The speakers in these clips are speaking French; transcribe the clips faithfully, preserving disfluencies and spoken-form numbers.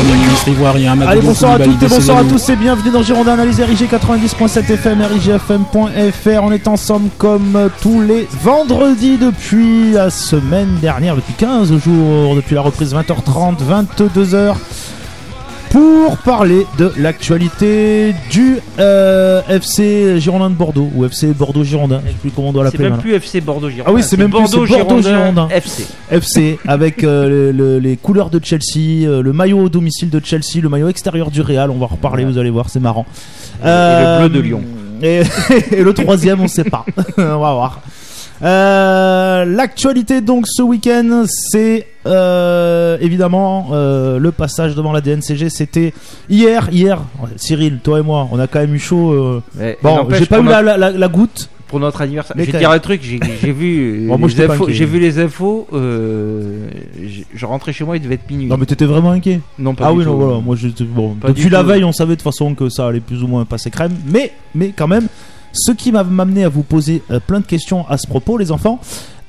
ministre ivoirien. Allez, bonsoir à toutes et bonsoir à tous et bienvenue dans Girondin Analyse R I G quatre-vingt-dix point sept F M, R I G F M point F R. On est ensemble comme tous les vendredis depuis la semaine dernière, depuis quinze jours, depuis la reprise vingt heures trente, vingt-deux heures. Pour parler de l'actualité du euh, F C Girondin de Bordeaux ou F C Bordeaux Girondin, je sais plus comment on doit l'appeler. C'est même maintenant. plus F C Bordeaux Girondin. Ah oui, c'est, c'est même Bordeaux, plus Bordeaux Girondin, Girondin F C. F C avec euh, le, le, les couleurs de Chelsea, euh, le maillot au domicile de Chelsea, le maillot extérieur du Real. On va en reparler, ouais. Vous allez voir, c'est marrant. Et, euh, et le bleu de Lyon. Et, et le troisième, on sait pas. On va voir. Euh, l'actualité donc ce week-end, c'est euh, évidemment euh, le passage devant la D N C G. C'était hier, hier. Cyril, toi et moi, on a quand même eu chaud. Euh... Mais, bon, j'ai pas eu notre... la, la, la goutte pour notre anniversaire. Mais je vais te dire un truc. J'ai, j'ai vu, bon, moi, les infos, j'ai vu les infos. Euh, je rentrais chez moi, il devait être minuit. Non, mais t'étais vraiment inquiet? Non, pas ah du oui, tout. non, voilà. Moi, j'étais bon. Pas depuis la tout. veille, on savait de toute façon que ça allait plus ou moins passer crème. Mais, mais quand même. Ce qui m'a amené à vous poser euh, plein de questions à ce propos, les enfants.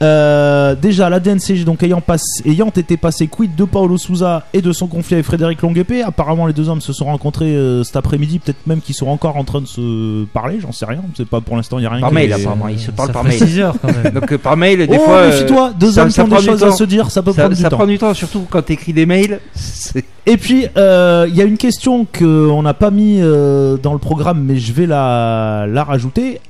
Euh, déjà, la D N C G, donc ayant, pass- ayant été passé quid de Paulo Sousa et de son conflit avec Frédéric Longuepé. Apparemment, les deux hommes se sont rencontrés euh, cet après-midi. Peut-être même qu'ils sont encore en train de se parler. J'en sais rien. C'est pas pour l'instant, il y a rien. Par qui mail, est... apparemment, ils se parlent ça par fait mail. six heures quand même. Donc euh, par mail, des oh, fois. Oh, méfie-toi. Deux ça, hommes qui ont des choses du à se dire, ça peut ça, prendre du ça temps. Ça prend du temps, surtout quand t'écris des mails. C'est... Et puis, il euh, y a une question qu'on n'a pas mis euh, dans le programme, mais je vais la, la rajouter.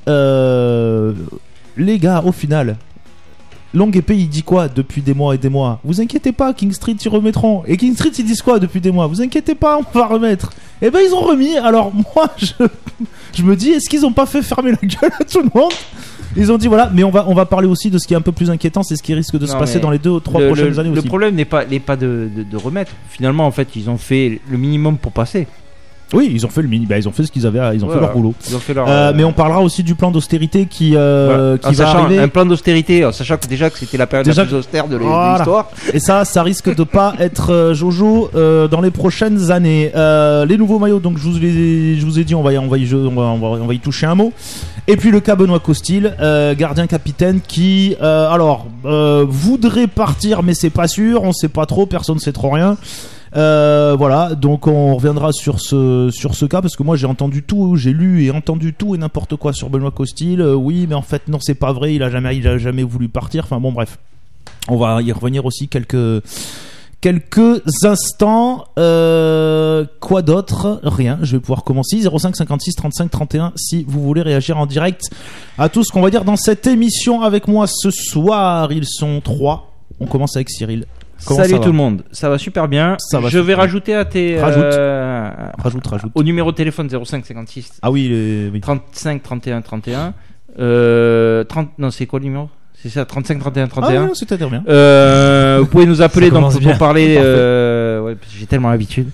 Euh, les gars, au final, Longuepé, il dit quoi depuis des mois et des mois? Vous inquiétez pas, King Street, ils remettront. Et King Street, ils disent quoi depuis des mois? Vous inquiétez pas, on va remettre. Et ben, ils ont remis. Alors, moi, je, je me dis, est-ce qu'ils ont pas fait fermer la gueule à tout le monde? Ils ont dit voilà, mais on va on va parler aussi de ce qui est un peu plus inquiétant, c'est ce qui risque de non, se passer dans les deux ou trois le, prochaines le, années le aussi. Le problème n'est pas n'est pas de, de, de remettre. Finalement, en fait, ils ont fait le minimum pour passer. Oui, ils ont fait le mini, bah, ils ont fait ce qu'ils avaient, à, ils ont voilà. fait leur boulot. Ils ont fait leur, euh, mais on parlera aussi du plan d'austérité qui, euh, voilà. qui en va sachant, arriver. Un plan d'austérité, en sachant que déjà que c'était la période déjà... la plus austère de, voilà. de l'histoire. Et ça, ça risque de pas être euh, Jojo euh, dans les prochaines années. Euh, les nouveaux maillots, donc je vous ai, je vous ai dit, on va, y, on va y, on va, on va, on va y toucher un mot. Et puis le cas Benoît Costil, euh, gardien capitaine, qui, euh, alors, euh, voudrait partir, mais c'est pas sûr, on sait pas trop, personne ne sait trop rien. Euh, voilà, donc on reviendra sur ce sur ce cas parce que moi j'ai entendu tout, j'ai lu et entendu tout et n'importe quoi sur Benoît Costil. Euh, oui, mais en fait non, c'est pas vrai. Il a jamais, il a jamais voulu partir. Enfin bon, bref, on va y revenir aussi quelques quelques instants. Euh, quoi d'autre? Rien. Je vais pouvoir commencer. zéro cinq cinquante-six trente-cinq trente et un si vous voulez réagir en direct à tout ce qu'on va dire dans cette émission avec moi ce soir. Ils sont trois. On commence avec Cyril. Comment Salut tout le monde, ça va super bien. Ça va je super vais bien. rajouter à tes rajoute. Euh, rajoute, rajoute. Au numéro de téléphone zéro cinq cinquante-six. Ah oui, les... oui. trente-cinq trente et un trente et un. Euh, trente non, c'est quoi le numéro? C'est ça, trente-cinq trente et un trente et un. Ah oui, c'est bien. Euh, vous pouvez nous appeler donc pour, pour parler. Parfait. Euh, ouais, j'ai tellement l'habitude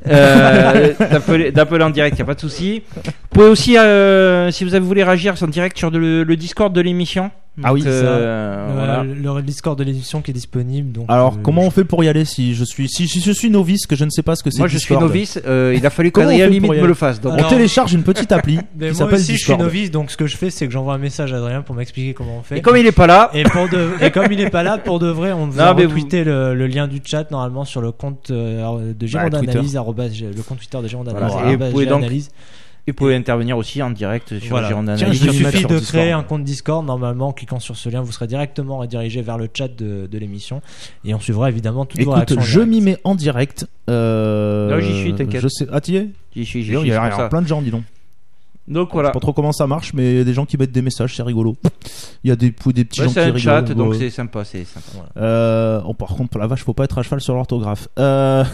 euh, d'appeler, d'appeler en direct, y a pas de souci. Vous pouvez aussi, euh, si vous voulez réagir en direct sur le, le Discord de l'émission. Donc, ah oui, euh, le, voilà. le, le Discord de l'émission qui est disponible. Donc alors, euh, comment je... on fait pour y aller si je suis si, si je suis novice, que je ne sais pas ce que c'est? Moi, je Discord. suis novice. Euh, il a fallu qu'Adrien limite me le fasse. Donc alors, on télécharge une petite appli qui moi s'appelle aussi, Discord. je suis novice, donc ce que je fais, c'est que j'envoie un message à Adrien pour m'expliquer comment on fait. Et comme il est pas là, et, pour de... et comme il est pas là, pour de vrai, on va retweeter vous... le, le lien du chat normalement sur le compte euh, de Girondin bah, Analyse, arrobas, le compte Twitter de Girondin Analyse. Voilà. Et vous pouvez donc Et vous pouvez intervenir aussi en direct sur voilà. Girondin Tiens, Analyse. il suffit de Discord. créer un compte Discord. Normalement, en cliquant sur ce lien, vous serez directement redirigé vers le chat de, de l'émission. Et on suivra évidemment toutes vos réactions. Écoute, je m'y mets en direct. Euh... Non, j'y suis, t'inquiète. Je sais... Ah, t'y es? J'y suis, j'y suis. Il y a, y a plein de gens, dis donc. Donc voilà. Je sais pas trop comment ça marche, mais il y a des gens qui mettent des messages, c'est rigolo. Il y a des, des petits ouais, gens qui rigolent. C'est un chat, donc c'est sympa. C'est sympa. Voilà. Euh... Oh, par contre, pour la vache, faut pas être à cheval sur l'orthographe. Euh...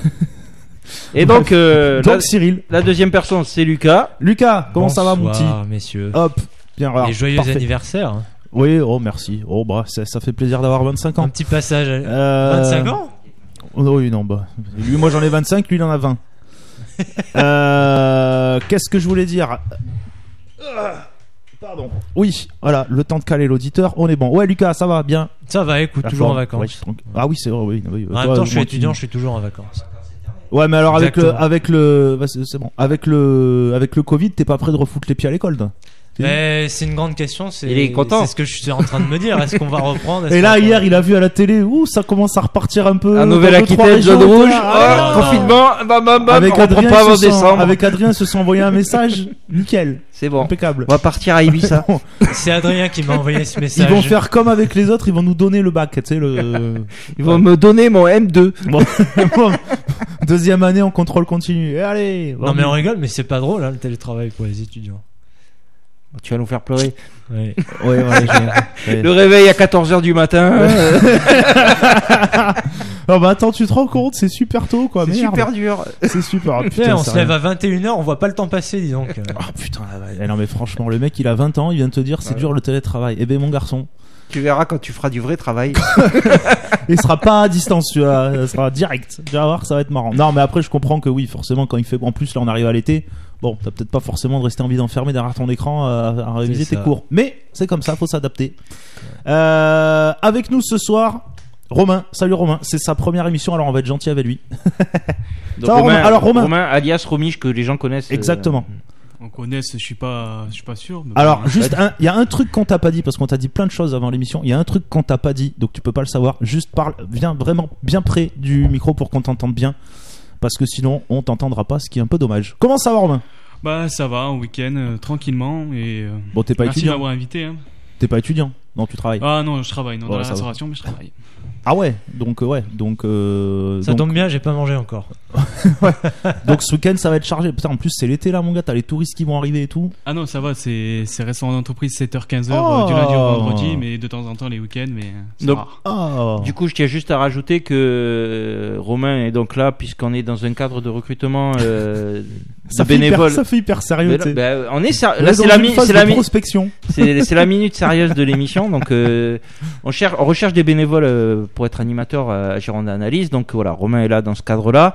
Et donc, euh, donc la, Cyril. La deuxième personne, c'est Lucas. Lucas, comment Bonsoir, ça va, mon petit? Messieurs. Hop, bien rare. Et joyeux Parfait. anniversaire. Oui, oh merci. Oh bah ça, ça fait plaisir d'avoir vingt-cinq ans. Un petit passage. À... Euh... vingt-cinq ans. Oh, oui, non, bah. Lui, moi j'en ai vingt-cinq, lui il en a vingt. euh... Qu'est-ce que je voulais dire? Pardon. Oui, voilà, le temps de caler l'auditeur, on est bon. Ouais, Lucas, ça va bien? Ça va, écoute, La toujours forme. en vacances. Ouais, ah oui, c'est vrai, oui. oui. En même temps, je suis étudiant, je suis toujours en vacances. Ouais, mais alors avec Exactement. le, avec le, bah, c'est, c'est bon. Avec le, avec le Covid, t'es pas prêt de refoutre les pieds à l'école, toi? Mais c'est une grande question. C'est, il est content. C'est ce que je suis en train de me dire. Est-ce qu'on va reprendre? Et là, hier, il a vu à la télé, ouh, ça commence à repartir un peu. Un Nouvelle-Aquitaine, zone rouge, ah, oh, confinement, bam, bam, bam, avec on Adrien, reprend pas avant se décembre. Sont, avec Adrien, se sont envoyé un message, nickel. C'est bon. Impeccable. On va partir à Ibiza. C'est Adrien qui m'a envoyé ce message. Ils vont faire comme avec les autres, ils vont nous donner le bac, tu sais, le. Ils vont me donner mon M deux. Bon. Deuxième année en contrôle continu. Et allez. Non, mais on rigole, mais c'est pas drôle, hein, le télétravail pour les étudiants. Tu vas nous faire pleurer. Oui. Ouais, ouais, j'ai... Le réveil à quatorze heures du matin. Non, bah attends, tu te rends compte, c'est super tôt, quoi. C'est Merde. super dur. C'est super. Putain, putain, on se lève à vingt et une heures, on voit pas le temps passer, dis donc. Oh putain, ouais. Non, mais franchement, le mec, il a vingt ans, il vient de te dire, c'est ouais. dur le télétravail. Eh ben, mon garçon. Tu verras quand tu feras du vrai travail. Il sera pas à distance, tu vois, il sera direct. Tu vas voir, ça va être marrant. Non, mais après, je comprends que oui, forcément, quand il fait, en plus, là, on arrive à l'été. Bon, t'as peut-être pas forcément de rester envie d'enfermer derrière ton écran à, à réviser tes cours. Mais c'est comme ça, faut s'adapter. Euh, avec nous ce soir, Romain. Salut Romain, c'est sa première émission, alors on va être gentil avec lui. Donc ça, Romain, Romain. Alors Romain, Romain alias Romiche, que les gens connaissent. Exactement. Euh... On connaît, je suis pas, je suis pas sûr. Mais alors, bon, juste, il y a un truc qu'on t'a pas dit parce qu'on t'a dit plein de choses avant l'émission. Il y a un truc qu'on t'a pas dit, donc tu peux pas le savoir. Juste parle, viens vraiment bien près du micro pour qu'on t'entende bien, parce que sinon on t'entendra pas, ce qui est un peu dommage. Comment ça va, Romain? Bah ça va, un week-end euh, tranquillement et. Euh, bon, t'es pas merci étudiant. Merci de m'avoir invité. Hein. T'es pas étudiant? Non, tu travailles. Ah non, je travaille. Non, ouais, dans la ça restauration, va. mais je travaille. Ah ouais, donc euh, ouais, donc euh, ça donc... tombe bien, j'ai pas mangé encore. Ouais. Donc ce week-end ça va être chargé. Putain, en plus c'est l'été là, mon gars, t'as les touristes qui vont arriver et tout. Ah non, ça va, c'est c'est restaurant d'entreprise sept heures quinze heures oh. euh, du lundi au vendredi, mais de temps en temps les week-ends, mais c'est donc, rare. Oh. Du coup, je tiens juste à rajouter que euh, Romain est donc là puisqu'on est dans un cadre de recrutement euh, ça de fait bénévoles. Hyper, ça fait hyper sérieux. Là, bah, on est ser- là, là c'est la mi- c'est la mi- prospection. C'est c'est la minute sérieuse de l'émission, donc euh, on cherche on recherche des bénévoles euh, pour être animateur à Girondins Analyse. Donc voilà, Romain est là dans ce cadre-là.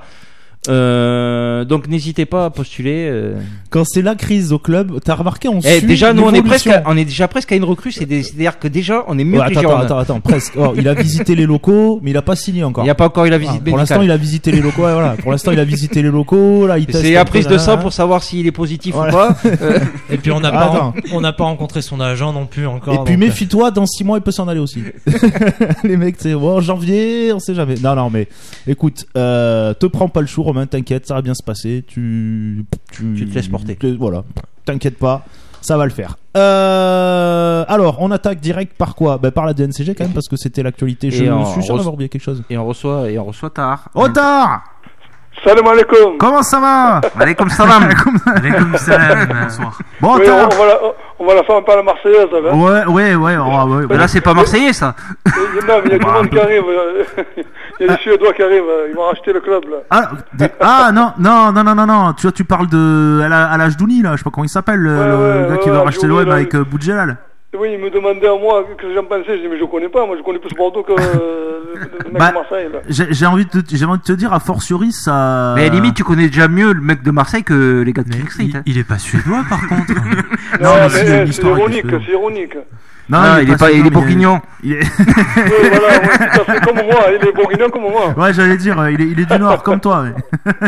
Euh, donc n'hésitez pas à postuler. Euh... Quand c'est la crise au club, t'as remarqué on eh, suit déjà nous on est l'évolution. presque, on est déjà presque à une recrue. C'est des, c'est-à-dire que déjà on est mieux ouais, que attends, les Girondins. Attends, attends, attends, presque. Oh, il a visité les locaux, mais il a pas signé encore. Il n'y a pas encore eu la visite ah, médicale. Pour l'instant, il a visité les locaux. Ouais, voilà. Pour l'instant, il a visité les locaux. Là, il teste. C'est la prise de sang pour savoir s'il est positif voilà. ou pas. Et puis on n'a pas, ah, on n'a pas rencontré son agent non plus encore. Et puis donc... méfie-toi, dans six mois, il peut s'en aller aussi. Les mecs, c'est bon, janvier, on sait jamais. Non, non, mais écoute, euh, te prends pas le chou, Romain, t'inquiète, ça va bien se passer. Tu, tu, tu te laisses porter. Tu, voilà, t'inquiète pas, ça va le faire. Euh, alors, on attaque direct par quoi? Ben, par la D N C G quand même, parce que c'était l'actualité. Je me suis sûr d'avoir oublié quelque chose. Et on reçoit, et on reçoit Tahar. Oh Tahar! Salam alaikum. Comment ça va? Alaikum salam. Alaikum salam. Bonsoir. Bon, oui, on, on, va la, on va la faire un peu à la Marseillaise. Hein. Ouais, ouais, ouais. Oh, ouais, mais là, c'est pas Marseillais, ça. Et, non, mais il y a du monde qui arrive. Il y a des Suédois qui arrivent. Ils vont racheter le club, là. Ah, des... ah non, non, non, non, non, non. Tu vois, tu parles de à l'âge d'Ouni, là. Je sais pas comment il s'appelle, le, ouais, le ouais, gars ouais, qui ouais, veut racheter l'O M avec euh, Boudjelal. Oui, il me demandait à moi ce que j'en pensais. Je dis, mais je connais pas. Moi, je connais plus Bordeaux que le mec bah, de Marseille. Là. J'ai, j'ai, envie de te, j'ai envie de te dire, a fortiori, ça. Mais à la limite, tu connais déjà mieux le mec de Marseille que les gars de King Street. Il, hein. il est pas suédois, par contre. non, non, mais, mais c'est, c'est ironique, c'est ironique. Non, non, il, il est pas, il est bourguignon. Il est. Oui, voilà, ouais, tout à fait comme moi. Il est bourguignon comme moi. Ouais, j'allais dire, il est, il est du Nord, comme toi. Ouais.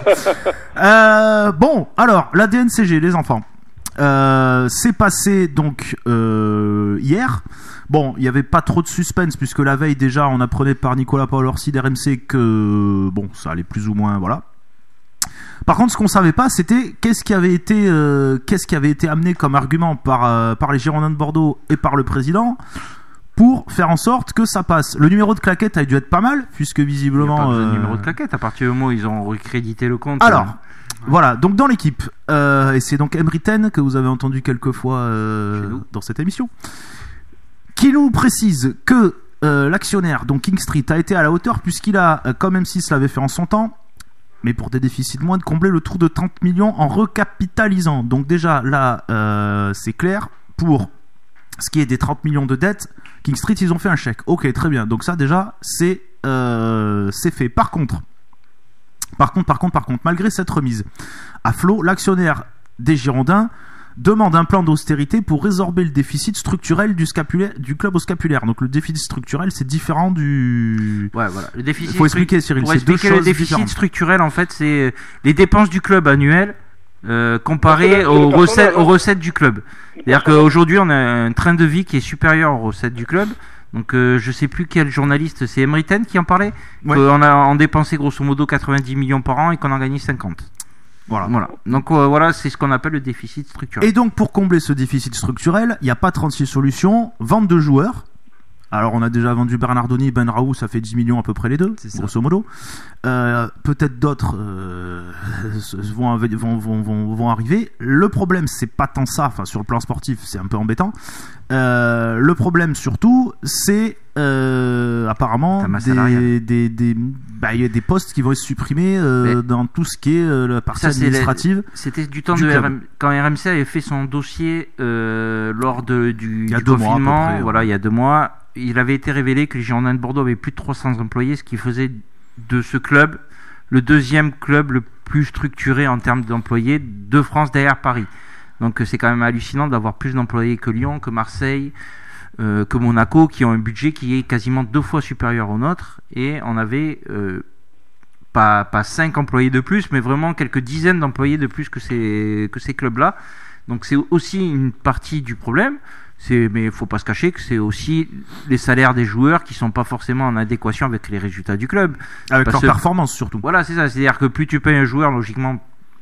euh, bon, alors, la D N C G, les enfants. Euh, c'est passé donc euh, hier. Bon, il n'y avait pas trop de suspense puisque la veille déjà on apprenait par Nicolas Paolorsi d'R M C que bon, ça allait plus ou moins, voilà. Par contre, ce qu'on savait pas, c'était qu'est-ce qui avait été, euh, qu'est-ce qui avait été amené comme argument par euh, par les Girondins de Bordeaux et par le président pour faire en sorte que ça passe. Le numéro de claquette a dû être pas mal puisque visiblement. Il n'y a pas euh... de numéro de claquette à partir du moment où ils ont recrédité le compte. Alors. Euh... Voilà, donc dans l'équipe, euh, et c'est donc Emery Ten que vous avez entendu quelques fois euh, dans cette émission, qui nous précise que euh, l'actionnaire, donc King Street, a été à la hauteur puisqu'il a, euh, comme M six l'avait fait en son temps, mais pour des déficits moindres, comblé le trou de trente millions en recapitalisant. Donc déjà là, euh, c'est clair, pour ce qui est des trente millions de dettes, King Street, ils ont fait un chèque. Ok, très bien, donc ça déjà, c'est, euh, c'est fait. Par contre... Par contre, par contre, par contre, malgré cette remise à flot, l'actionnaire des Girondins demande un plan d'austérité pour résorber le déficit structurel du, scapulaire, du club au scapulaire. Donc le déficit structurel, c'est différent du... Ouais, voilà. Le déficit Il faut expliquer, Cyril, pour c'est expliquer deux choses le déficit différentes. Structurel, en fait, c'est les dépenses du club annuelles euh, comparé aux recettes, aux recettes du club. C'est-à-dire qu'aujourd'hui, on a un train de vie qui est supérieur aux recettes du club. Donc, euh, je sais plus quel journaliste, c'est Emery Ten qui en parlait. Ouais. On a en dépensé grosso modo quatre-vingt-dix millions par an et qu'on en gagne cinquante. Voilà. voilà. Donc euh, voilà, c'est ce qu'on appelle le déficit structurel. Et donc pour combler ce déficit structurel, il n'y a pas trente-six solutions. Vente de joueurs. Alors on a déjà vendu Bernardoni, Ben Raoult, ça fait dix millions à peu près les deux, grosso modo. Euh, peut-être d'autres euh, vont, vont, vont, vont, vont arriver. Le problème, c'est pas tant ça, enfin sur le plan sportif, c'est un peu embêtant. Euh, le problème surtout, c'est euh, apparemment des, des, des, bah, y a des postes qui vont être supprimés euh, dans tout ce qui est euh, la partie ça, administrative. La, c'était du temps du de R M, quand R M C avait fait son dossier euh, lors de, du, du confinement. Mois, près, voilà, ouais. Il y a deux mois. Il avait été révélé que les Girondins de Bordeaux avaient plus de trois cents employés, ce qui faisait de ce club le deuxième club le plus structuré en termes d'employés de France derrière Paris. Donc c'est quand même hallucinant d'avoir plus d'employés que Lyon, que Marseille, euh, que Monaco, qui ont un budget qui est quasiment deux fois supérieur au nôtre. Et on avait euh, pas, pas cinq employés de plus, mais vraiment quelques dizaines d'employés de plus que ces, que ces clubs-là. Donc c'est aussi une partie du problème. C'est, mais il ne faut pas se cacher que c'est aussi les salaires des joueurs qui ne sont pas forcément en adéquation avec les résultats du club. Avec leur performance surtout. Voilà, c'est ça. C'est-à-dire que plus tu payes un joueur, logiquement,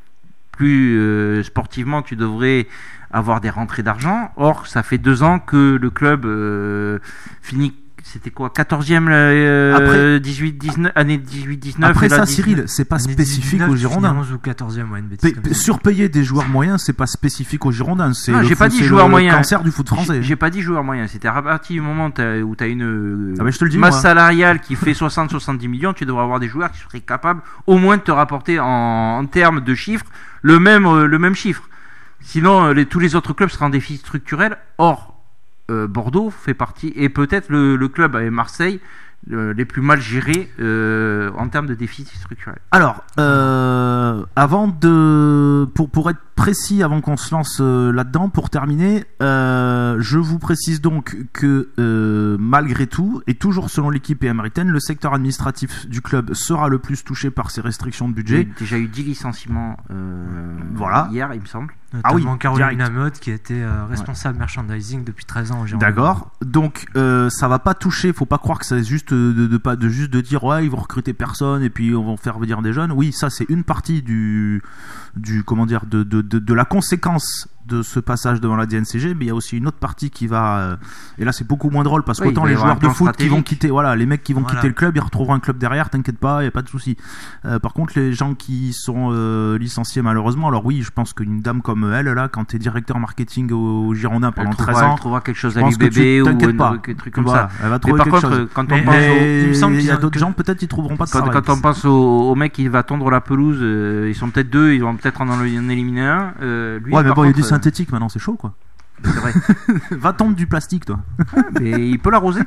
plus euh, sportivement, tu devrais avoir des rentrées d'argent. Or, ça fait deux ans que le club euh, finit... C'était quoi, quatorzième euh, après, dix-huit dix-neuf, année dix-huit dix-neuf. Après ça, Cyril, c'est pas spécifique aux Girondins. onze ou quatorzième, ouais, une bêtise. P- surpayer des joueurs moyens, c'est pas spécifique aux Girondins. C'est non, le, j'ai pas dit c'est joueurs le moyens. cancer du foot français. J'ai, j'ai pas dit joueurs moyens. C'était à partir du moment t'as, où tu as une ah bah, je te le dis, masse moi. salariale qui fait soixante à soixante-dix millions, tu devrais avoir des joueurs qui seraient capables au moins de te rapporter en, en termes de chiffres le même, euh, le même chiffre. Sinon, les, tous les autres clubs seraient en déficit structurel. Or, Euh, Bordeaux fait partie, et peut-être le, le club avec Marseille, euh, les plus mal gérés euh, en termes de déficit structurel. Alors, euh, avant de, pour, pour être précis, avant qu'on se lance euh, là-dedans, pour terminer, euh, je vous précise donc que euh, malgré tout, et toujours selon l'équipe et américaine, le secteur administratif du club sera le plus touché par ces restrictions de budget. Il y a déjà eu dix licenciements euh, voilà. hier, il me semble. Notamment ah oui, Caroline Lamotte qui était euh, responsable ouais. merchandising depuis treize ans au Girondins. D'accord. Donc euh, ça va pas toucher, faut pas croire que c'est juste de, de, de pas de juste de dire ouais, ils vont recruter personne et puis on va faire venir des jeunes. Oui, ça c'est une partie du du comment dire de de de, de la conséquence de ce passage devant la D N C G, mais il y a aussi une autre partie qui va euh, et là c'est beaucoup moins drôle parce oui, qu'autant les joueurs de foot qui vont quitter voilà, les mecs qui vont voilà. quitter le club, ils retrouveront un club derrière, t'inquiète pas, il y a pas de souci. Euh, par contre les gens qui sont euh, licenciés malheureusement, alors oui, je pense qu'une dame comme elle là, quand t'es directeur marketing au, au Girondin pendant trouvera, treize ans, elle trouvera quelque chose à l'U B B ou un truc comme voilà, ça. Elle va trouver mais par quelque contre, chose. Quand on mais, pense mais au... il me semble qu'il y a d'autres que... gens peut-être ils trouveront pas de quand, travail. Quand on pense au, au mec qui va tondre la pelouse, euh, ils sont peut-être deux, ils vont peut-être en, en éliminer un. Euh, lui, ouais, mais bon, il y a du euh... synthétique maintenant, c'est chaud quoi. C'est vrai. Va tondre du plastique, toi. Ah, mais il peut l'arroser.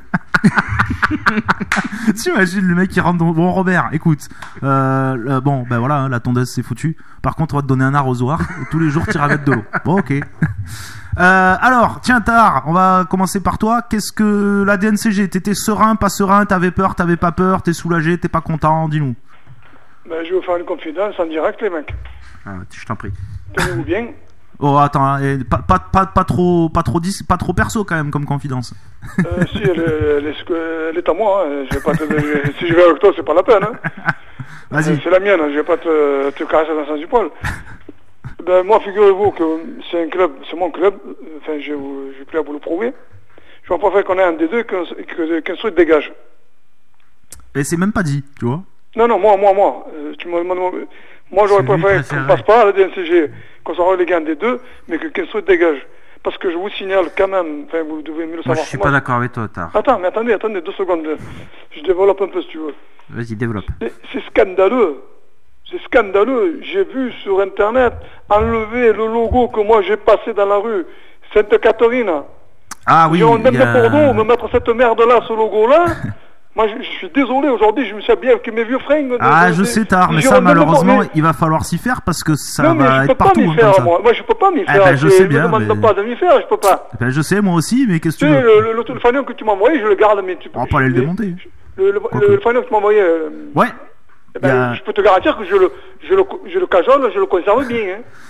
Tu imagines le mec qui rentre dans... Bon, Robert, écoute. Euh, euh, bon, ben voilà, hein, la tondeuse c'est foutu. Par contre, on va te donner un arrosoir et tous les jours tu avec de l'eau. Bon, ok. Euh, alors, tiens, Tar, on va commencer par toi. Qu'est-ce que la D N C G? T'étais serein, pas serein? T'avais peur, t'avais pas peur? T'es soulagé, t'es pas content? Dis-nous. Ben, je vais vous faire une confidence en direct, les mecs. Ah, je t'en prie. Tenez-vous bien. Oh attends, eh, pas, pas, pas, pas trop pas trop dis, pas trop perso quand même comme confidence. Euh, si elle est, elle, est, elle est à moi, hein. Je vais pas te, je, si je vais avec toi c'est pas la peine. Hein. Vas-y. Euh, c'est la mienne, je vais pas te, te caresser dans le sens du poil. Ben moi figurez-vous que c'est un club, c'est mon club. Enfin je j'ai plus à vous le prouver. Je vais pas faire qu'on ait un des deux qu'un, qu'un souhait dégage. Et c'est même pas dit, tu vois. Non non moi moi moi, euh, tu me demandes. Moi j'aurais préféré qu'on ne passe pas à la D N C G, qu'on soit relégué un des deux, mais que qu'un souhait dégage. Parce que je vous signale quand même, enfin vous devez mieux le savoir. Moi je suis pas d'accord avec toi, Tar. Attends, mais attendez, attendez, deux secondes. Je développe un peu si tu veux. Vas-y, développe. C'est, c'est scandaleux. C'est scandaleux. J'ai vu sur internet enlever le logo que moi j'ai passé dans la rue Sainte-Catherine. Ah oui. On même a... de Bordeaux, me mettre cette merde-là, ce logo-là. Moi, je, je suis désolé, aujourd'hui, je me suis habillé avec mes vieux fringues. Ah, de, je de, sais, Tar, mais ça, malheureusement, il va falloir s'y faire parce que ça non, mais va je être peux partout. Pas m'y faire, moi. moi, je peux pas m'y faire. Eh ben, je sais bien. Je ne me demande mais... pas de m'y faire, je peux pas. Ben, je sais, moi aussi, mais qu'est-ce que tu tu veux veux? Le, le, le, le fanion que tu m'as envoyé, je le garde, mais tu peux. On va pas aller le démonter. Le, le, le, le fanion que tu m'as envoyé. Euh, ouais. Eh ben, a... Je peux te garantir que je le, je le, je le cajole, je le conserve bien. Hein.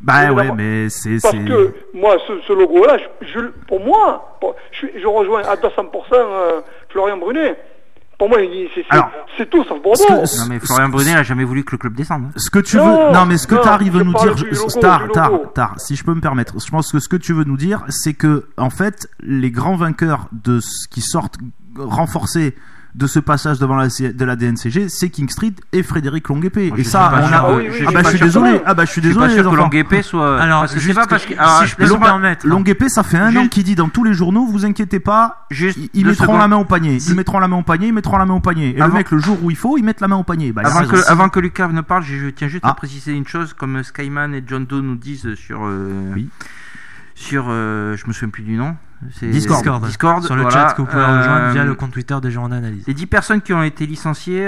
Bah ouais, mais c'est... Parce c'est... que moi, ce, ce logo-là, je, je, pour moi, pour, je, je rejoins à deux cents pour cent euh, Florian Brunet. Pour moi, c'est, c'est, c'est tout sauf Bordeaux. Que, non mais Florian Brunet n'a jamais voulu que le club descende. Ce que tu non, veux, non mais ce que tu arrives à nous dire, tard, tard, tard, si je peux me permettre, je pense que ce que tu veux nous dire, c'est que en fait, les grands vainqueurs de ce qui sortent renforcés de ce passage devant la, de la D N C G, c'est King Street et Frédéric Longuepé. Moi, et ça, on a. Ah, oui, oui, ah bah je suis désolé. Ah bah je suis désolé. Je suis pas sûr que Longuepé soit. Alors, parce que c'est pas parce que. Alors, je peux me permettre. Longuepé, ça fait un juste... an qu'il dit dans tous les journaux, vous inquiétez pas, juste ils mettront secondes. la main au panier. Ils mettront la main au panier, ils mettront la main au panier. Et avant... le mec, le jour où il faut, ils mettent la main au panier. Bah, avant, que, avant que Lucas ne parle, je tiens juste ah. à préciser une chose, comme Skyman et John Doe nous disent sur. Euh, oui. Sur, euh, je me souviens plus du nom. C'est Discord. Discord. Sur le voilà. chat que vous pouvez euh, rejoindre via le compte Twitter de Girondins Analyse. Les dix personnes qui ont été licenciées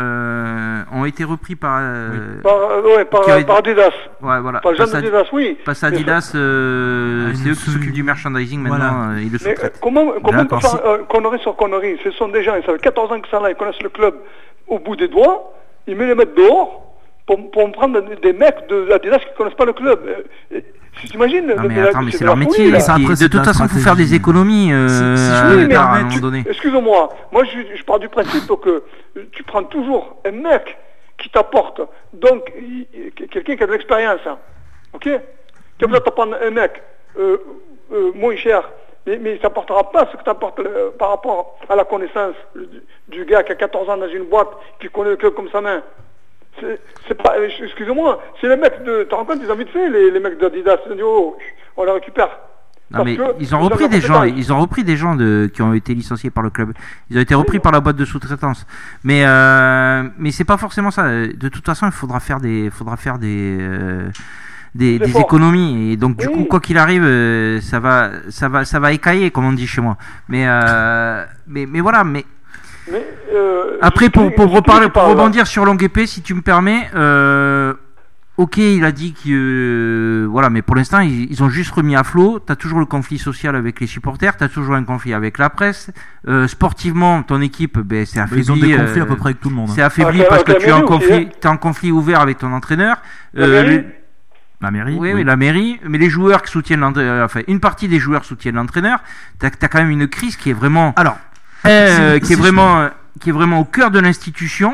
euh, ont été repris par. Euh, oui. Par, euh, ouais, par, avait... par Adidas. Ouais, voilà. Par Jean Adidas, oui. Parce Adidas, euh, c'est eux qui s'occupent du merchandising maintenant. Voilà. Euh, ils le Mais euh, comment comment on peut faire euh, connerie sur connerie? Ce sont des gens, ils savent quatorze ans que ça là, ils connaissent le club au bout des doigts, ils mettent les mettre dehors pour, pour me prendre des mecs de Adidas qui connaissent pas le club. Tu t'imagines? Non mais attends, mais c'est leur métier. Folie, ça, après, de toute façon, il faut faire des économies euh, si, si oui, mais, à un moment donné. Excuse-moi, moi je, je pars du principe que tu prends toujours un mec qui t'apporte, donc il, quelqu'un qui a de l'expérience, hein, ok? Tu vas t'apprendre un mec euh, euh, moins cher, mais, mais ça n'apportera pas ce que tu apportes euh, par rapport à la connaissance du, du gars qui a quatorze ans dans une boîte, qui connaît le club comme sa main. C'est, c'est pas, excusez-moi, c'est les mecs de, tu te rends compte, ils ont vite fait, les, les mecs d'Adidas, ils ont dit, oh, on les récupère. Non mais ils ont repris des gens, ils ont repris des gens de, qui ont été licenciés par le club. Ils ont été repris oui. par la boîte de sous-traitance. Mais, euh, mais c'est pas forcément ça. De toute façon, il faudra faire des, faudra faire des, euh, des, des économies. Et donc, du oui. coup, quoi qu'il arrive, euh, ça va, ça va, ça va écailler, comme on dit chez moi. Mais, euh, mais, mais voilà, mais. Mais, euh, Après, pour, pour, reparler, pour rebondir sur Longuepé, si tu me permets, euh, ok, il a dit que euh, voilà, mais pour l'instant, ils, ils ont juste remis à flot. T'as toujours le conflit social avec les supporters, t'as toujours un conflit avec la presse. Euh, sportivement, ton équipe, ben, c'est affaibli. Ils ont des conflits euh, à peu près avec tout le monde. C'est affaibli ah, parce que tu es en conflit, t'es en conflit ouvert avec ton entraîneur. La euh, mairie. La mairie. Oui, oui, oui, la mairie. Mais les joueurs qui soutiennent l'entraîneur, enfin, une partie des joueurs soutiennent l'entraîneur. T'as, t'as quand même une crise qui est vraiment. Alors. Euh, qui est vraiment, qui est vraiment au cœur de l'institution.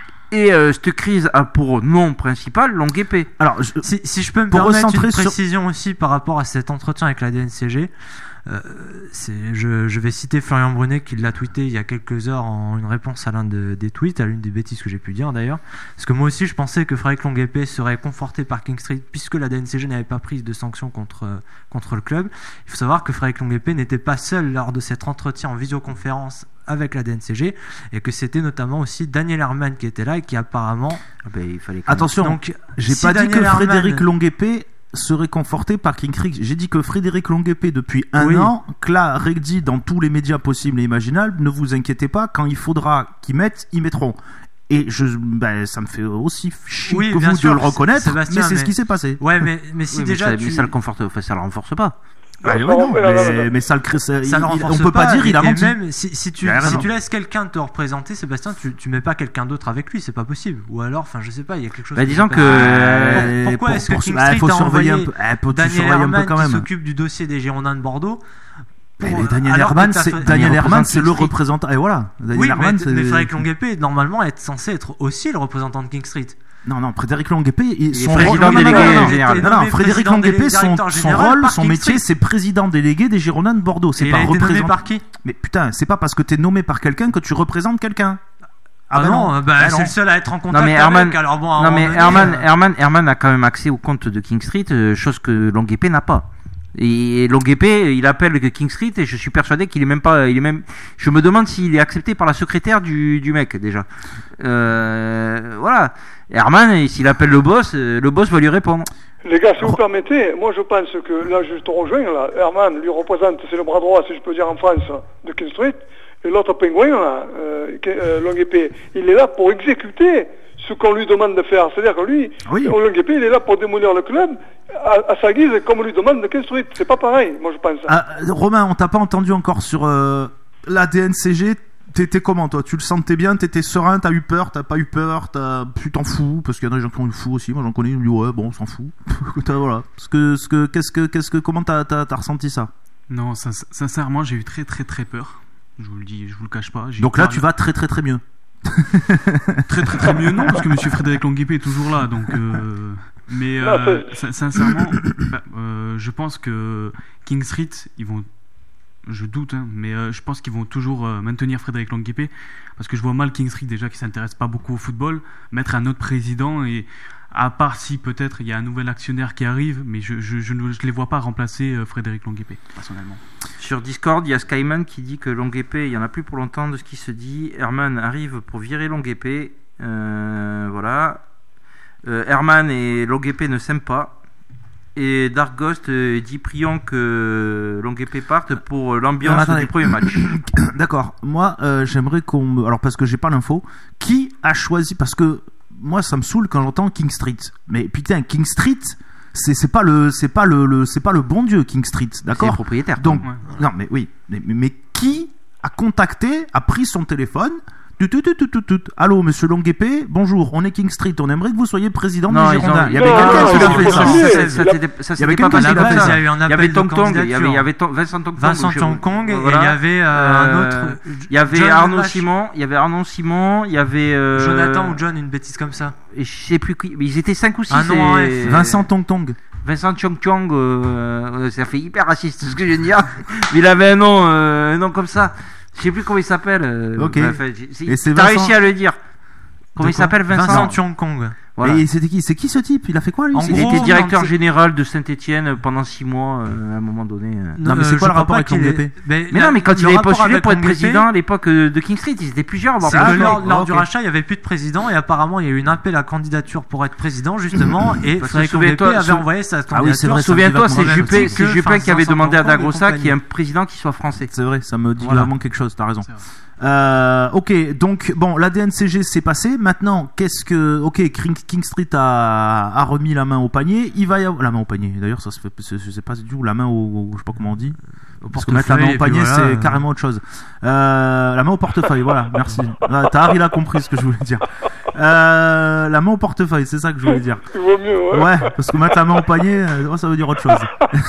Et euh, cette crise a pour nom principal Longuepé. Alors, je, si, si je peux me pour permettre une précision sur... aussi par rapport à cet entretien avec la D N C G, euh, c'est, je, je vais citer Florian Brunet qui l'a tweeté il y a quelques heures en une réponse à l'un de, des tweets, à l'une des bêtises que j'ai pu dire d'ailleurs. Parce que moi aussi je pensais que Frédéric Longuepé serait conforté par King Street puisque la D N C G n'avait pas pris de sanctions contre, contre le club. Il faut savoir que Frédéric Longuepé n'était pas seul lors de cet entretien en visioconférence avec la D N C G et que c'était notamment aussi Daniel Herman qui était là et qui apparemment ah ben, il fallait attention donc j'ai si pas Daniel dit que Herman... Frédéric Longuepé serait conforté par King Street. J'ai dit que Frédéric Longuepé depuis un oui. an clairement dit dans tous les médias possibles et imaginables, ne vous inquiétez pas, quand il faudra qu'ils mettent, ils mettront. Et je, ben, ça me fait aussi chier oui, que vous sûr, de le reconnaître, Sébastien, mais c'est mais... ce qui s'est passé. Ouais, mais, mais si oui, déjà mais ça, tu... mais ça le conforte, enfin, ça le renforce pas. Bah, oui, non, mais, mais ça le crée, ça, ça il, le renforce on peut pas, pas dire il a menti. Même si, si tu si tu laisses quelqu'un te représenter, Sébastien, tu tu mets pas quelqu'un d'autre avec lui, c'est pas possible. Ou alors, enfin, je sais pas, il y a quelque chose. Bah, disons que euh, pourquoi pour, est-ce que King Street faut a surveiller envoyé un peu, eh, faut Daniel Herman qui s'occupe du dossier des Girondins de Bordeaux? Mais Daniel Herman, c'est Daniel Herman, c'est le représentant. Et voilà. Daniel oui, Herman, mais, mais Frédéric Longuepé normalement est censé être aussi le représentant de King Street. Non, non, Frédéric Longuepé, il, son président délégué général. Non, non, Frédéric Longuepé, son, son rôle, son métier, c'est président délégué des Girondins de Bordeaux. C'est et pas il a été nommé par qui? Mais putain, c'est pas parce que t'es nommé par quelqu'un que tu représentes quelqu'un. Ah, ah bah non, non. Bah, bah c'est non. le seul à être en contact non, mais Herman, avec. Alors bon, non mais donné, Herman, euh... Herman, Herman a quand même accès au compte de King Street, euh, chose que Longuepé n'a pas. Et Longuepé, il appelle King Street et je suis persuadé qu'il est même pas, il est même, je me demande s'il est accepté par la secrétaire du, du mec déjà. Euh, voilà. Herman, s'il appelle le boss, le boss va lui répondre. Les gars, si vous permettez, moi je pense que là je te rejoins là. Herman lui représente, c'est le bras droit, si je peux dire en France, de King Street. Et l'autre pingouin là, euh, euh, Longuepé, il est là pour exécuter ce qu'on lui demande de faire. C'est-à-dire que lui, oui. Longuepé, il est là pour démolir le club à, à sa guise, comme on lui demande de construire. C'est pas pareil, moi je pense. Ah, Romain, on t'a pas entendu encore sur euh, la D N C G. T'étais comment toi? Tu le sentais bien? T'étais serein? T'as eu peur? T'as pas eu peur? T'as... Tu t'en fous? Parce qu'il y en a des gens qui ont eu fou aussi. Moi j'en connais, ils me disent ouais bon on s'en fout. Voilà. Parce que, ce que, qu'est-ce que, qu'est-ce que, comment t'as, t'as, t'as ressenti ça? Non, sin- sincèrement j'ai eu très très très peur. Je vous le dis, je vous le cache pas. J'ai donc là tu vas très très très mieux. Très très très mieux non, parce que Monsieur Frédéric Longuepée est toujours là. Donc, euh... mais euh, sin- sincèrement, bah, euh, je pense que King Street ils vont. Je doute, hein, mais euh, je pense qu'ils vont toujours euh, maintenir Frédéric Longuepée parce que je vois mal King Street déjà qui s'intéresse pas beaucoup au football mettre un autre président et à part si peut-être il y a un nouvel actionnaire qui arrive, mais je je, je ne je les vois pas remplacer euh, Frédéric Longuepée personnellement. Sur Discord, il y a Skyman qui dit que Longuepée, il y en a plus pour longtemps de ce qui se dit. Herman arrive pour virer Longuepée, euh, voilà. Euh, Herman et Longuepée ne s'aiment pas. Et Dark Ghost euh, dit prions que Longuepée parte pour l'ambiance non, du premier match. D'accord. Moi, euh, j'aimerais qu'on me... Alors, parce que j'ai pas l'info. Qui a choisi... Parce que moi, ça me saoule quand j'entends King Street. Mais putain, King Street, c'est, c'est pas le, c'est pas le, le, c'est pas le bon Dieu, King Street. D'accord. C'est le propriétaire. Donc, ouais. non, mais oui. Mais, mais, mais qui a contacté, a pris son téléphone? Tout, tout, tout, tout, tout. Allô, monsieur Longuepée, bonjour, on est King Street, on aimerait que vous soyez président non, des Girondins. Ont... Il y avait non, quelqu'un qui l'a fait ça. Ça c'était pas mal. Il y a eu un appel il y avait de Tong Tong, il y avait, il y avait Tong, Vincent Tong Tong, Vincent Tong Kong, et il y avait euh, un autre. Il y avait Arnaud Simon, il y avait Arnaud Simon, il y avait euh... Jonathan ou John, une bêtise comme ça. Et je sais plus qui, mais ils étaient cinq ou six. Un nom et... Vincent Tong Tong. Vincent Chong Chong, euh, ça fait hyper raciste ce que je viens de dire. Mais il avait un nom, euh, un nom comme ça. Je sais plus comment il s'appelle. Euh, ok. Bref, et c'est t'as Vincent... réussi à le dire. Comment il s'appelle Vincent Vincent Chong Kong. Voilà. Et c'était qui? C'est qui ce type? Il a fait quoi lui? En il gros, était directeur non, général de Saint-Etienne pendant six mois euh, à un moment donné. Euh... Non, mais c'est quoi le rapport avec Longuepée? Mais, mais non, mais quand il avait postulé pour être président à l'époque de King Street, ils étaient plusieurs. C'est que lors, lors du rachat, il n'y avait plus de président et apparemment il y a eu une appel à candidature pour être président justement et Frédéric Longuepée avait envoyé sa candidature. Ah oui, c'est vrai. Souviens-toi, c'est Juppé, c'est Juppé qui avait demandé à Dagrossa qu'il y ait un président qui soit français. C'est vrai, ça me dit vraiment quelque chose. T'as raison. Euh, ok, donc bon, la D N C G s'est passé. Maintenant, qu'est-ce que, ok, King Street a, a remis la main au panier. Il va y avoir la main au panier. D'ailleurs, ça se fait, je sais pas du tout, la main au, au, je sais pas comment on dit. Au Parce que mettre la main au panier, voilà, c'est euh... carrément autre chose. Euh, la main au portefeuille, voilà, merci. Ah, t'as Harry, il a compris ce que je voulais dire. Euh, la main au portefeuille, c'est ça que je voulais dire. Il vaut mieux, ouais. Ouais, parce que mettre la main au panier, ça veut dire autre chose.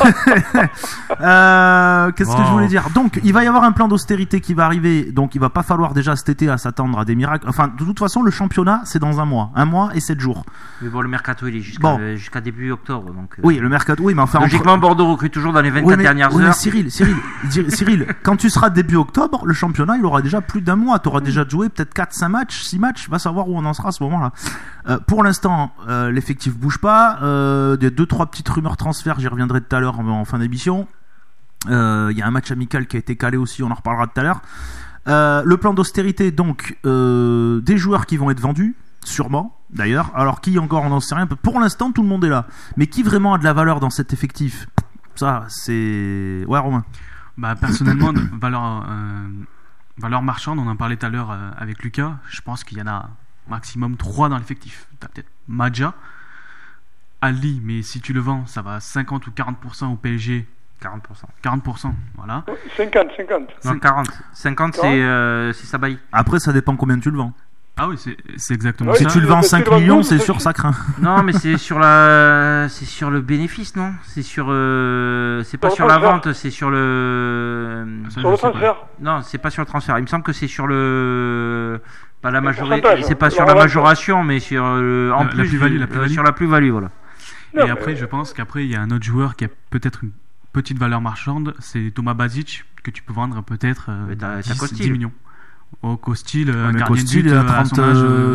euh, qu'est-ce wow. que je voulais dire? Donc, il va y avoir un plan d'austérité qui va arriver. Donc, il va pas falloir déjà cet été à s'attendre à des miracles. Enfin, de toute façon, le championnat, c'est dans un mois. Un mois et sept jours. Mais bon, le mercato, il est jusqu'à, bon. euh, jusqu'à début octobre. Donc, euh... Oui, le mercato, oui, mais enfin. Logiquement, entre... Bordeaux recrute toujours dans les vingt-quatre oui, mais, dernières oui, heures. Mais Cyril, Cyril, Cyril, quand tu seras début octobre, le championnat, il aura déjà plus d'un mois. Tu auras mmh. déjà joué peut-être quatre cinq matchs, six matchs. Va savoir où on en sera à ce moment-là. Euh, pour l'instant, euh, l'effectif bouge pas. Euh, il y a deux trois petites rumeurs transferts. J'y reviendrai tout à l'heure en, en fin d'émission. Il euh, y a un match amical qui a été calé aussi. On en reparlera tout à l'heure. Euh, le plan d'austérité, donc euh, des joueurs qui vont être vendus, sûrement. D'ailleurs, alors qui encore, on n'en sait rien. Pour l'instant, tout le monde est là. Mais qui vraiment a de la valeur dans cet effectif? Ça, c'est ouais, Romain. Bah personnellement, valeur euh, valeur marchande. On en parlait tout à l'heure euh, avec Lucas. Je pense qu'il y en a maximum trois dans l'effectif. T'as peut-être Madja, Ali, mais si tu le vends, ça va à cinquante ou quarante pour cent au P S G. quarante pour cent. quarante pour cent, voilà. cinquante, cinquante. Non, quarante. cinquante, c'est, euh, c'est Sabaï. Après, ça dépend combien tu le vends. Ah oui, c'est, c'est exactement oui, ça. Si tu le vends cinq millions, c'est sûr, ça craint. Non, mais c'est sur la, c'est sur le bénéfice, non? C'est sur, euh... c'est pas sur, sur la vente, c'est sur le. Sur le transfert. Non, c'est pas sur le transfert. Il me semble que c'est sur le. Pas la majoration. C'est pas sur la majoration, mais sur le. En la, plus, la plus-value, la plus-value. Sur la plus-value, voilà. Et après, je pense qu'après, il y a un autre joueur qui a peut-être une petite valeur marchande, c'est Thomas Basic, que tu peux vendre peut-être euh, t'as, dix, t'as dix millions. Au Costil, ouais, un gardien de but à trente euh,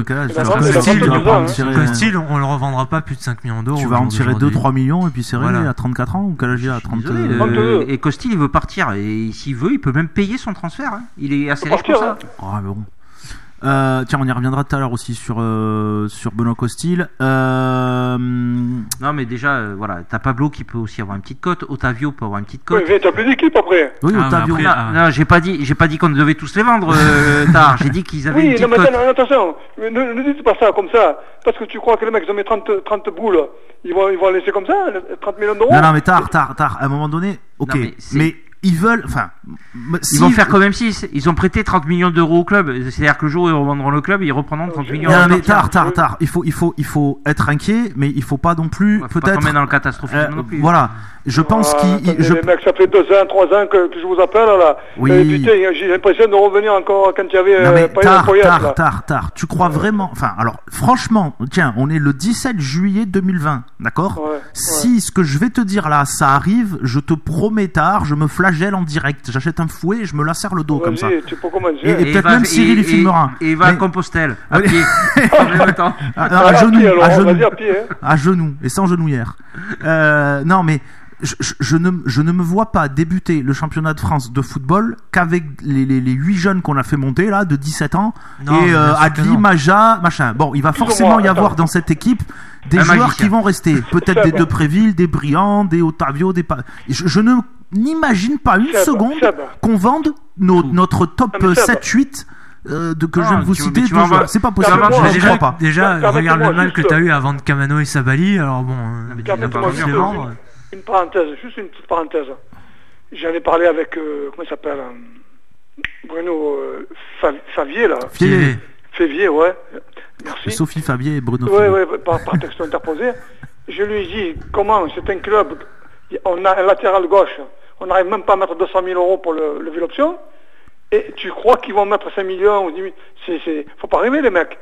Costil, on le revendra pas plus de cinq millions d'euros. Tu vas en tirer deux trois millions et puis c'est réglé voilà. À trente-quatre ans ou quel âge il a trente désolé, euh, Et Costil, il veut partir et s'il veut, il peut même payer son transfert. Hein. Il est assez riche pour ça. Oh, mais bon. Euh, tiens, on y reviendra tout à l'heure aussi sur euh, sur Benoît Costil. Euh... Non, mais déjà, euh, voilà, t'as Pablo qui peut aussi avoir une petite cote. Otavio peut avoir une petite cote. Oui, t'as plus d'équipe après. Oui, ah, Otavio. Après, non, ah. non, j'ai pas dit, j'ai pas dit qu'on devait tous les vendre. Euh, tard, j'ai dit qu'ils avaient oui, une petite non, mais cote. attends, attention, ne, ne dites pas ça comme ça, parce que tu crois que les mecs ils ont mis trente, trente boules, ils vont ils vont laisser comme ça, trente millions d'euros. Non, non, mais tard, tard, tard. À un moment donné, ok, non, mais, mais ils veulent, enfin, ils si vont faire comme M six. Ils ont prêté trente millions d'euros au club. C'est-à-dire que le jour où ils revendront le club, ils reprendront trente millions. Non, mais tard, tard, tard. Il faut, il faut, il faut être inquiet, mais il faut pas non plus ouais, peut-être. Pas dans le catastrophisme euh, non plus. Voilà. Je pense ah, qu'il. Je... Les mecs, ça fait deux ans, trois ans que, que je vous appelle là. Oui. Et putain, j'ai l'impression de revenir encore quand il y avait. Non mais pas tard, Poyet, tard, là. tard, tard. Tu crois vraiment. Enfin, alors, franchement, tiens, on est le dix-sept juillet deux mille vingt, d'accord ouais, Si ouais. ce que je vais te dire là, ça arrive, je te promets tard, je me flagelle en direct. J'achète un fouet et je me lacère le dos Vas-y, comme ça. Tu peux commencer. Et, et, et peut-être même Cyril, il filmera. Et il va à Compostelle, à pied. En même temps. À, à, à genoux, pied, alors, à genoux, à, pied, hein. à genoux, et sans genouillère. Euh, non mais. Je, je, je, ne, je ne me vois pas débuter le championnat de France de football qu'avec les, les, les huit jeunes qu'on a fait monter là de dix-sept ans non, et euh, Adli, Maja, machin. Bon, il va forcément moi, y avoir dans cette équipe des un joueurs magicien. Qui vont rester. Peut-être des Depréville, des Briand, des Otavio, des pa... je, je ne n'imagine pas une Seb, seconde Seb. qu'on vende nos, notre top ah, sept huit Euh, de, que ah, je viens de vous citer deux joueurs. C'est pas possible. Je déjà, crois pas. Déjà, regarde le mal que tu as eu à vendre Camano et Sabali. Alors bon, il n'a pas les vendre. Une parenthèse, juste une petite parenthèse. J'en ai parlé avec, euh, comment il s'appelle euh, Bruno euh, Favier, là. Févier. Févier, ouais. Merci. Sophie Favier et Bruno Favier. Oui, oui, par, par texto interposé. Je lui ai dit, comment, c'est un club, on a un latéral gauche, on n'arrive même pas à mettre deux cent mille euros pour le, le Véloption, et tu crois qu'ils vont mettre cinq millions ou dix millions? C'est, c'est, faut pas rêver, les mecs.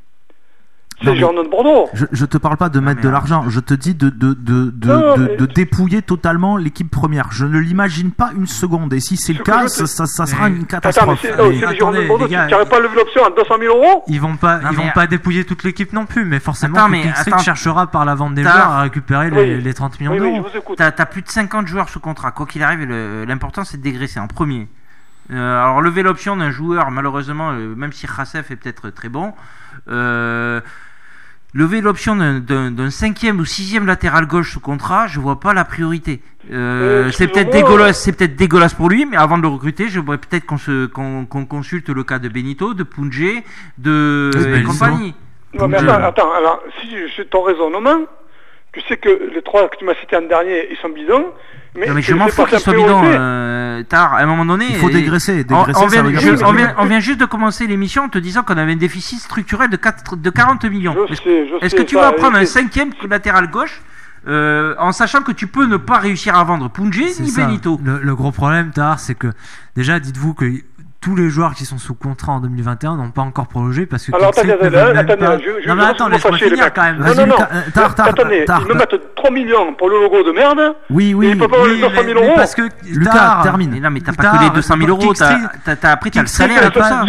C'est genre de Bordeaux. Je, je te parle pas de mettre de l'argent, je te dis de, de, de, de, non, de, de dépouiller totalement l'équipe première. Je ne l'imagine pas une seconde. Et si c'est le cas, te... ça, ça, ça sera mais... une catastrophe. Attends, mais c'est, c'est les Girondins de Bordeaux, tu n'arrives pas à lever l'option à deux cent mille euros. Ils vont pas, non, ils vont mais... pas dépouiller toute l'équipe non plus, mais forcément, attends, mais, attends, cherchera par la vente des joueurs à récupérer oui. les, les trente millions oui, d'euros. Oui, t'as, t'as plus de cinquante joueurs sous contrat. Quoi qu'il arrive, le, l'important c'est de dégraisser en premier. Euh, alors lever l'option d'un joueur, malheureusement, euh, même si Khassef est peut-être très bon, euh, lever l'option d'un, d'un, d'un cinquième ou sixième latéral gauche sous contrat, je vois pas la priorité. Euh, euh, c'est peut-être dégueulasse, c'est peut-être dégueulasse pour lui, mais avant de le recruter, je voudrais peut-être qu'on se qu'on, qu'on consulte le cas de Benito, de Pungé, de euh, et compagnie. Non mais attends, attends, alors si je suis ton raisonnement, tu sais que les trois que tu m'as cités en dernier, ils sont bidons. Mais, non mais je m'en fous qu'ils soient bidons. Euh, tard, à un moment donné. Il faut dégraisser. dégraisser on, on, vient, je, on, vient, on vient juste de commencer l'émission en te disant qu'on avait un déficit structurel de, quatre, de quarante millions. Je est-ce, sais, je est-ce sais, que tu vas prendre un cinquième latéral gauche euh, en sachant que tu peux ne pas réussir à vendre Pungé ni ça. Benito? Le, le gros problème, Tard, c'est que déjà, dites-vous que tous les joueurs qui sont sous contrat en deux mille vingt et un n'ont pas encore prolongé parce que. Alors attendez, attendez, attendez, pas... je, je, non mais attends, laisse-moi finir quand même. Non, non, non, tard, tard, attendez, tard, ils me mettent trois millions pour le logo de merde. Oui, oui. Et ils peuvent pas oui, deux cent mille euros. Parce que Lucas termine. Mais non, mais t'as pas que les deux cent mille euros, t'as, t'as, t'as appris, t'as le salaire et tout ça.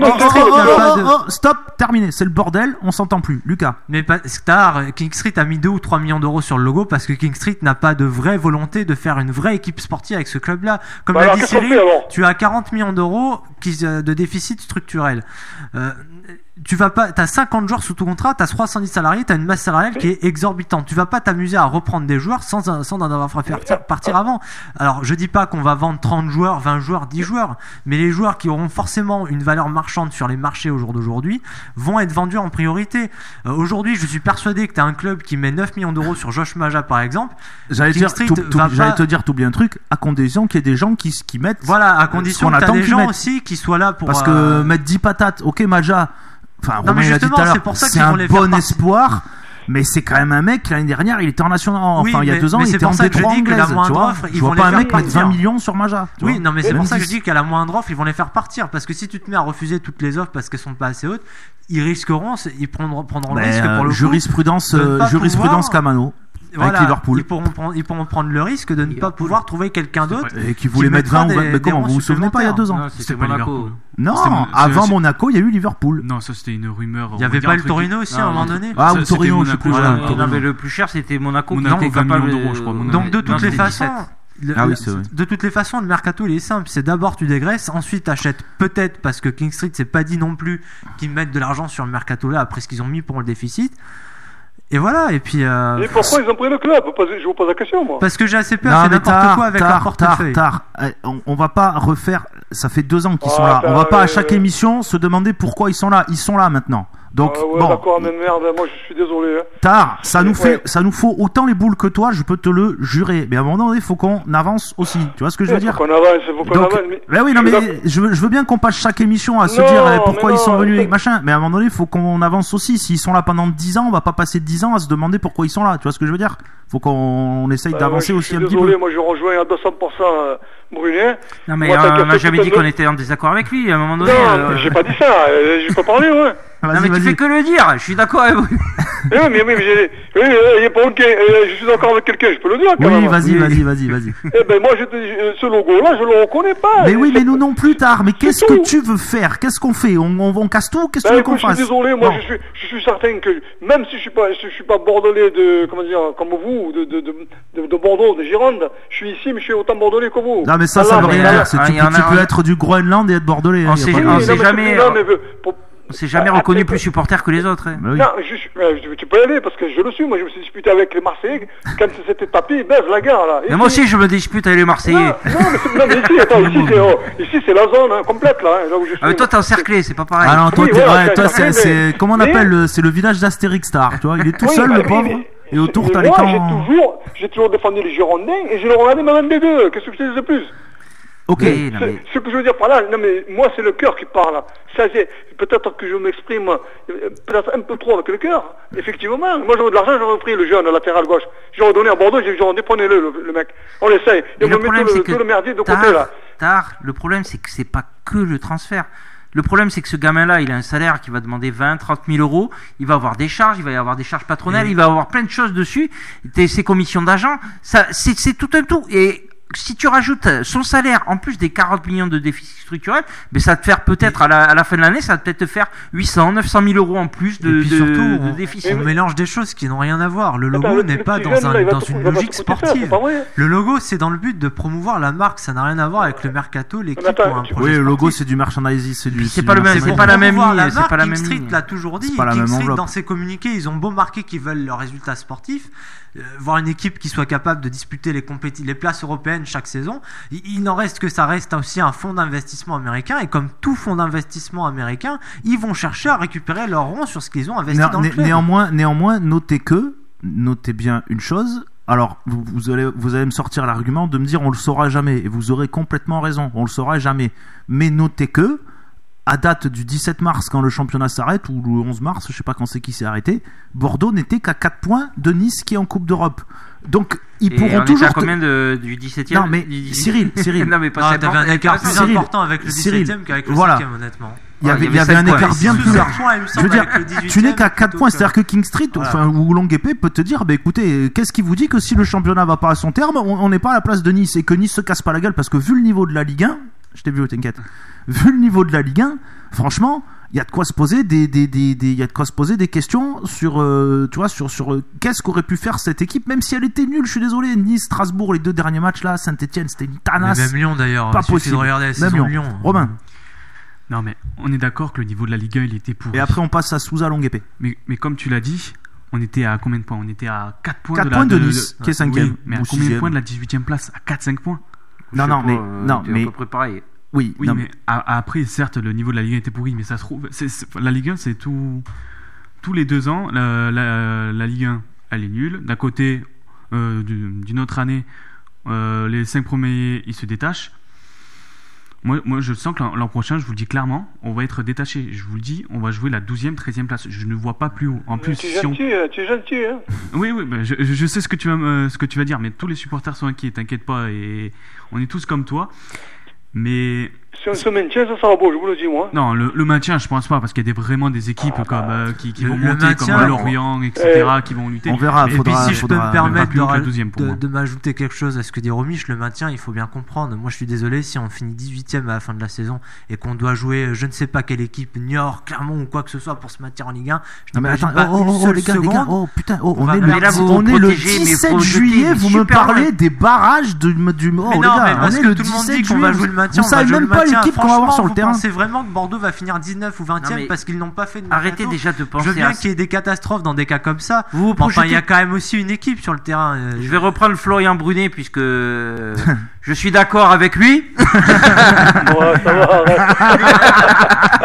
Stop, terminé, c'est le bordel, on s'entend plus. Lucas. Mais Tard, King Street a mis deux ou trois millions d'euros sur le logo parce que King Street n'a pas de vraie volonté de faire une vraie équipe sportive avec ce club-là. Comme l'a dit Cyril, tu as quarante millions d'euros de déficit structurel. Euh, tu vas pas, t'as cinquante joueurs sous ton contrat, t'as soixante-dix salariés, t'as une masse salariale qui est exorbitante. Tu vas pas t'amuser à reprendre des joueurs sans, sans en avoir fait partir, partir avant. Alors, je dis pas qu'on va vendre trente joueurs, vingt joueurs, dix joueurs, mais les joueurs qui auront forcément une valeur marchande sur les marchés au jour d'aujourd'hui vont être vendus en priorité. Euh, aujourd'hui, je suis persuadé que t'as un club qui met neuf millions d'euros sur Josh Maja, par exemple. J'allais, dire, tout, tout, j'allais pas... te dire, t'oublies un truc, à condition qu'il y ait des gens qui, qui mettent. Voilà, à condition que t'as des gens aussi qui soient là pour. Parce que euh... mettre dix patates, ok, Maja. Enfin, non, Romain l'a dit tout à l'heure, c'est, c'est un bon espoir, mais c'est quand même un mec, l'année dernière, il était en national, enfin, oui, il y a deux ans, il était en D trois anglaise, tu vois. Je vois pas un mec mettre vingt millions sur Maja. Oui, non, mais c'est pour ça que je dis qu'à la moindre offre, ils vont les faire partir, parce que si tu te mets à refuser toutes les offres parce qu'elles sont pas assez hautes, ils risqueront, ils prendront, prendront le risque pour le coup. Jurisprudence, jurisprudence Camano. Voilà, ils pourront, prendre, ils pourront prendre le risque de ne pas pouvoir trouver quelqu'un d'autre et qui voulait mettre vingt ou vingt. Mais comment, vous vous souvenez pas il y a deux ans? Non, c'était, c'était pas Monaco. Non, c'était, avant c'est, Monaco, il y a eu Liverpool. Non, ça c'était une rumeur. Il y avait pas le Torino aussi à un moment donné. Ah, ou Torino, je sais plus. Non, mais le plus cher c'était Monaco. Monaco, vingt millions d'euros, je crois. Donc de toutes les façons. Le, ah oui, de toutes les façons, le mercato il est simple. C'est d'abord tu dégraisses, ensuite t'achètes peut-être parce que King Street c'est pas dit non plus qu'ils mettent de l'argent sur le mercato là après ce qu'ils ont mis pour le déficit. Et voilà, et puis. Euh... Et pourquoi ils ont pris le club? Je vous pose la question, moi. Parce que j'ai assez peur, c'est n'importe tard, quoi avec tard, leur portefeuille. Tard, tard. On, on va pas refaire. Ça fait deux ans qu'ils oh, sont là. On va pas à chaque émission se demander pourquoi ils sont là. Ils sont là maintenant. Donc, ah ouais, bon. D'accord, mais merde, moi je suis désolé. Hein. Tard, ça nous, fait, ouais. ça nous faut autant les boules que toi, je peux te le jurer. Mais à un moment donné, il faut qu'on avance aussi. Tu vois ce que je veux il dire? Faut qu'on avance, faut qu'on Donc, avance. Mais... Ben oui, non, mais je veux, je veux bien qu'on passe chaque émission à se non, dire eh, pourquoi non, ils sont venus c'est... avec machin. Mais à un moment donné, il faut qu'on avance aussi. S'ils sont là pendant dix ans, on va pas passer dix ans à se demander pourquoi ils sont là. Tu vois ce que je veux dire? Faut qu'on on essaye bah, d'avancer ouais, aussi un désolé, petit peu. Moi, je rejoins à deux cents pour cent euh, Brunet. Non, mais moi, euh, on n'a jamais dit qu'on était en désaccord avec lui. À un moment donné. Non, euh... j'ai pas dit ça. Euh, j'ai pas parlé, ouais. Non, mais tu fais que le dire. Je suis d'accord avec vous. Oui, mais oui, mais j'ai... Oui, il y a pas aucun... Je suis d'accord avec quelqu'un, je peux le dire quand oui, même. Vas-y, oui, vas-y, vas-y, vas-y. Eh ben, moi, je te... ce logo-là, je le reconnais pas. Mais oui, mais nous non plus, tard. Mais qu'est-ce que tu veux faire? Qu'est-ce qu'on fait? on, on, on casse tout? Qu'est-ce que ben, tu veux qu'on fasse? Je suis désolé, moi, je suis, je suis certain que même si je suis pas, je suis pas bordelais de, comment dire, comme vous, de, de, de, de Bordeaux, de Gironde, je suis ici, mais je suis autant bordelais que vous. Non, mais ça, ça veut rien dire. Tu peux être du Groenland et être bordelais. On sait jamais. On s'est jamais ah, reconnu après, plus supporter que les autres. Hein. Bah oui. Non, je, je, tu peux y aller parce que je le suis. Moi, je me suis disputé avec les Marseillais quand c'était tapis, bève la gare là. Mais moi aussi, je me dispute avec les Marseillais. Non, non, mais, non, mais ici, attends, ici, c'est, oh, ici, c'est la zone hein, complète là, hein, là où je suis. Ah, mais toi, t'es encerclé, c'est pas pareil. Ah non, toi, oui, t'es, voilà, ouais, toi, c'est, c'est, mais, comment on appelle, mais, c'est le village d'Astérix Star. Tu vois, il est tout oui, seul, bah, le oui, pauvre. Mais, et autour, t'as les camps. Moi, j'ai toujours, j'ai toujours défendu les Girondins et je le regardais même des deux. Qu'est-ce que je te dis de plus? Ok. Oui, non, mais... Ce que je veux dire par là, non mais moi c'est le cœur qui parle. Ça, c'est... Peut-être que je m'exprime peut-être un peu trop avec le cœur. Effectivement, moi j'aurais de l'argent, j'aurais pris le jeune latéral gauche. J'aurais donné à Bordeaux, j'aurais dit prenez-le le, le mec. On l'essaye. Et on me met tout, le, tout le merdier de tard, côté là. Tard, le problème c'est que c'est pas que le transfert. Le problème, c'est que ce gamin-là, il a un salaire qui va demander vingt, trente mille euros. Il va avoir des charges, il va y avoir des charges patronales, mmh. il va avoir plein de choses dessus. Ses commissions d'agent, ça, c'est, c'est tout un tout. Et si tu rajoutes son salaire en plus des quarante millions de déficit structurel, mais ça va te faire peut-être à la, à la fin de l'année, ça va peut-être te faire huit cents, neuf cent mille euros en plus de, et puis de, surtout, de on, déficit. On mélange des choses qui n'ont rien à voir. Le logo Attends, n'est le pas dans, un, dans une logique sportive. Le logo, c'est dans le but de promouvoir la marque. Ça n'a rien à voir avec le mercato, l'équipe attends, ou un tu... projet. Oui, le logo, sportif. c'est du merchandising, c'est du. C'est, c'est pas le même, c'est pas la même ligne. C'est pas la même King Street ligne. l'a toujours dit. King Street, dans ses communiqués, ils ont beau marquer qu'ils veulent leurs résultats sportifs. Euh, voir une équipe qui soit capable de disputer les, compéti- les places européennes chaque saison, il, il n'en reste que ça reste aussi un fonds d'investissement américain, et comme tout fonds d'investissement américain, ils vont chercher à récupérer leur rond sur ce qu'ils ont investi Né- dans le club. Néanmoins, néanmoins, notez que, notez bien une chose, alors vous, vous, allez, vous allez me sortir l'argument de me dire on le saura jamais, et vous aurez complètement raison, on le saura jamais, mais notez que à date du dix-sept mars, quand le championnat s'arrête, ou le onze mars, je sais pas quand c'est qui s'est arrêté, Bordeaux n'était qu'à quatre points de Nice qui est en Coupe d'Europe. Donc ils et pourront on toujours. À combien de, du dix-septième? Non mais du... Cyril, Cyril. non mais pas non, t'avais un écart plus Cyril, important avec le dix-septième qu'avec le voilà. cinquième, honnêtement. Il y avait, ouais, il y avait, il y avait un écart bien plus large. Je veux dire, tu n'es qu'à quatre points, c'est-à-dire que King Street, voilà. enfin, ou Longuepé peut te dire, bah écoutez, qu'est-ce qui vous dit que si le championnat va pas à son terme, on n'est pas à la place de Nice et que Nice se casse pas la gueule, parce que vu le niveau de la Ligue un, je t'ai vu, t'inquiète, vu le niveau de la Ligue un, franchement, il y a de quoi se poser des, des, des, des, il y a de quoi se poser des questions sur, euh, tu vois, sur, sur euh, qu'est-ce qu'aurait pu faire cette équipe, même si elle était nulle. Je suis désolé, Nice, Strasbourg, les deux derniers matchs là, Saint-Etienne, c'était une tanasse. Mais même Lyon d'ailleurs, pas il possible. De regarder la même saison Lyon. Lyon. Romain. Non mais on est d'accord que le niveau de la Ligue un il était pourri. Et après on passe à Souza Longuepé. Mais, mais comme tu l'as dit, on était à combien de points? On était à quatre points quatre de la points de, de Nice, de, qui est cinquième. Oui, mais à combien de points de la dix-huitième place? À quatre cinq points. Non non pas, mais euh, non mais à peu près pareil. Oui, oui non, mais, mais à, après certes le niveau de la Ligue un était pourri, mais ça se trouve c'est, c'est, la Ligue un c'est tout tous les deux ans la, la, la Ligue un elle est nulle. D'un côté euh, d'une autre année euh, les cinq premiers ils se détachent. Moi, moi, je sens que l'an, l'an prochain, je vous le dis clairement, on va être détaché. Je vous le dis, on va jouer la douzième, treizième place. Je ne vois pas plus haut. En plus, tu es si gentil, on... tu es gentil. Hein. Oui, oui, bah, je, je sais ce que tu vas, me, ce que tu vas dire, mais tous les supporters sont inquiets. T'inquiète pas, et on est tous comme toi. Mais si on se maintient, ça sera beau, je vous le dis moi. Non, le, le maintien, je pense pas, parce qu'il y a des, vraiment des équipes ah, comme euh, qui, qui le, vont monter, maintien, comme Lorient, et cetera, eh, qui vont lutter. On verra. Et faudra, puis si faudra, je peux me permettre de, de, de, de m'ajouter quelque chose à ce que dit Romiche, le maintien, il faut bien comprendre. Moi, je suis désolé si on finit dix-huitième à la fin de la saison et qu'on doit jouer, je ne sais pas quelle équipe, Niort, Clermont ou quoi que ce soit pour se maintenir en Ligue un. Je non mais attends, pas oh, une oh, seule les gars, seconde, les gars, oh putain, oh, on, on est le, là, on est le dix-sept juillet, vous me parlez des barrages du, du, oh les gars, on est le dix-sept juillet, on va jouer le maintien, on savait même pas l'équipe qu'on va avoir sur le terrain. C'est vraiment que Bordeaux va finir dix-neuf ou vingtième parce qu'ils n'ont pas fait de mercato. Arrêtez déjà de penser. Je veux bien à... qu'il y ait des catastrophes dans des cas comme ça. Vous vous projetez... Enfin, il y a quand même aussi une équipe sur le terrain. Euh... Je vais reprendre Florian Brunet puisque je suis d'accord avec lui. Bon, ça va,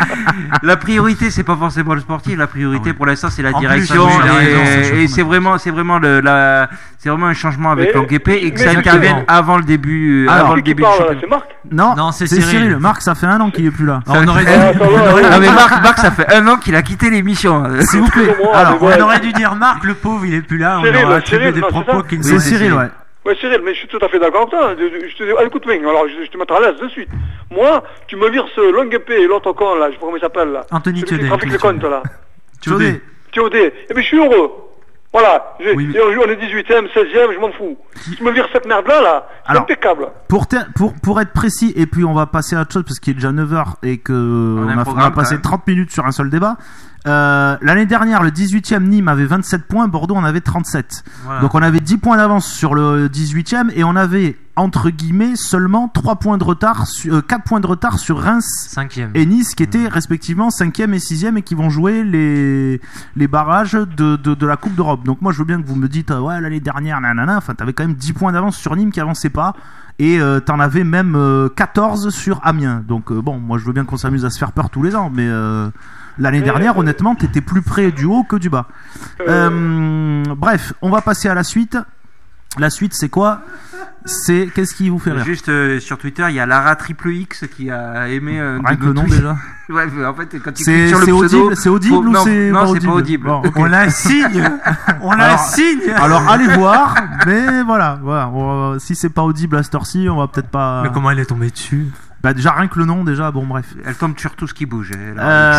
La priorité, c'est pas forcément le sportif. La priorité, ah oui. pour l'instant, c'est la en direction. Plus, et, raison, et c'est vraiment, c'est vraiment le, la, c'est vraiment un changement avec l'Angépé et que ça intervienne avant le début, Alors, avant le début. Parle, c'est Marc. Non, non c'est Cyril. Cyril. Marc, ça fait un an qu'il est plus là. Ah, on aurait dû. Non mais Marc, Marc, ça fait un an qu'il a quitté l'émission. S'il vous plaît. Alors, on aurait dû dire Marc, le pauvre, il est plus là. On aurait attribué des propos qui ne sont pas. C'est Cyril, ouais. Ouais, Cyril, mais je suis tout à fait d'accord avec toi. Je, je, je te dis, ah, écoute, Wing, alors je, je te mettrai à l'aise de suite. Moi, tu me vires ce Longuepé et l'autre con, là, je sais pas comment il s'appelle, là. Anthony Thiodé. Celui qui trafique les comptes, là. Thiodé. Thiodé. Eh bien, je suis heureux. Voilà. Oui, mais... On est dix-huitième, seizième, je m'en fous. Tu me vires cette merde-là, là, c'est alors, impeccable. Pour, ter- pour, pour être précis, et puis on va passer à autre chose, parce qu'il est déjà neuf heures et qu'on on a, on a passé trente minutes sur un seul débat. Euh, l'année dernière, le dix-huitième Nîmes avait vingt-sept points, Bordeaux en avait trente-sept. Voilà. Donc on avait dix points d'avance sur le dix-huitième et on avait entre guillemets seulement trois points de retard, sur, euh, quatre points de retard sur Reims cinquième. Et Nice qui étaient respectivement cinquième et sixième et qui vont jouer les les barrages de, de, de la Coupe d'Europe. Donc moi je veux bien que vous me dites euh, ouais l'année dernière nanana, enfin t'avais quand même dix points d'avance sur Nîmes qui avançait pas. Et euh, t'en avais même euh, quatorze sur Amiens. Donc euh, bon, moi je veux bien qu'on s'amuse à se faire peur tous les ans, mais euh, l'année mais dernière, euh... honnêtement, t'étais plus près du haut que du bas. Euh... Euh, bref, on va passer à la suite. La suite, c'est quoi? C'est qu'est-ce qui vous fait rire? Juste euh, sur Twitter, il y a Lara Triple X qui a aimé. Euh, Rien que le nom déjà. Ouais, en fait, quand tu c'est, sur le c'est pseudo, audible, c'est audible faut... ou non, c'est non, pas c'est audible pas audible. Bon, okay. On la signe. On la alors, signe. Alors allez voir, mais voilà, voilà. On va, si c'est pas audible à cette heure-ci, on va peut-être pas. Mais comment elle est tombée dessus? Bah déjà rien que le nom déjà, bon bref. Elle tombe sur tout ce qui bouge. Elle,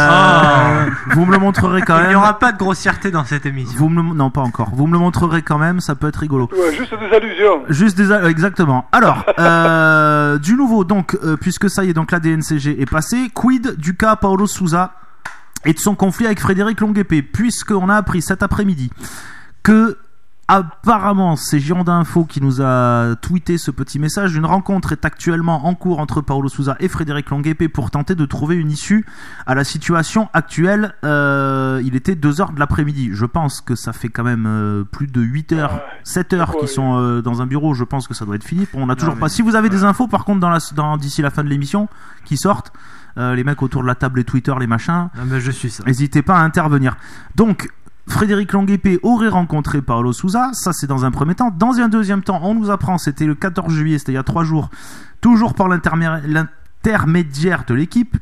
euh, oh. Vous me le montrerez quand même. Il n'y aura pas de grossièreté dans cette émission. Vous me le... Non pas encore. Vous me le montrerez quand même, ça peut être rigolo. Ouais, juste des allusions. Juste des a... exactement. Alors euh, du nouveau donc euh, puisque ça y est donc la D N C G est passée, quid du cas Paulo Sousa et de son conflit avec Frédéric Longuepé, puisqu'on a appris cet après-midi que apparemment, c'est Girondin Info qui nous a tweeté ce petit message. Une rencontre est actuellement en cours entre Paulo Sousa et Frédéric Longuepé pour tenter de trouver une issue à la situation actuelle. Euh, il était deux heures de l'après-midi. Je pense que ça fait quand même euh, plus de huit heures, sept heures qui sont euh, dans un bureau. Je pense que ça doit être fini. On n'a toujours non, pas. Si vous avez des infos, par contre, dans la, dans, d'ici la fin de l'émission, qui sortent, euh, les mecs autour de la table, les Twitter, les machins, ah ben je suis ça. N'hésitez pas à intervenir. Donc, Frédéric Longuepé aurait rencontré Paulo Sousa, ça c'est dans un premier temps. Dans un deuxième temps, on nous apprend, c'était le quatorze juillet, c'était il y a trois jours, toujours par l'intermédiaire de l'équipe,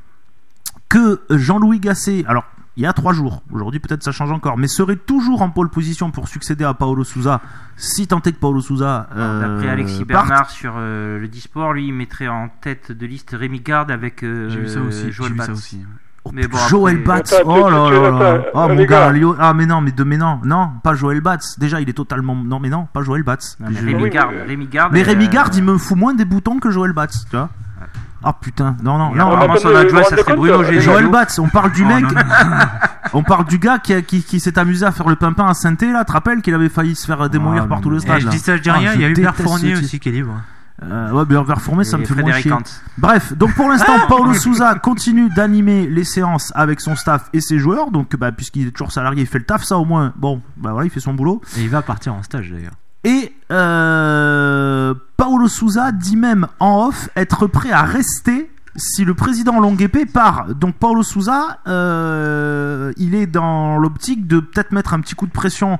que Jean-Louis Gasset, alors il y a trois jours, aujourd'hui peut-être ça change encore, mais serait toujours en pole position pour succéder à Paulo Sousa, si tant est que Paulo Sousa euh, D'après Alexis parte. Bernard sur euh, le Disport, lui il mettrait en tête de liste Rémi Garde avec euh, j'ai vu ça aussi, Joël j'ai vu Batz. ça aussi. Oh, mais bon, Joël après... Batz, oh là là là, oh mon gars, Lio... ah mais non, mais de mais non, non, pas Joël Batz. Déjà, il est totalement non, mais non, pas Joël Batz. Non, mais je... Rémi Garde, Rémi Garde. Mais Rémi Garde, il me fout moins des boutons que Joël Batz, tu vois. Ah oh, putain, non non, non. Vraiment son adjoint, ça serait Bruno G. Joël Batz, on parle du mec, on parle du gars qui, qui, qui s'est amusé à faire le pimpin à Saint-Étienne, là, tu te rappelles qu'il avait failli se faire démolir par tout le stade. Je dis ça, je dis rien. Il y a Hubert Fournier aussi qui est libre. Euh, ouais, Hubert Fournier, ça me fait moins chier. Bref, donc pour l'instant, Paulo Sousa continue d'animer les séances avec son staff et ses joueurs. Donc, bah, puisqu'il est toujours salarié, il fait le taf, ça au moins. Bon, bah voilà, il fait son boulot. Et il va partir en stage d'ailleurs. Et euh, Paulo Sousa dit même en off être prêt à rester si le président Longuepé part. Donc Paulo Sousa, euh, il est dans l'optique de peut-être mettre un petit coup de pression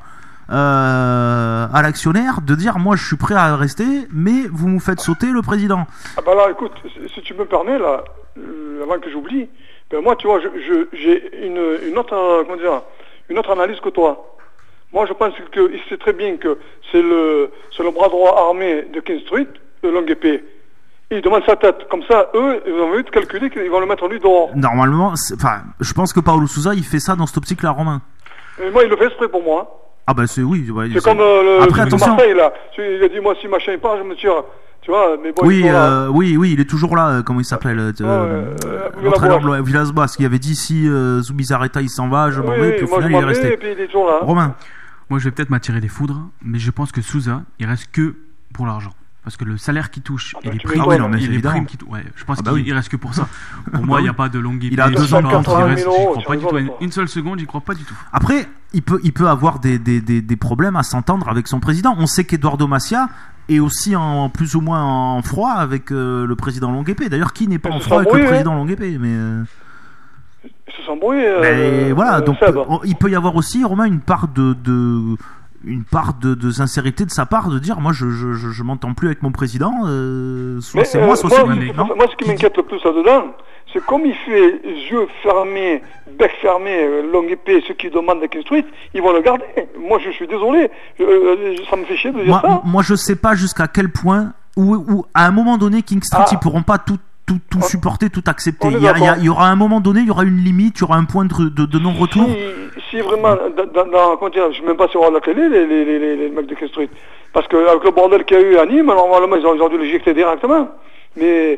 Euh, à l'actionnaire, de dire moi je suis prêt à rester, mais vous me faites sauter le président. Ah bah là écoute, si tu me permets là, euh, avant que j'oublie, ben moi tu vois, je, je, j'ai une, une autre euh, comment dire, une autre analyse que toi. Moi je pense qu'il sait très bien que c'est le, c'est le bras droit armé de King Street, de Longuepé. Il demande sa tête. Comme ça, eux, ils ont envie de calculer qu'ils vont le mettre lui dehors. Normalement, enfin, je pense que Paulo Sousa il fait ça dans cette optique-là, Romain. Et moi il le fait exprès pour moi. Ah bah c'est oui. Ouais, c'est, c'est comme euh, le Après, attention. Marseille là. Il a dit moi si machin part je me tire. Tu vois. Mais bon, oui, euh, oui, oui, il est toujours là. Euh, comment il s'appelle euh, euh, l'entraîneur de Villas-Boas qui avait dit si euh, Zubizarreta il s'en va, je m'en vais. Puis au final il est resté. Et puis il est toujours là. Romain. Moi je vais peut-être m'attirer des foudres, mais je pense que Sousa il reste que pour l'argent. Parce que le salaire qu'il touche ah bah, et les primes, ah oui, non, et les primes qu'il touche, ouais, je pense ah bah qu'il oui. reste que pour ça. Pour moi, il n'y a pas de longue Il a deux ans de contrat. J'y crois pas du tout. Une, une seule seconde, j'y crois pas du tout. Après, il peut, il peut avoir des, des, des, des problèmes à s'entendre avec son président. On sait qu'Eduardo Macia est aussi en plus ou moins en froid avec euh, le président Longuepé. D'ailleurs, qui n'est pas en froid avec le président Longuepé, mais. Euh... Ils se sont brouillés. Euh, voilà, euh, donc on, il peut y avoir aussi, Romain, une part de, de une part de, de sincérité de sa part de dire moi je je je, je m'entends plus avec mon président. Euh, soit c'est euh, moi, soit c'est lui. Moi, moi, ce qui m'inquiète le plus là-dedans, c'est comme il fait yeux fermés, bec fermé, longue épée, ceux qui demandent à King Street, ils vont le garder. Moi, je suis désolé, je, ça me fait chier de dire moi, ça. Moi, je sais pas jusqu'à quel point où, où à un moment donné King Street, ah. ils pourront pas tout tout, tout on, supporter, tout accepter. Il y, a, il, y a, il y aura un moment donné, il y aura une limite, il y aura un point de, de, de non-retour. Si, si vraiment, dans, dans, comment dire, je ne sais même pas si on va la télé, les, les, les, les, les mecs de King Street. Parce qu'avec le bordel qu'il y a eu à Nîmes, normalement, ils ont, ils ont dû l'éjecter directement. Mais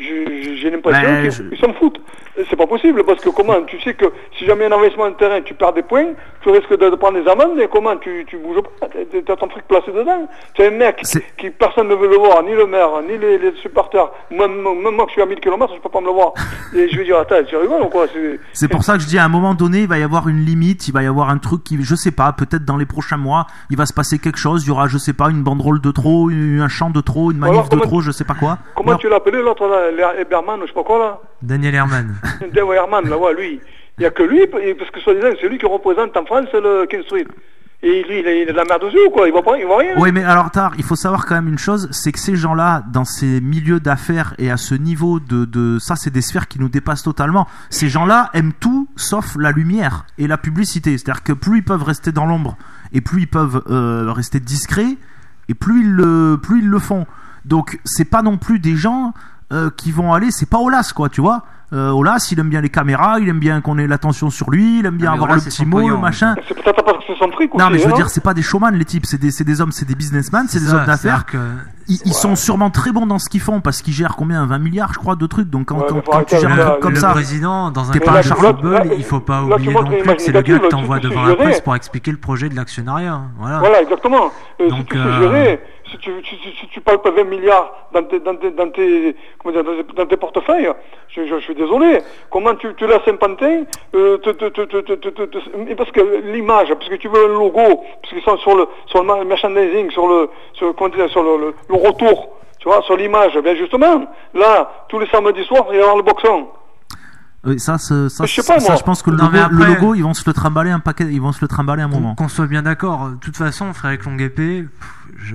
j'ai l'impression qu'ils je... s'en foutent. C'est pas possible, parce que comment, tu sais que si jamais un investissement de terrain, tu perds des points, tu risques de, de prendre des amendes, et comment, tu, tu bouges pas, tu as ton truc placé dedans. Tu es un mec qui, personne ne veut le voir, ni le maire, ni les, les supporters, même, même moi que je suis à mille kilomètres, je peux pas me le voir. Et je vais dire, attends, tu rigoles ou quoi? C'est pour ça que je dis, à un moment donné, il va y avoir une limite, il va y avoir un truc qui, je sais pas, peut-être dans les prochains mois, il va se passer quelque chose, il y aura, je sais pas, une banderole de trop, un chant de trop, une manif alors, de trop, je sais pas quoi. Comment non. tu l'as appelé l'autre là, Eberman, je sais pas quoi là? Daniel Herman. Daniel Herman, là, ouais, lui. Il n'y a que lui, parce que soi-disant, c'est lui qui représente en France le King Street. Et lui, il a, il a de la merde aux yeux, quoi. Il voit pas, il voit rien. Oui, mais alors, tard, il faut savoir quand même une chose, c'est que ces gens-là, dans ces milieux d'affaires et à ce niveau de, de, ça, c'est des sphères qui nous dépassent totalement. Ces gens-là aiment tout, sauf la lumière et la publicité. C'est-à-dire que plus ils peuvent rester dans l'ombre et plus ils peuvent euh, rester discrets, et plus ils le, plus ils le font. Donc, c'est pas non plus des gens euh, qui vont aller, c'est pas Olas, quoi, tu vois. Euh, Olas, il aime bien les caméras, il aime bien qu'on ait l'attention sur lui, il aime bien ah, avoir Olas, le petit mot, pognon, le machin. C'est peut-être parce que c'est son fric aussi. Non, mais je veux hein, dire, c'est pas des showman, les types, c'est des, c'est des hommes, c'est des businessmen, c'est, c'est des ça, hommes d'affaires. Que... Ils, ils ouais. sont sûrement très bons dans ce qu'ils font parce qu'ils gèrent combien, vingt milliards, je crois, de trucs. Donc quand, ouais, quand, quand tu gères un truc comme le ça. Le président, dans un cas de football, il faut pas là, oublier non plus que c'est le gars que t'envoies devant la presse pour expliquer le projet de l'actionnariat. Voilà. Voilà, exactement. Donc, tu sais gérer. Si tu, si, si, si tu parles pas vingt milliards dans tes, dans tes, dans tes, comment dire, dans tes, dans tes portefeuilles, je, je, je suis désolé. Comment tu, tu laisses un pantin, euh, te, te, te, te, te, te, te, parce que l'image, parce que tu veux un logo, parce qu'ils sont sur le, sur le merchandising, sur le, sur, comment dire, sur le, le, le retour, tu vois, sur l'image. Bien justement, là, tous les samedis soirs, il va y avoir le boxon. Oui, ça, ça, ça, je, pas, ça je pense que le logo, après, le logo, ils vont se le trimballer un paquet, ils vont se le trimballer un moment. Qu'on soit bien d'accord. De toute façon, Frédéric Longuepée, je,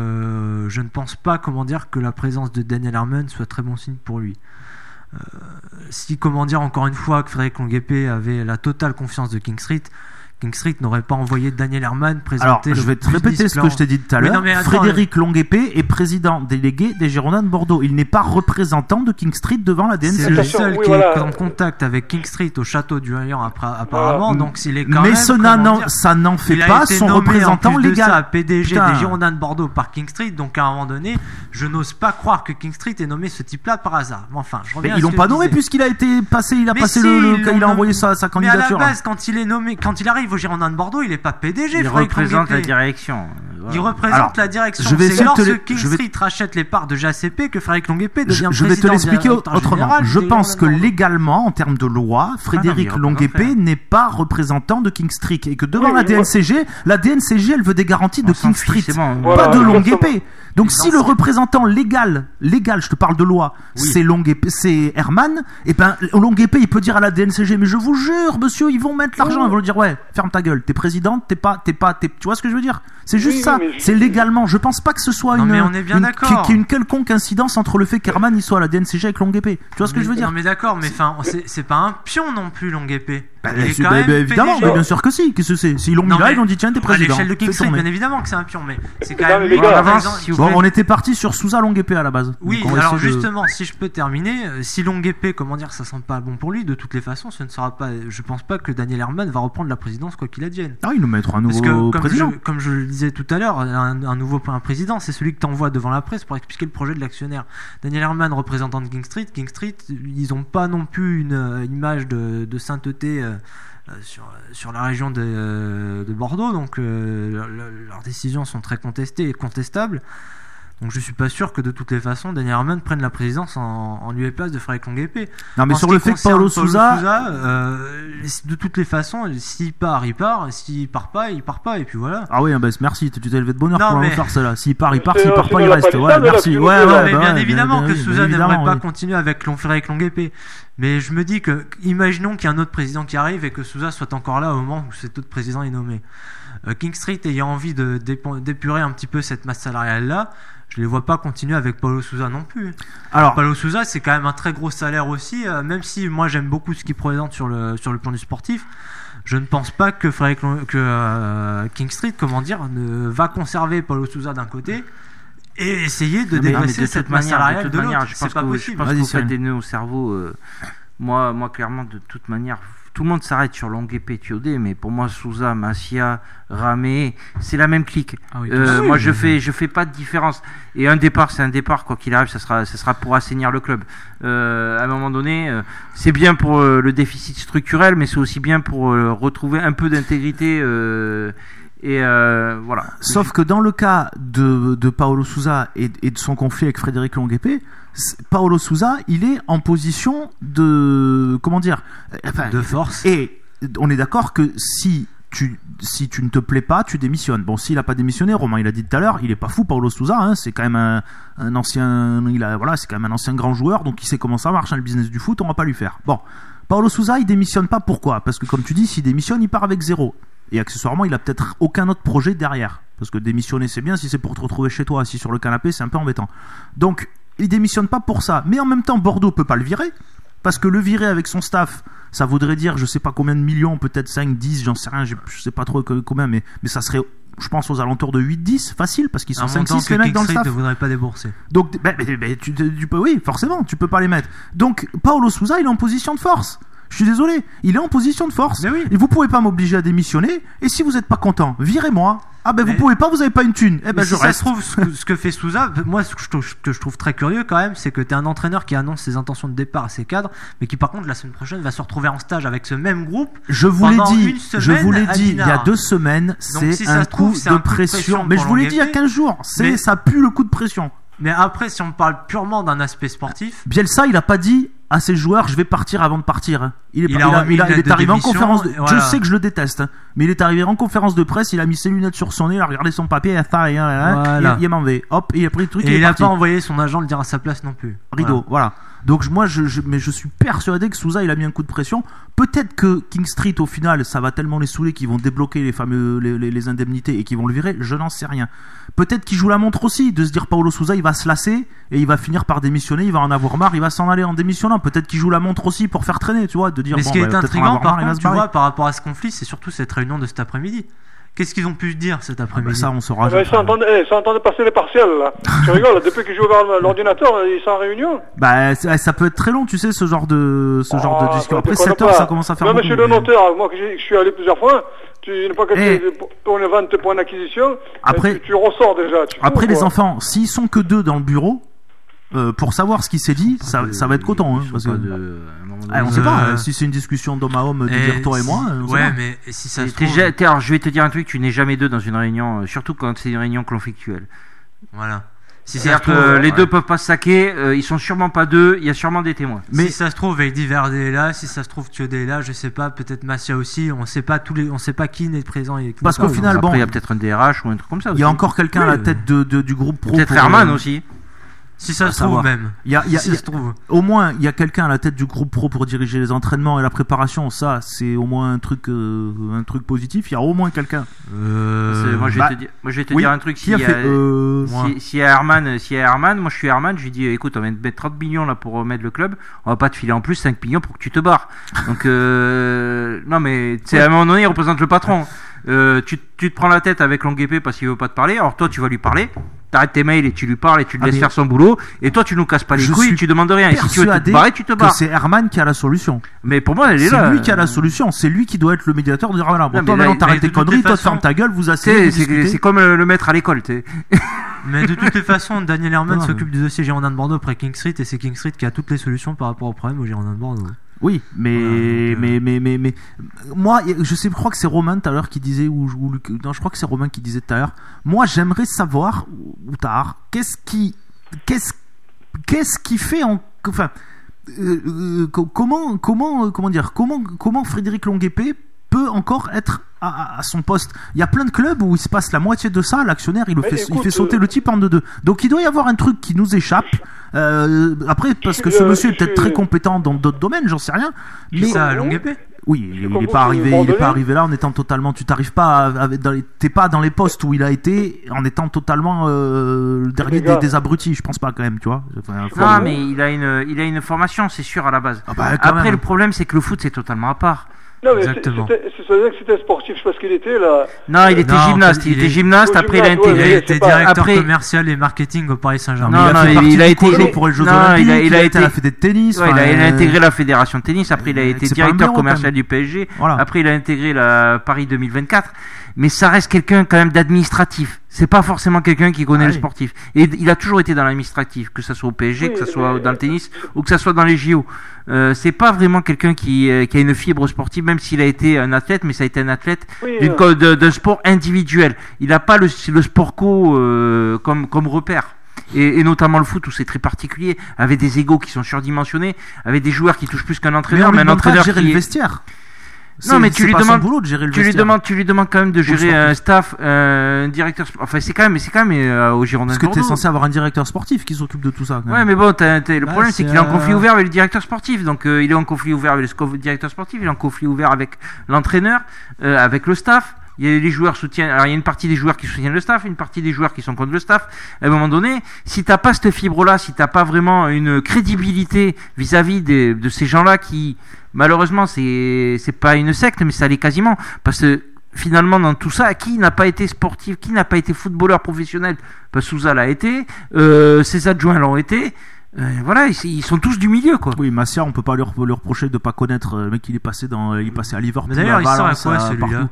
je ne pense pas, comment dire, que la présence de Daniel Herman soit très bon signe pour lui. Euh, si, comment dire, encore une fois, que Frédéric Longuepée avait la totale confiance de King Street, King Street n'aurait pas envoyé Daniel Herman présenter. Alors, le je vais te répéter ce que je t'ai dit tout à l'heure. Frédéric Longuepée est président délégué des Girondins de Bordeaux. Il n'est pas représentant de King Street devant la D N C G. C'est le seul oui, qui voilà. est en contact avec King Street au château du Hayan apparemment. Voilà. Donc, il est quand Mais même. Mais ça, ça n'en fait pas son représentant légal. Ça, P D G Putain. des Girondins de Bordeaux par King Street. Donc, à un moment donné, je n'ose pas croire que King Street ait nommé ce type-là par hasard. Mais enfin, je reviens. Mais ils l'ont pas nommé puisqu'il a été passé. Il a passé le. Il a envoyé sa candidature. Mais à la base, quand il est nommé, quand il arrive aux Girondins de Bordeaux, il est pas P D G. Il représente la direction. Voilà. Il représente Alors, la direction. Je vais c'est lorsque les... King Street vais... rachète les parts de J A C P que Frédéric Longuepée devient je, président. Je vais te l'expliquer autrement. Je pense que légalement, en termes de loi, Frédéric ah non, Longuepée n'est pas représentant de King Street et que devant oui, la D N C G, ouais. la D N C G, elle veut des garanties de King Street, bon, pas voilà, de Longuepée. Donc si le représentant légal, légal, je te parle de loi, oui. c'est Longuepée, c'est Herman, et ben Longuepée, il peut dire à la D N C G, mais je vous jure, monsieur, ils vont mettre l'argent, ils vont lui dire ouais, ferme ta gueule, t'es président, t'es pas, t'es pas, t'es, tu vois ce que je veux dire? C'est juste oui, ça, oui, c'est légalement. Je pense pas que ce soit non, une, mais on est bien une, d'accord. Qu'il y ait une quelconque incidence entre le fait qu'Herman il soit à la D N C G avec Longuepée. Tu vois ce que mais, je veux dire? Non mais d'accord, mais enfin, c'est, c'est pas un pion non plus Longuepée. Bah, c'est, bah, bah, évidemment, bah, bien sûr que si. Qu'est-ce que c'est? S'ils l'ont mis là, ils ont dit tiens, t'es président. À l'échelle de King Street, bien évidemment que c'est un pion, mais c'est quand même. Bon, avance, bon, on était parti sur Sousa Longuepée à la base. Oui, alors justement, de... si je peux terminer, si Longuepée, comment dire, ça sent pas bon pour lui, de toutes les façons, ce ne sera pas. Je pense pas que Daniel Herman va reprendre la présidence quoi qu'il advienne. Ah, il nous mettra un nouveau Parce que, comme président. Je, comme je le disais tout à l'heure, un, un nouveau un président, c'est celui que t'envoies devant la presse pour expliquer le projet de l'actionnaire. Daniel Herman, représentant de King Street, King Street, ils ont pas non plus une, une image de, de sainteté. Euh, Sur, sur la région de, euh, de Bordeaux, donc euh, le, le, leurs décisions sont très contestées et contestables. Donc je suis pas sûr que de toutes les façons Daniel Herman prenne la présidence en, en lieu et place de Frédéric Longuepé. Non mais en sur le fait que Paulo Sousa, Sousa euh, de toutes les façons, s'il part, il part. S'il part pas, il part pas. Et puis voilà. Ah oui, bah, merci. Tu t'es levé de bonheur non, pour mais... faire cela. S'il part, il part. S'il part pas, il reste. Ouais, merci. Ouais, ouais, non, ouais, mais bah, bien ouais, évidemment bien, que bien, Sousa n'aimerait pas oui. continuer avec Frédéric Longuepé. Mais je me dis que, imaginons qu'il y a un autre président qui arrive et que Sousa soit encore là au moment où cet autre président est nommé. Euh, King Street ayant envie de d'épurer un petit peu cette masse salariale là, je les vois pas continuer avec Paulo Sousa non plus. Alors Paulo Sousa, c'est quand même un très gros salaire aussi, euh, même si moi j'aime beaucoup ce qu'il présente sur le sur le plan du sportif. Je ne pense pas que Frédéric que euh, King Street, comment dire, ne va conserver Paulo Sousa d'un côté et essayer de dégraisser cette masse salariale de, de l'autre. C'est pas possible. Je pense que vous faites des nœuds au cerveau. Euh, moi, moi, clairement, de toute manière, tout le monde s'arrête sur Longuepé, Thiodé, mais pour moi, Sousa, Massia, Ramé, c'est la même clique. Ah oui, euh, oui, moi, oui. je fais, je fais pas de différence. Et un départ, c'est un départ, quoi qu'il arrive, ça sera, ça sera pour assainir le club. Euh, à un moment donné, euh, c'est bien pour euh, le déficit structurel, mais c'est aussi bien pour euh, retrouver un peu d'intégrité. Euh, Et euh, voilà. Sauf que dans le cas de, de Paulo Sousa et, et de son conflit avec Frédéric Longuepé, Paulo Sousa, il est en position de comment dire, enfin, de force. Et on est d'accord que si tu si tu ne te plais pas, tu démissionnes. Bon, s'il a pas démissionné, Romain, il a dit tout à l'heure, il est pas fou, Paulo Sousa. Hein, c'est quand même un, un ancien, il a voilà, c'est quand même un ancien grand joueur, donc il sait comment ça marche, hein, le business du foot. On va pas lui faire. Bon, Paulo Sousa, il démissionne pas. Pourquoi ? Parce que comme tu dis, s'il démissionne, il part avec zéro. Et accessoirement, il a peut-être aucun autre projet derrière. Parce que démissionner, c'est bien. Si c'est pour te retrouver chez toi, assis sur le canapé, c'est un peu embêtant. Donc, il démissionne pas pour ça. Mais en même temps, Bordeaux peut pas le virer. Parce que le virer avec son staff, ça voudrait dire, je sais pas combien de millions, peut-être cinq, dix, j'en sais rien, je sais pas trop combien, mais, mais ça serait, je pense, aux alentours de huit, dix, facile, parce qu'ils sont cinq, six les mecs dans le staff. Ne voudrait pas débourser. Donc, bah, bah, bah, tu, tu peux, oui, forcément, tu peux pas les mettre. Donc, Paulo Sousa, il est en position de force. Je suis désolé, il est en position de force. Oui. Et vous pouvez pas m'obliger à démissionner. Et si vous n'êtes pas content, virez-moi. Ah ben mais vous pouvez pas, vous avez pas une thune. Eh ben je si reste. Ça se trouve, ce que, ce que fait Sousa, moi ce que, je, ce que je trouve très curieux quand même, c'est que t'es un entraîneur qui annonce ses intentions de départ à ses cadres, mais qui par contre la semaine prochaine va se retrouver en stage avec ce même groupe. Je vous l'ai dit, je vous l'ai dit il y a deux semaines, c'est si un, trouve, coup, de un coup de pression. pression mais je vous l'ai dit il y a quinze jours, c'est mais, ça pue le coup de pression. Mais après, si on parle purement d'un aspect sportif, Bielsa, il a pas dit à ses joueurs, je vais partir avant de partir. Il est, il pas, a il a, il a, il est arrivé en conférence. De, voilà. Je sais que je le déteste, mais il est arrivé en conférence de presse. Il a mis ses lunettes sur son nez, il a regardé son papier, il a fait, voilà. il, il a m'enlevé. Hop, il a pris le truc. Et, et il, il a pas envoyé son agent le dire à sa place non plus. Rideau, voilà. voilà. Donc moi, je, je, mais je suis persuadé que Sousa, il a mis un coup de pression. Peut-être que King Street, au final, ça va tellement les saouler qu'ils vont débloquer les fameux les, les, les indemnités et qu'ils vont le virer. Je n'en sais rien. Peut-être qu'il joue la montre aussi, de se dire Paulo Sousa, il va se lasser et il va finir par démissionner. Il va en avoir marre, il va s'en aller en démissionnant. Peut-être qu'il joue la montre aussi pour faire traîner, tu vois, de dire. Mais ce bon, qui bah, est intriguant, par contre, tu barrer. vois, par rapport à ce conflit, c'est surtout cette réunion de cet après-midi. Qu'est-ce qu'ils ont pu dire cet après-midi? ah bah Ça, on saura. Ah bah, ils sont en train de passer les partiels, là. Tu rigoles, depuis que j'ai ouvert l'ordinateur, ils sont en réunion. Bah, ça peut être très long, tu sais, ce genre de, ce genre ah, de discours. Après sept heures, ça commence à faire non, beaucoup. Monsieur le notaire, moi, que je suis allé plusieurs fois, tu n'es pas que hey. pour une vente, pour une acquisition, après, tu, tu ressors déjà. Tu après, fous, les enfants, s'ils sont que deux dans le bureau, euh, pour savoir ce qui s'est dit, ça, ça va être coton. Hein, parce que... de... Ah, on euh... sait pas, euh... si c'est une discussion d'homme à homme, de dire toi et si... moi. Ouais, mais si ça se trouve... ja... Alors, je vais te dire un truc, tu n'es jamais deux dans une réunion, euh, surtout quand c'est une réunion conflictuelle. Voilà. Si C'est-à-dire que trouve, les ouais. deux peuvent pas se saquer, euh, ils sont sûrement pas deux, il y a sûrement des témoins. Mais si ça se trouve, Eddie Verde est là, si ça se trouve, Thiodé est là, je sais pas, peut-être Massia aussi, on sait pas tous les, on sait pas qui n'est présent et qui Parce qu'au final, bon, il y a peut-être un D R H ou un truc comme ça. Il y a encore quelqu'un oui, à la tête de, de, du groupe pro. Peut-être Herman euh... aussi. Si ça se trouve même. Il y a, il y a, si ça se trouve. Au moins, il y a quelqu'un à la tête du groupe pro pour diriger les entraînements et la préparation. Ça, c'est au moins un truc, euh, un truc positif. Il y a au moins quelqu'un. Euh... Moi, je vais bah, te dire, moi, je vais te oui, dire un truc. S'il y a, euh... si, si y a Herman, si y a Herman, moi, je suis Herman. Je lui dis, écoute, on va te mettre trente millions là pour remettre le club. On va pas te filer en plus cinq millions pour que tu te barres. Donc, euh... non, mais c'est à un moment donné, il représente le patron. Euh, tu, tu te prends la tête avec Longuepé parce qu'il veut pas te parler. Alors toi, tu vas lui parler. T'arrêtes tes mails et tu lui parles et tu le ah laisses faire son boulot. Et toi, tu nous casses pas les couilles et tu demandes rien. Et si tu veux te barrer, tu te barres. C'est Herman qui a la solution. Mais pour moi, elle est, est là. C'est lui qui a la solution. C'est lui qui doit être le médiateur de dire voilà, bon, toi maintenant t'arrêtes tes conneries, toi tu fermes ta gueule, vous asseyez. C'est comme le maître à l'école. Mais de toutes les façons, Daniel Herman s'occupe du dossier Girondins de Bordeaux après King Street et c'est King Street qui a toutes les solutions par rapport au problème aux Girondins de Bordeaux. Oui, mais, voilà, donc, mais, euh... mais, mais, mais, moi, je sais, je crois que c'est Romain tout à l'heure qui disait, ou, ou non, je crois que c'est Romain qui disait tout à l'heure. Moi, j'aimerais savoir, ou tard, qu'est-ce qui, qu'est-ce, qu'est-ce qui fait en, enfin, euh, euh, comment, comment, comment dire, comment, comment Frédéric Longuepé peut encore être à, à son poste. Il y a plein de clubs où il se passe la moitié de ça, l'actionnaire il, le fait, écoute, il fait sauter euh... le type en deux deux. Donc il doit y avoir un truc qui nous échappe. Euh, après, parce que ce euh, monsieur est peut-être très compétent dans d'autres domaines, j'en sais rien. Mais ça, Longuepé. Oui, il n'est pas arrivé, il est pas arrivé là en étant totalement. Tu t'arrives pas, à, à, dans les, t'es pas dans les postes où il a été en étant totalement euh, le dernier des, des abrutis. Je pense pas quand même, tu vois. Enfin, faut... Non, mais il a une, il a une formation, c'est sûr à la base. Ah bah, après, même. Le problème, c'est que le foot, c'est totalement à part. Non, mais exactement. C'est, c'est, c'est, que c'était sportif, parce qu'il était là. Non, il était non, gymnaste. Il, il était gymnaste. Après, il a intégré. Il a été directeur après... commercial et marketing au Paris Saint-Germain. Non, il a, non, il a été pour les Jeux Olympiques. Il a, il a été à la fédé de tennis. Ouais, il, a, il a intégré la fédération de tennis. Après, il a été directeur commercial du P S G. Voilà. Après, il a intégré la Paris deux mille vingt-quatre. Mais ça reste quelqu'un quand même d'administratif. C'est pas forcément quelqu'un qui connaît ah, le oui. sportif. Et il a toujours été dans l'administratif, que ça soit au P S G, oui, que ça soit dans le tennis ou que ça soit dans les J O. Euh, c'est pas vraiment quelqu'un qui, euh, qui a une fibre sportive, même s'il a été un athlète, mais ça a été un athlète oui, d'une, euh... de, d'un sport individuel. Il n'a pas le, le sport co euh, comme, comme repère. Et, et notamment le foot où c'est très particulier, avec des égos qui sont surdimensionnés, avec des joueurs qui touchent plus qu'un entraîneur, mais, mais un entraîneur gérer qui le vestiaire. C'est, non mais tu lui demandes, boulot de gérer le tu lui demandes, tu lui demandes quand même de gérer un staff, euh, un directeur. Enfin c'est quand même, mais c'est quand même euh, au Girondins. Parce que t'es censé avoir un directeur sportif qui s'occupe de tout ça. Quand même. Ouais mais bon, t'as, t'as, le ah, problème c'est, c'est qu'il euh... est en conflit ouvert avec le directeur sportif. Donc euh, il est en conflit ouvert avec le directeur sportif, il est en conflit ouvert avec l'entraîneur, euh, avec le staff. Il y a les joueurs soutiennent. Alors il y a une partie des joueurs qui soutiennent le staff, une partie des joueurs qui sont contre le staff. À un moment donné, si t'as pas cette fibre-là, si t'as pas vraiment une crédibilité vis-à-vis des, de ces gens-là qui, malheureusement, c'est c'est pas une secte, mais ça l'est quasiment, parce que finalement dans tout ça, qui n'a pas été sportif, qui n'a pas été footballeur professionnel? Parce que Souza l'a été, euh, ses adjoints l'ont été. Euh, voilà, ils, ils sont tous du milieu, quoi. Oui, Massia, on peut pas lui reprocher de pas connaître le mec qui est passé dans, il est passé à Liverpool. Mais d'ailleurs, à il sert à quoi à, celui-là?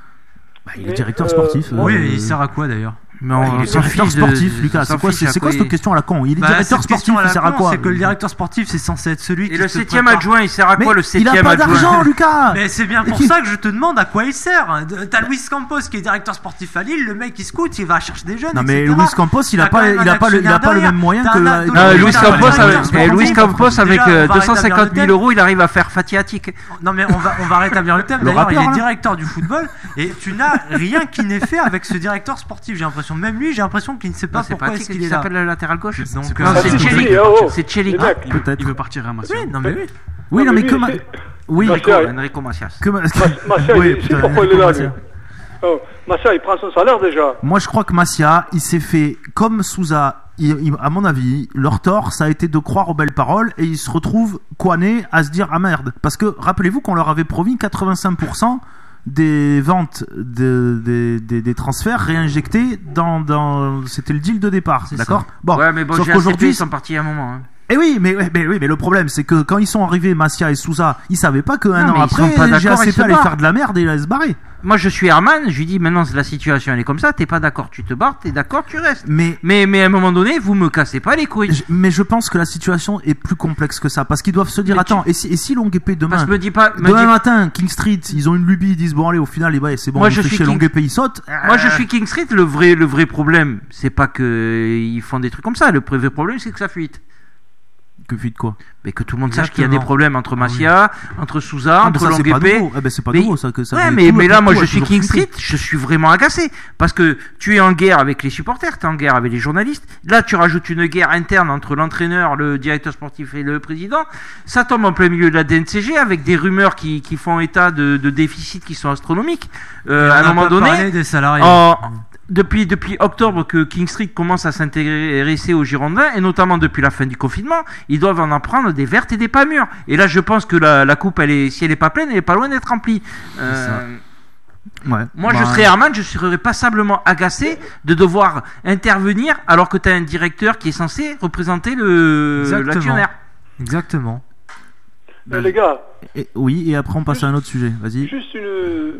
Bah, il est directeur euh, sportif. Oui, euh, il sert à quoi d'ailleurs? Mais on, il est directeur sportif, de, Lucas. C'est quoi, c'est, c'est quoi cette question à la con? Il est bah, directeur sportif, il sert à quoi? C'est que le directeur sportif, c'est censé être celui et qui. Et le septième adjoint, il sert à quoi? Mais le septième adjoint? Il a pas adjoint. d'argent, Lucas. Mais c'est bien pour ça que je te demande à quoi il sert. T'as Luis Campos qui est directeur sportif à Lille, le mec il scout, il va chercher des jeunes. Non mais Luis Campos, il a pas, il a pas le, il a pas le même moyen que. Non, Luis Campos avec, Luis Campos avec deux cent cinquante mille euros, il arrive à faire Fatiatique. Non mais on va, on va rétablir le thème. D'ailleurs, il est directeur du football et tu n'as rien qui n'est fait avec ce directeur sportif. J'ai l'impression, même lui, j'ai l'impression qu'il ne sait pas pourquoi est-ce qu'il est là. s'appelle le latéral gauche. Donc c'est, non, c'est Tchelik. C'est Tchelik. Peut-être. Il veut partir à Massias. Oui, non mais oui. Oui, non mais comme. Oui, Enrico Macias. Macias, pourquoi il est là, lui? Macias, il prend son salaire déjà. Moi, je crois que Macias, il s'est fait comme Souza. Il, il, à mon avis, leur tort, ça a été de croire aux belles paroles et ils se retrouvent coinés à se dire ah merde. Parce que rappelez-vous qu'on leur avait promis quatre-vingt-cinq pour cent des ventes de, de, de, des transferts réinjectés dans, dans c'était le deal de départ, c'est d'accord? Ça. Bon, ouais, mais bon, sauf qu'aujourd'hui ils sont partis à un moment. Hein. Et oui, mais, mais, oui, mais le problème c'est que quand ils sont arrivés, Macias et Souza, ils savaient pas qu'un an après, G A C P allait faire de la merde et il allait se barrer. Moi je suis Herman, je lui dis maintenant la situation elle est comme ça, t'es pas d'accord, tu te barres, t'es d'accord, tu restes. Mais, mais, mais à un moment donné, vous me cassez pas les couilles. Je, mais je pense que la situation est plus complexe que ça, parce qu'ils doivent se dire, mais attends, tu... et si, et si Longuepé demain, me dis pas, me demain dis... matin, King Street, ils ont une lubie, ils disent bon allez, au final, les bah, c'est bon, moi, on je fait suis chez King... Longuepé, il saute. Moi je suis King Street, le vrai, le vrai problème, c'est pas que ils font des trucs comme ça, le vrai problème c'est que ça fuite. Que fuite quoi? Mais que tout le monde Exactement. sache qu'il y a des problèmes entre Macias, oui. entre Souza, ah, entre Longuepé. Ah ben c'est pas nouveau ça que ça. Ouais, mais, mais là moi je suis King Street, je suis vraiment agacé parce que tu es en guerre avec les supporters, tu es en guerre avec les journalistes. Là tu rajoutes une guerre interne entre l'entraîneur, le directeur sportif et le président. Ça tombe en plein milieu de la D N C G avec des rumeurs qui, qui font état de, de déficits qui sont astronomiques. Euh, à un moment donné, des salariés. En, Depuis, depuis octobre que King Street commence à s'intéresser aux Girondins, et notamment depuis la fin du confinement, ils doivent en apprendre des vertes et des pas mûres. Et là, je pense que la, la coupe, elle est, si elle n'est pas pleine, elle n'est pas loin d'être remplie. Euh, ouais. Moi, bah, je serais Herman, je serais passablement agacé de devoir intervenir alors que tu as un directeur qui est censé représenter le, l'actionnaire. Exactement. Ben, les gars. Et, oui, et après on passe juste, à un autre sujet. Vas-y. Juste une.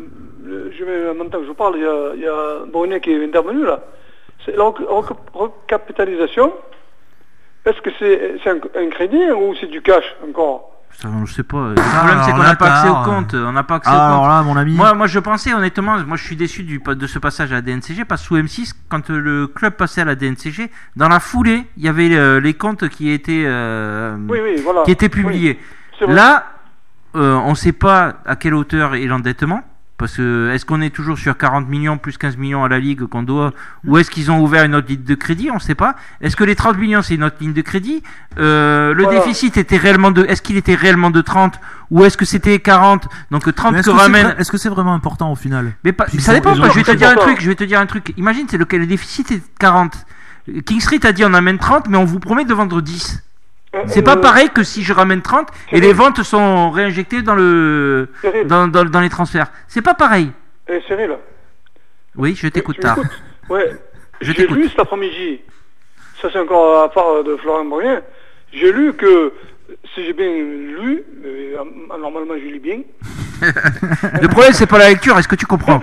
Je vais, en même temps que je parle, il y a, il y a Brunet qui est intervenu là. C'est la recapitalisation. Est-ce que c'est, c'est un, un crédit ou c'est du cash encore? Ça, on ne sait pas. Le problème, ah, c'est qu'on n'a pas accès au compte. On n'a pas accès ah, au compte. Alors là, mon ami. Moi, moi, je pensais honnêtement, moi, je suis déçu du, de ce passage à la D N C G parce que sous M six, quand le club passait à la D N C G, dans la foulée, il y avait euh, les comptes qui étaient, euh, oui, oui, voilà. qui étaient publiés. Oui, là, euh, on ne sait pas à quelle hauteur est l'endettement. Parce que est-ce qu'on est toujours sur quarante millions plus quinze millions à la Ligue qu'on doit, ou est-ce qu'ils ont ouvert une autre ligne de crédit? On ne sait pas. Est-ce que les trente millions c'est une autre ligne de crédit? euh, Le voilà. déficit était réellement de, est-ce qu'il était réellement de trente ou est-ce que c'était quarante? Donc trente que, que ramène. Est-ce que c'est vraiment important au final? Mais pas, ça dépend. Je vais te dire un truc. Je vais te dire un truc. Imagine c'est lequel le déficit est quarante. King Street a dit on amène trente, mais on vous promet de vendre dix. C'est pas pareil que si je ramène trente et les ventes sont réinjectées dans le dans, dans, dans les transferts. C'est pas pareil. Eh, Cyril. Oui, je t'écoute tard. Ouais. Je j'ai lu cet après-midi. Ça c'est encore à part de Florian Brunnet. J'ai lu que si j'ai bien lu, euh, normalement je lis bien. Le problème c'est pas la lecture, est-ce que tu comprends?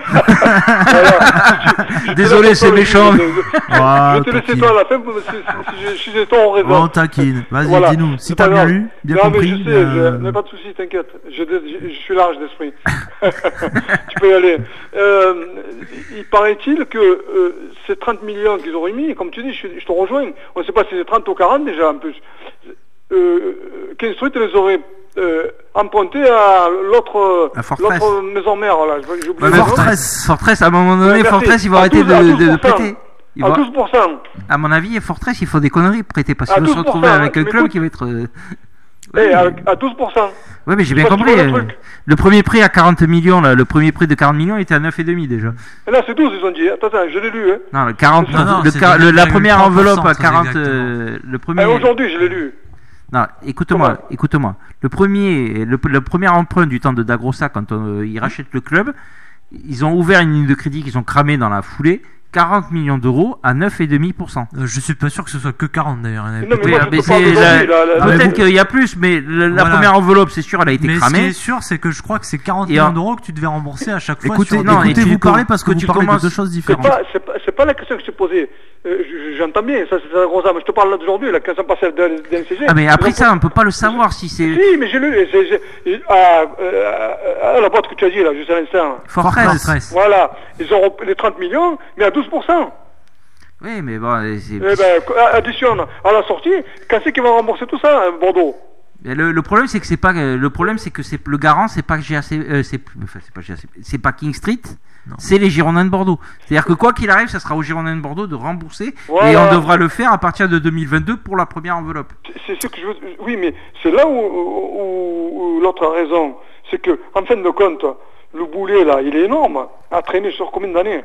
Voilà. Désolé, c'est méchant. Je, je, je vais te laisser toi à la fin si, si, si j'ai tort en raison. Bon, taquine. Vas-y, voilà. Dis-nous. Si t'as bien lu, bien non, compris. Non, mais je sais, euh... je, pas de soucis, t'inquiète. Je, je, je suis large d'esprit. Tu peux y aller. Euh, il paraît-il que euh, ces trente millions qu'ils auraient mis, comme tu dis, je, je te rejoins. On ne sait pas si c'est trente ou quarante déjà en plus. Euh, King Street les aurait euh, emprunté à l'autre, l'autre maison mère là. J'ai oublié ouais, Fortress. Fortress, à un moment donné, ouais, Fortress, ils vont arrêter douze, de, de, de prêter. Ils à douze pour cent. À mon avis, Fortress, il faut des conneries prêter parce qu'ils vont se retrouver avec un club écoute, qui va être. Euh... Ouais, à, à douze pour cent. Oui, mais j'ai bien compris. Le, le premier prêt à quarante millions, là, le premier prêt de quarante millions était à neuf virgule cinq déjà. Et là, c'est douze, ils ont dit. Attends, attends, je l'ai lu. Hein. Non, le quarante, non, non, le, le, le, la première enveloppe à quarante. Euh, le premier. Et aujourd'hui, je l'ai lu. Non, écoute-moi, écoute-moi. Le premier, le, le premier emprunt du temps de Dagrosa, quand on, euh, ils rachètent le club, ils ont ouvert une ligne de crédit qu'ils ont cramée dans la foulée. quarante millions d'euros à neuf virgule cinq pour cent. Euh, je suis pas sûr que ce soit que quarante d'ailleurs. Peut-être qu'il y a plus, mais la, la voilà. première enveloppe, c'est sûr, elle a été mais cramée. Ce qui est sûr, c'est que je crois que c'est quarante millions d'euros que tu devais rembourser à chaque fois. Écoutez, sur non, écoutez vous parlez parce que, que vous parlez commences... de deux choses différentes. C'est pas, c'est pas, c'est pas la question que je t'ai posée. Euh, j'entends bien, ça c'est un gros âme. Je te parle là d'aujourd'hui, la question passée de la D N C G. Ah, mais après ça, on peut pas le savoir si c'est. Si, mais j'ai lu. À la boîte que tu as dit là, juste à l'instant. Fortress. Voilà. Ils ont les trente millions, mais à douze pour cent. Oui, mais bon, c'est... Eh ben, additionne à la sortie, quand c'est qu'ils vont rembourser tout ça, Bordeaux? Le, le problème, c'est que c'est pas le problème, c'est que c'est le garant, c'est pas G A C, euh, c'est enfin, c'est pas G A C, c'est pas King Street, non. C'est les Girondins de Bordeaux. C'est-à-dire que quoi qu'il arrive, ça sera aux Girondins de Bordeaux de rembourser, voilà. Et on devra le faire à partir de deux mille vingt-deux pour la première enveloppe. C'est ce que je veux. Oui, mais c'est là où, où, où, où l'autre a raison, c'est que en fin de compte, le boulet là, il est énorme, à traîner sur combien d'années?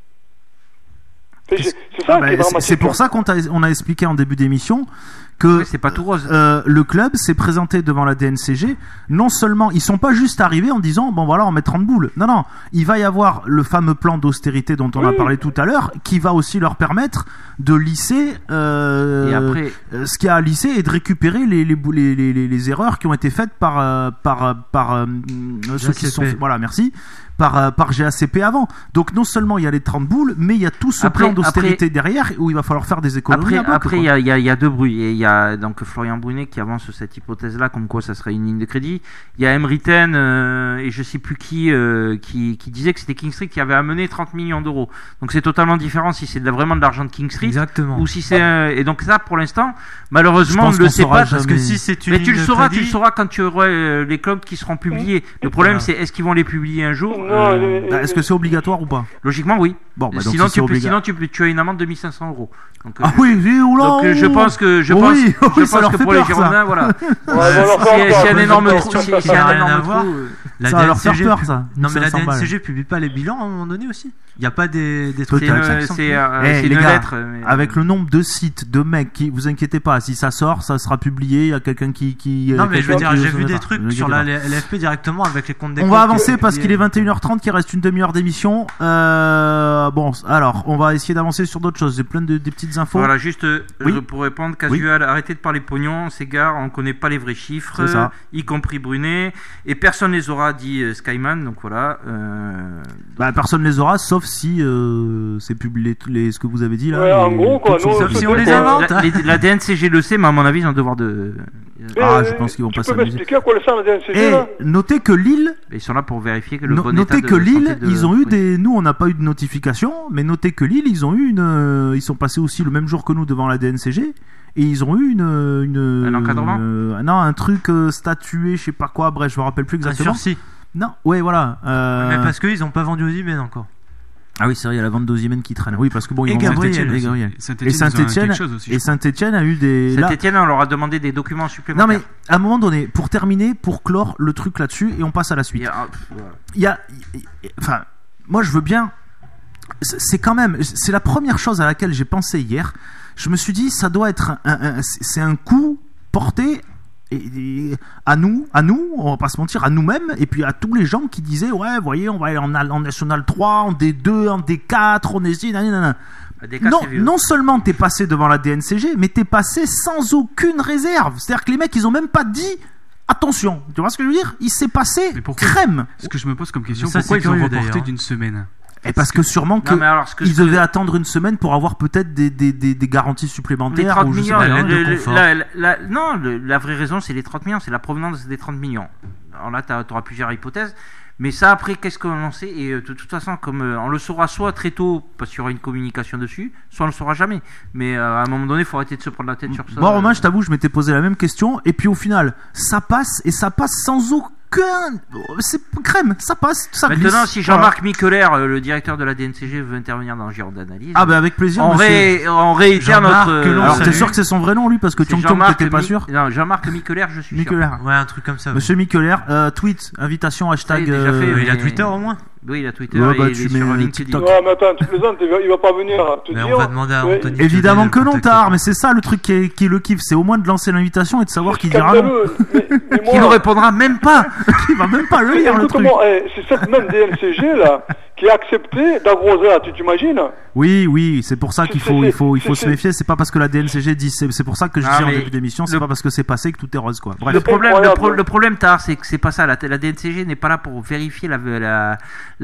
C'est, c'est, ça ah bah, c'est, c'est pour ça qu'on a, on a expliqué en début d'émission que oui, c'est pas tout rose. Euh, le club s'est présenté devant la D N C G. Non seulement ils sont pas juste arrivés en disant bon voilà on met trente boules. Non non, il va y avoir le fameux plan d'austérité dont on oui. a parlé tout à l'heure, qui va aussi leur permettre de lisser euh, et après... ce qu'il y a à lisser et de récupérer les les, les, les, les, les erreurs qui ont été faites par euh, par par euh, ceux qui sont voilà merci. Par, par G A C P avant. Donc non seulement il y a les trente boules, mais il y a tout ce après, plan d'austérité après, derrière où il va falloir faire des économies. Après, après il y a, y, a, y a deux bruits. Et il y a donc Florian Brunet qui avance cette hypothèse-là, comme quoi ça serait une ligne de crédit. Il y a Emriten euh, et je sais plus qui, euh, qui qui disait que c'était King Street qui avait amené trente millions d'euros. Donc c'est totalement différent si c'est de, vraiment de l'argent de King Street. Exactement. Ou si c'est euh, et donc ça pour l'instant malheureusement on ne le sait pas parce que si c'est une mais tu le sauras, crédit... tu le sauras quand tu auras euh, les clubs qui seront publiés. Le problème voilà. c'est est-ce qu'ils vont les publier un jour? Non, euh, bah, est-ce que c'est obligatoire ou pas? Logiquement oui. Bon, bah, donc sinon, si tu peux, peux, sinon tu, tu as une amende de mille cinq cents euros. Donc, ah euh, oui, oui, oula, donc euh, je pense que je oh, pense, oui, je oui, pense que pour peur, les Girondins, voilà. S'il y a un énorme trou, s'il y a un énorme trou, la ça va leur faire peur ça. Non mais la D N C G publie pas les bilans à un moment donné aussi. Il n'y a pas des des trucs. C'est une lettre. Avec le nombre de sites, de mecs, qui vous inquiétez pas, si ça sort, ça sera publié. Il y a quelqu'un qui qui. Non mais je veux dire, j'ai vu des trucs sur la L F P directement avec les comptes des. On va avancer parce qu'il est vingt et une heures trente, qu'il reste une demi-heure d'émission. Bon, alors on va essayer d'avancer sur d'autres choses. J'ai plein de des petites infos. Voilà, juste pour répondre, Casual, arrêtez de parler pognon, on s'égare, on connaît pas les vrais chiffres, y compris Brunet, et personne les aura, dit Skyman, donc voilà. Bah personne les aura, sauf si euh, c'est publié les, ce que vous avez dit là. Ouais, les, en gros, quoi. Sauf si on les invente. La, la D N C G le sait, mais à mon avis, ils ont devoir de. Ah, je pense qu'ils vont tu pas peux s'amuser. m'expliquer à quoi le sert la D N C G Et là notez que Lille, Ils sont là pour vérifier que le no- bon notez état que de Lille, santé de- ils ont eu oui. des, nous on n'a pas eu de notification, mais notez que Lille, ils ont eu une, euh, ils sont passés aussi le même jour que nous devant la D N C G. Et ils ont eu une, une Un encadrement euh, non, un truc euh, statué, je sais pas quoi. Bref, je me rappelle plus Un exactement. sursis. Non, ouais, voilà. Euh... Mais parce qu'ils ont pas vendu Osimhen encore. Ah oui, c'est vrai, il y a la vente d'Osimhen qui traîne. Oui, parce que bon, ils Et vont Gabriel Saint-Étienne, aussi. et Gabriel. Saint-Étienne, Et ils ont Saint-Étienne, quelque chose aussi, et je crois. Saint-Étienne a eu des. là- Saint-Etienne, on leur a demandé des documents Non supplémentaires. mais à un moment donné, pour terminer, pour clore le truc là-dessus, et on passe à la suite. Il y a- pff, voilà. Il y a, il y a- enfin, moi je veux bien. C'est c'est quand même, c'est la première chose à laquelle j'ai pensé hier. Je me suis dit, ça doit être, un, un- un- c'est un coup porté et, et à nous, à nous, on va pas se mentir, à nous-mêmes, et puis à tous les gens qui disaient, ouais, voyez, on va aller en, en National trois, en D deux, en D quatre, on est ici, nanana. Des cas, Non, c'est vieux. non seulement t'es passé devant la D N C G, mais t'es passé sans aucune réserve. C'est-à-dire que les mecs, ils ont même pas dit attention. Tu vois ce que je veux dire? Il s'est passé Mais pourquoi crème. Ce que je me pose comme question, Mais ça, pourquoi c'est ils ont curieux, reporté d'ailleurs. d'une semaine? Et parce que sûrement que Non, mais alors, ce que ils ce que- devaient attendre une semaine pour avoir peut-être des, des, des, des garanties Les supplémentaires. trente ou je sais millions, pas. la le- lettre de le- confort. la- la- la- non, le- la vraie raison, c'est les trente millions, c'est la provenance des trente millions. Alors là, tu auras plusieurs hypothèses. Mais ça, après, qu'est-ce qu'on en sait? Et euh, de toute façon, comme euh, on le saura soit très tôt, parce qu'il y aura une communication dessus, soit on le saura jamais. Mais euh, à un moment donné, il faut arrêter de se prendre la tête sur ça. Bon, Romain, Euh, je t'avoue, je m'étais posé la même question. Et puis au final, ça passe et ça passe sans aucun. C'est crème, ça passe, ça glisse. Maintenant, si Voilà. Jean-Marc Miqueler, euh, le directeur de la D N C G, veut intervenir dans Giron d'analyse, Ah, bah avec plaisir, on, monsieur. ré- on réitère Jean-Marc, notre. que l'on Alors, salue. t'es sûr que c'est son vrai nom, lui? Parce que c'est Tiong Tiong, Jean-Marc t'étais pas Mi- sûr? Non, Jean-Marc Miqueler, je suis Miqueler. sûr. Ouais, un truc comme ça. Monsieur Miqueler, euh, tweet, invitation, hashtag. Ça y est, déjà euh, fait, Euh, Il a mais- Twitter au moins. Oui, il a Twitter Ouais, et bah, il tu est sur mets LinkedIn. TikTok. Ouais, mais attends, tu plaisantes, il va, il va pas venir te Mais dire. on va demander à Ouais, Anthony. Évidemment Tutel que de non, contacter. tard, mais c'est ça le truc qui est, qui est le kiff, c'est au moins de lancer l'invitation et de savoir qui dira non. Scandaleux. Mais, mais moi, Qui ne répondra même pas. Il va même pas le lire le truc. écoute-moi, eh, c'est cette même D N C G là qui a accepté d'Agrosa, tu t'imagines? Oui, oui, c'est pour ça qu'il faut, il faut, il faut C'est- se méfier. C'est pas parce que la D N C G dit, c'est c'est pour ça que je Ah, disais en mais début d'émission, c'est le- pas parce que c'est passé que tout est rose, quoi. Bref. Le problème, le, incroyable. pro- le problème, Tar, c'est que c'est pas ça. La, la D N C G n'est pas là pour vérifier la, la,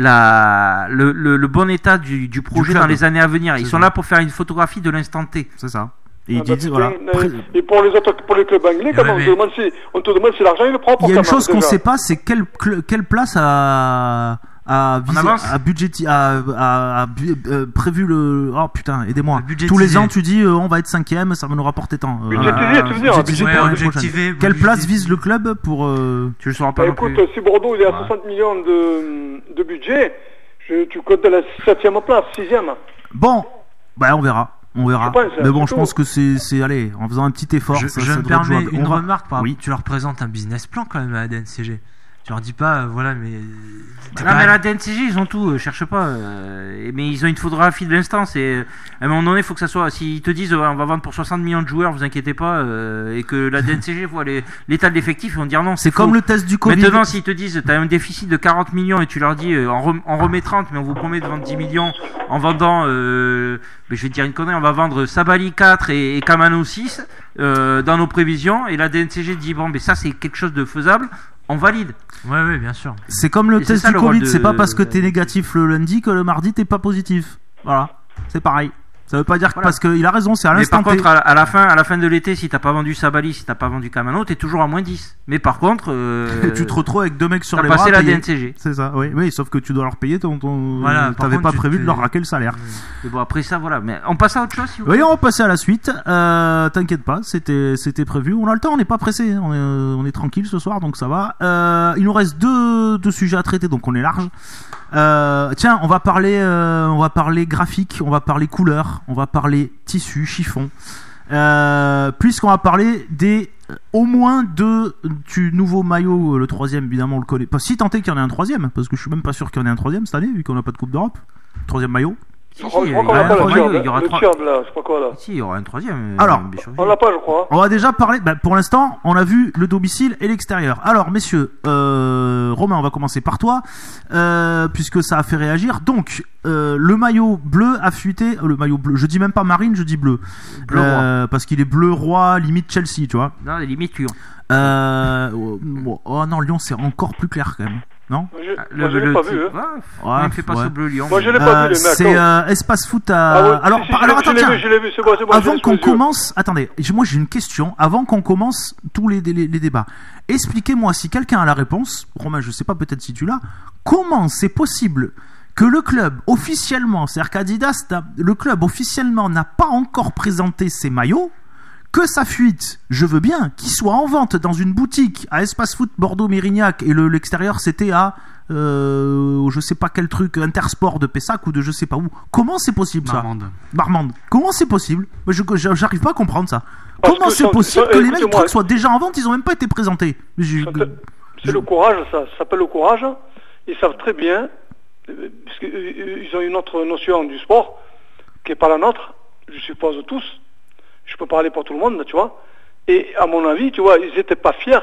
la, le, le, le bon état du, du projet club. dans les années à venir. Ils C'est sont ça. là pour faire une photographie de l'instant T. C'est ça. Et Ah, il bah, dit, putain, voilà. euh, Pré- Et pour les autres, pour les clubs anglais, Ouais, comment on, mais- te demande si, on te demande si l'argent il est propre. Il y a une quand chose même, qu'on déjà. sait pas, c'est quelle, cl- quelle place a, a, visé- avance a budgéti- a, a- a bu- euh, prévu le. Oh putain, aidez-moi. A budgétisé. Tous les ans, tu dis, euh, on va être cinquième, ça va nous rapporter tant. Euh, Budgétisé, voilà. tu veux dire, Budgétisé Ouais, pour l'année objectivé, prochaine. Quelle budgétisé. place vise le club pour. euh, Tu le sauras Bah, pas non écoute, plus. si Bordeaux il est à Ouais. soixante millions de, de budget, je, tu comptes la septième place, sixième. Bon, bah on verra. On verra. Je pense, Mais bon, c'est je tout. pense que c'est, c'est, allez, en faisant un petit effort, Je, ça, je ça me devrait être permets jouable. une On va- remarque. Par... Oui. Tu leur présentes un business plan quand même à la D N C G. Tu leur dis pas, euh, voilà, mais. t'as Non, quand mais même- la D N C G, ils ont tout, euh, cherche pas. euh, mais ils ont une photographie de l'instant. C'est à un moment donné, il faut que ça soit. S'ils te disent, euh, on va vendre pour soixante millions de joueurs, vous inquiétez pas, euh, et que la D N C G voit les- l'état de l'effectif, ils vont dire non. C'est faux. comme le test du Covid. Maintenant, s'ils te disent, t'as un déficit de quarante millions et tu leur dis, euh, on, rem- on remet trente, mais on vous promet de vendre dix millions en vendant, euh, mais je vais te dire une connerie, on va vendre Sabali quatre et, et Kamano six euh, dans nos prévisions, et la D N C G dit, bon, mais ça c'est quelque chose de faisable, on valide. Ouais, ouais, bien sûr. C'est comme le Et c'est test ça, du le rôle Covid. de- C'est pas parce que t'es négatif le lundi que le mardi t'es pas positif. Voilà. C'est pareil. Ça veut pas dire que Voilà. parce qu'il a raison, c'est à Mais l'instant par T. contre, à la, à la fin, à la fin de l'été, si t'as pas vendu Sabali, si t'as pas vendu Kamano, t'es toujours à moins dix. Mais par contre, euh, tu te retrouves avec deux mecs sur t'as les bras. passé la payés. D N C G. C'est ça, oui. Oui, sauf que tu dois leur payer ton. ton... Voilà, par T'avais contre, pas tu prévu te- de leur raquer le salaire. Mais bon, après ça, voilà. Mais on passe à autre chose, si vous Oui, on va passer à la suite. Euh, T'inquiète pas, c'était c'était prévu. On a le temps, on n'est pas pressé. hein. On est, euh, on est tranquille ce soir, donc ça va. Euh, il nous reste deux, deux sujets à traiter, donc on est large. Euh, tiens, on va parler, euh, on va parler graphique, on va parler couleur, on va parler tissu, chiffon. Euh, puisqu'on va parler des euh, au moins deux du nouveau maillot. Le troisième, évidemment, on le connaît pas. Si tant est qu'il y en ait un troisième, parce que je suis même pas sûr qu'il y en ait un troisième cette année, vu qu'on n'a pas de Coupe d'Europe. Troisième maillot. Si, Je crois si, je crois il y qu'on aura n'a un pas le troisième, tube, il y aura le trois- tube, là, je sais pas quoi là. Si, il y aura un troisième. euh, Alors, Béchaudier. On l'a pas, je crois. On va déjà parler, bah, pour l'instant, on a vu le domicile et l'extérieur. Alors, messieurs, euh, Romain, on va commencer par toi, euh, puisque ça a fait réagir. Donc, euh, le maillot bleu a fuité, euh, le maillot bleu, je dis même pas marine, je dis bleu. Bleu Euh, parce qu'il est bleu roi, limite Chelsea, tu vois. Non, les limites Lyon. Euh, oh, oh non, Lyon, c'est encore plus clair quand même. Non je, Moi, je l'ai pas vu. Hein. Ouais, il fait pas ce bleu Lyon. Moi, je l'ai pas euh, vu. C'est euh, Espace Foot à. Ah ouais, alors, si, si, alors je attends, tiens. Je l'ai vu, c'est bon, c'est bon. Avant qu'on commence, attendez, moi j'ai une question. Avant qu'on commence tous les, les, les débats, expliquez-moi si quelqu'un a la réponse. Romain, je sais pas, peut-être si tu l'as. Comment c'est possible que le club officiellement, c'est-à-dire qu'Adidas, le club officiellement n'a pas encore présenté ses maillots? Que ça fuite, je veux bien, qu'il soit en vente dans une boutique à Espace Foot Bordeaux-Mérignac et le, l'extérieur c'était à euh, je sais pas quel truc, Intersport de Pessac ou de je sais pas où. Comment c'est possible ça? Marmande. Marmande. Comment c'est possible? je, je, J'arrive pas à comprendre ça. Parce Comment c'est ça, possible ça, que les mecs trucs soient déjà en vente, ils ont même pas été présentés? je, C'est je... le courage, ça, ça s'appelle le courage. Ils savent très bien, parce qu'ils ont une autre notion du sport qui n'est pas la nôtre, je suppose tous. Je peux parler pour tout le monde, tu vois. Et à mon avis, tu vois, ils n'étaient pas fiers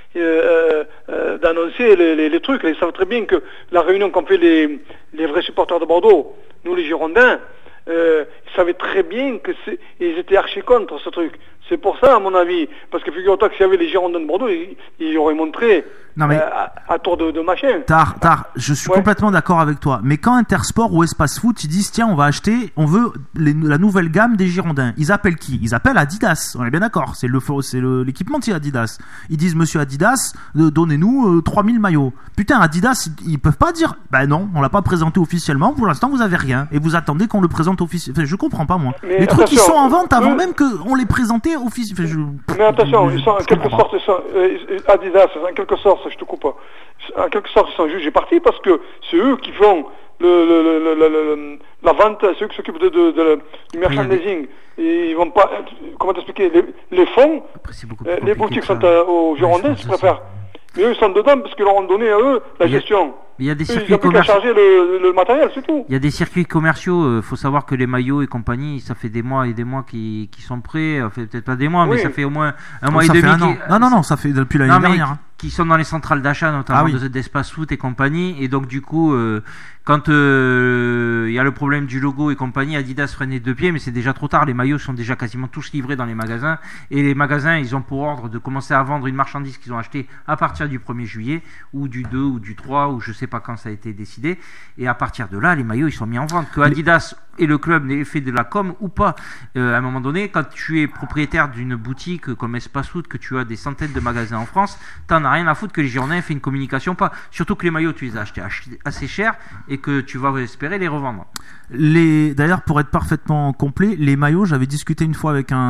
euh, euh, d'annoncer les, les, les trucs. Ils savent très bien que la réunion qu'ont fait les, les vrais supporters de Bordeaux, nous les Girondins, euh, ils savaient très bien que c'est, ils étaient archi contre ce truc. C'est pour ça, à mon avis, parce que figure-toi que s'il y avait les Girondins de Bordeaux, ils, ils auraient montré non mais, euh, à, à tour de, de machin. Tard, tard, je suis ouais. complètement d'accord avec toi. Mais quand Intersport ou Espace Foot, ils disent tiens, on va acheter, on veut les, la nouvelle gamme des Girondins. Ils appellent qui? Ils appellent Adidas. On est bien d'accord. C'est le, c'est le, l'équipementier Adidas. Ils disent monsieur Adidas, euh, donnez-nous euh, trois mille maillots. Putain, Adidas, ils, ils peuvent pas dire ben non, on l'a pas présenté officiellement. Pour l'instant, vous avez rien et vous attendez qu'on le présente officiellement. Enfin, je comprends pas moi. Mais les trucs qui sont en vente avant eux, même qu'on les présentait officiellement. Enfin, je... Mais attention, ils sont en quelque sorte, ils sont, euh, Adidas, en quelque sorte, je te coupe pas. En quelque sorte, ils sont jugés partis parce que c'est eux qui font le, le, le, le, le, la vente, ceux qui s'occupent de, de, de, du merchandising. Et ils vont pas, comment t'expliquer, les, les fonds, euh, les boutiques sont euh, aux Girondins, je préfère. Mais eux, ils sont dedans parce qu'ils leur ont donné à eux la gestion. Il y a des eux, circuits ils ont plus qu'à charger le, le matériel, c'est tout. Il y a des circuits commerciaux. Il euh, faut savoir que les maillots et compagnie, ça fait des mois et des mois qui, qui sont prêts. Ça fait peut-être pas des mois, oui. mais ça fait au moins un mois ça et demi. Un an. Qui... Non, non, non, ça fait depuis l'année non, dernière. Hein. Qui sont dans les centrales d'achat, notamment ah, oui. d'Espace Foot et compagnie. Et donc, du coup, euh, quand il euh, y a le problème du logo et compagnie, Adidas freine les deux pieds, mais c'est déjà trop tard. Les maillots sont déjà quasiment tous livrés dans les magasins. Et les magasins, ils ont pour ordre de commencer à vendre une marchandise qu'ils ont achetée à partir du premier juillet, ou du deux, ou du trois, ou je sais pas quand ça a été décidé. Et à partir de là, les maillots, ils sont mis en vente. Que Adidas et le club n'aient fait de la com ou pas, euh, à un moment donné, quand tu es propriétaire d'une boutique comme Espace Foot, que tu as des centaines de magasins en France, t'en as rien à foutre que les Girondins aient fait une communication pas. Surtout que les maillots, tu les as achetés assez cher et que tu vas espérer les revendre. Les... D'ailleurs, pour être parfaitement complet, les maillots, j'avais discuté une fois avec un,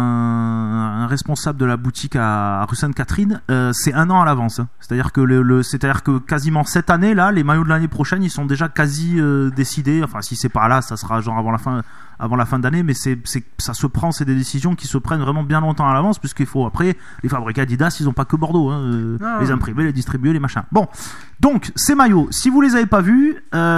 un responsable de la boutique à rue Sainte-Catherine, euh, c'est un an à l'avance. Hein. C'est-à-dire que le, le... c'est-à-dire que quasiment cette année là, les maillots de l'année prochaine, ils sont déjà quasi euh, décidés. Enfin, si c'est pas là, ça sera genre avant la fin, avant la fin d'année, mais c'est, c'est, ça se prend, c'est des décisions qui se prennent vraiment bien longtemps à l'avance, puisqu'il faut après les fabricants Adidas, ils ont pas que Bordeaux, hein, euh, les imprimer, les distribuer, les machins. Bon, donc ces maillots, si vous les avez pas vus,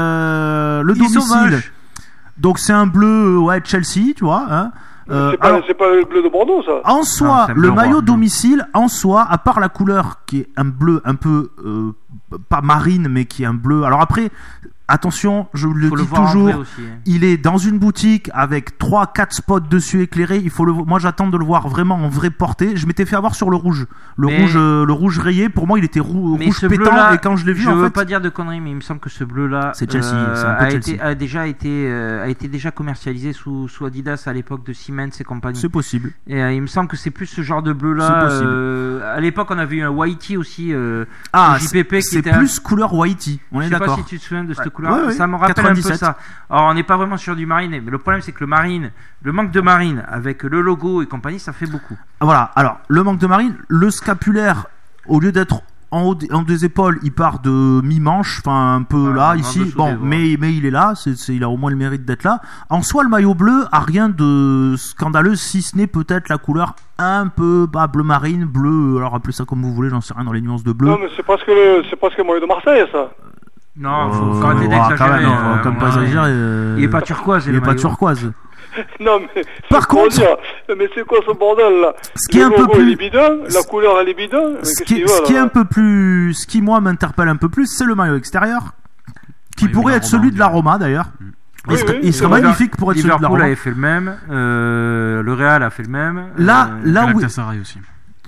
euh, le domicile. Sauvage. Donc c'est un bleu, ouais, Chelsea, tu vois. Hein. Euh, c'est, pas, alors, c'est pas le bleu de Bordeaux, ça. En soi, non, le maillot domicile, en soi, à part la couleur qui est un bleu un peu euh, pas marine, mais qui est un bleu. Alors après, attention, je le dis le toujours, aussi, hein. Il est dans une boutique avec trois quatre spots dessus éclairés. Il faut le, moi j'attends de le voir vraiment en vraie portée. Je m'étais fait avoir sur le rouge, le mais... rouge, euh, le rouge rayé. Pour moi, il était rou- rouge pétant. Et quand je l'ai vu, je en veux fait, pas dire de conneries, mais il me semble que ce bleu-là, c'est Chelsea, euh, c'est un peu a, Chelsea. Été, a déjà été, euh, a été déjà commercialisé sous, sous Adidas à l'époque de Siemens et compagnie. C'est possible. Et euh, il me semble que c'est plus ce genre de bleu-là. C'est possible. Euh, à l'époque, on avait eu un Whitey aussi. Euh, ah, J P P c'est, qui c'est était plus un... couleur Whitey. On est je d'accord. Je sais pas si tu te souviens de cette ouais. couleur. Ouais, ouais. Ça me rappelle quatre-vingt-dix-sept. Un peu ça. Alors, on n'est pas vraiment sur du marine, mais le problème c'est que le marine, le manque de marine avec le logo et compagnie, ça fait beaucoup. Voilà. Alors, le manque de marine, le scapulaire, au lieu d'être en haut des, en des épaules, il part de mi-manche, enfin un peu ouais, là, ici. Bon, mais, mais il est là, c'est, c'est, il a au moins le mérite d'être là. En soi, le maillot bleu a rien de scandaleux, si ce n'est peut-être la couleur un peu bah, bleu marine, bleu, alors appelez ça comme vous voulez, j'en sais rien dans les nuances de bleu. Non, mais c'est presque le, c'est presque le maillot de Marseille, ça. Non, faut, faut arrêter d'exagérer. Non, euh, comme pas exagérer. Euh, il est pas turquoise. Il est pas turquoise. Non, mais par contre, dire, mais c'est quoi ce bordel là? Ce qui est un peu plus, est bidon, la couleur elle est bidon. Ce qui, ce qui est un peu plus, ce qui moi m'interpelle un peu plus, c'est le maillot extérieur, qui oui, pourrait être celui de la Roma d'ailleurs. Mm. Oui, il serait, oui, il serait magnifique pour être celui de la Roma. Liverpool avait fait le même, euh, le Real a fait le même. Là, euh, là où Galatasaray aussi.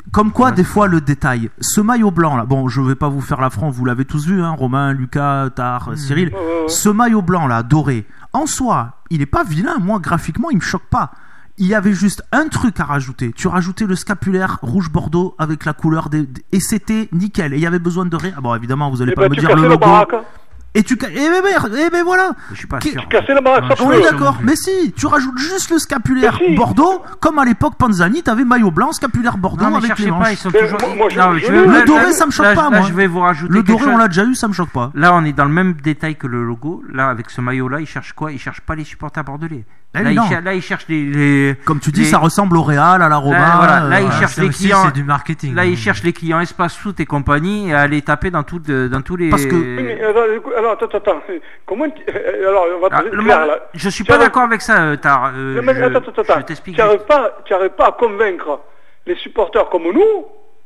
Comme quoi, ouais. des fois, le détail. Ce maillot blanc là, bon, je vais pas vous faire l'affront, vous l'avez tous vu, hein, Romain, Lucas, Tar, mmh. Cyril. Ouais, ouais, ouais. Ce maillot blanc là, doré, en soi, il est pas vilain. Moi, graphiquement, il me choque pas. Il y avait juste un truc à rajouter. Tu rajoutais le scapulaire rouge bordeaux avec la couleur des... et c'était nickel. Et il y avait besoin de rien. Ah bon, évidemment, vous allez et pas ben, me dire le logo. Et tu ca... et ben, et ben voilà. Je suis pas Qu- sûr. Tu cassais la baraque. On est d'accord. Mais si, tu rajoutes juste le scapulaire si. Bordeaux, comme à l'époque Panzani, t'avais maillot blanc, scapulaire Bordeaux non, avec les manches. Pas, ils sont toujours... moi, moi, je, non, je, je, le là, doré, là, ça me choque là, pas, là, moi. Je vais vous rajouter le doré, chose. on l'a déjà eu, ça me choque pas. Là, on est dans le même détail que le logo. Là, avec ce maillot-là, ils cherchent quoi? Ils cherchent pas les supporters bordelais. Eh là, oui, ils cher- là, ils cherchent les, les comme tu dis, les... ça ressemble au Real, à la Roma. Là, voilà. là ils euh, cherchent les clients. C'est du marketing. Là, ils cherchent les clients Espace Foot et compagnie et à les taper dans, tout, dans tous les. Parce que. Oui, mais, alors, attends, attends, attends. Comment. Alors, on va ah, te le clair, mal... là. Je suis tu pas arrives... d'accord avec ça, euh, Tar. Euh, non, mais, je... attends, attends, attends. Je t'explique. Tu n'arrives pas, pas à convaincre les supporters comme nous.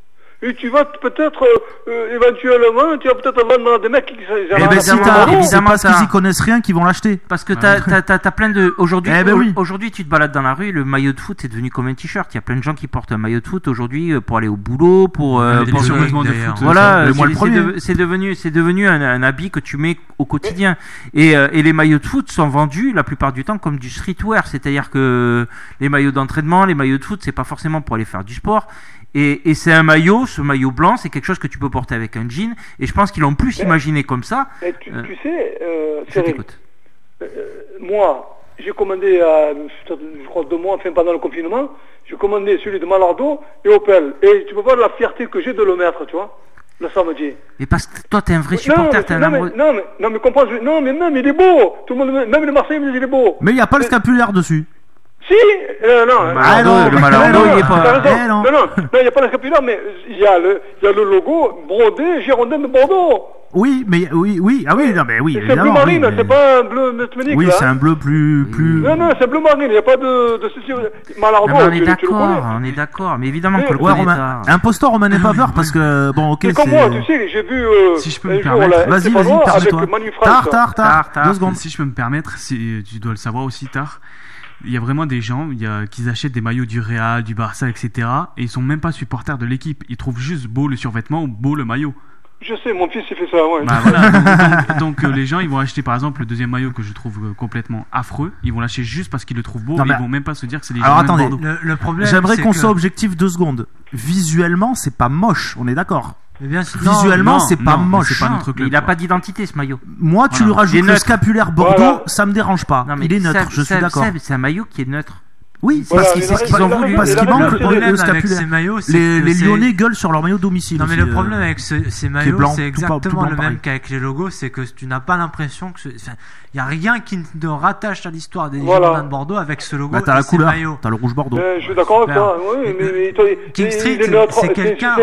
Et tu vas peut-être, euh, éventuellement, tu vas peut-être vendre des mecs qui... Eh ben si t'as, évidemment, parce qu'ils y connaissent rien, qu'ils vont l'acheter. Parce que t'as, t'as, t'as, t'as plein de... Aujourd'hui, eh ben oui. aujourd'hui, tu te balades dans la rue, le maillot de foot est devenu comme un t-shirt. Il y a plein de gens qui portent un maillot de foot aujourd'hui pour aller au boulot, pour... Euh, les pour survêtements de foot. Voilà, le c'est, le c'est, de, c'est devenu, c'est devenu un, un habit que tu mets au quotidien. Et, euh, et les maillots de foot sont vendus la plupart du temps comme du streetwear. C'est-à-dire que les maillots d'entraînement, les maillots de foot, c'est pas forcément pour aller faire du sport. Et, et c'est un maillot, ce maillot blanc, c'est quelque chose que tu peux porter avec un jean. Et je pense qu'ils l'ont plus mais, imaginé comme ça. Mais tu, euh, tu sais, euh, je t'écoute. Euh, moi, j'ai commandé, à, je crois deux mois, enfin pendant le confinement, j'ai commandé celui de Malardo et Opel. Et tu peux voir la fierté que j'ai de le mettre, tu vois, le samedi. Mais parce que toi, t'es un vrai supporter, non, t'es un non, amoureux. Mais, non, mais, non, mais comprends, je, non, mais même il est beau. Tout le monde, même les Marseillais me disent il est beau. Mais il n'y a pas le scapulaire dessus. Si, euh, non, le Malardo, le Malardo, il est pas. Eh non, non, non, il n'y a pas le scapulaire, mais il y a le, il y a le logo brodé Girondin de Bordeaux. Oui, mais oui, oui, ah oui, non, mais oui. C'est un bleu marine, oui, mais... c'est pas un bleu métallique. Oui, là, c'est un bleu plus, plus. Non, non, c'est un bleu marine. Il n'y a pas de, de ceci. Malardo. Non, on est d'accord, on est d'accord, mais évidemment mais, que le ouais, Romain, un posteur, Romain n'est pas peur parce que bon, ok. C'est comme moi, tu sais, j'ai vu. Euh, si je peux me permettre, vas-y, vas-y, permets-toi. Tard, tard, tard, tard. Deux secondes. Si je peux me permettre, tu dois le savoir aussi, Tard. Il y a vraiment des gens il y a, qui achètent des maillots du Real, du Barça, et cetera. Et ils sont même pas supporters de l'équipe. Ils trouvent juste beau le survêtement ou beau le maillot. Je sais, mon fils il fait ça, ouais. Bah, voilà, donc, donc, donc euh, les gens ils vont acheter par exemple le deuxième maillot que je trouve euh, complètement affreux. Ils vont l'acheter juste parce qu'ils le trouvent beau. Non, mais ils vont même pas se dire que c'est les alors attendez, de le, le problème. J'aimerais qu'on que... soit objectif deux secondes. Visuellement, c'est pas moche, on est d'accord. Eh bien, visuellement, non, c'est pas non, moche. C'est pas notre club, il a quoi. Pas d'identité ce maillot. Moi, tu voilà. lui rajoutes le scapulaire Bordeaux, voilà. Ça me dérange pas. Non, il est neutre, ça, je ça, suis d'accord. Ça, c'est un maillot qui est neutre. Oui, voilà, parce qu'ils, c'est ce qu'ils ont voulu. Parce qu'il manque le scapulaire. Maillots, les les Lyonnais gueulent sur leur maillot domicile. Non, mais aussi, le problème euh, avec ce, ces maillots, blanc, c'est exactement tout blanc, le pareil. même qu'avec les logos, c'est que tu n'as pas l'impression que il y a rien qui ne rattache à l'histoire des voilà. Girondins de Bordeaux avec ce logo. Bah, t'as la couleur, maillots. T'as le rouge Bordeaux. Euh, je suis d'accord avec toi. Oui, mais, mais, mais King Street, c'est quelqu'un.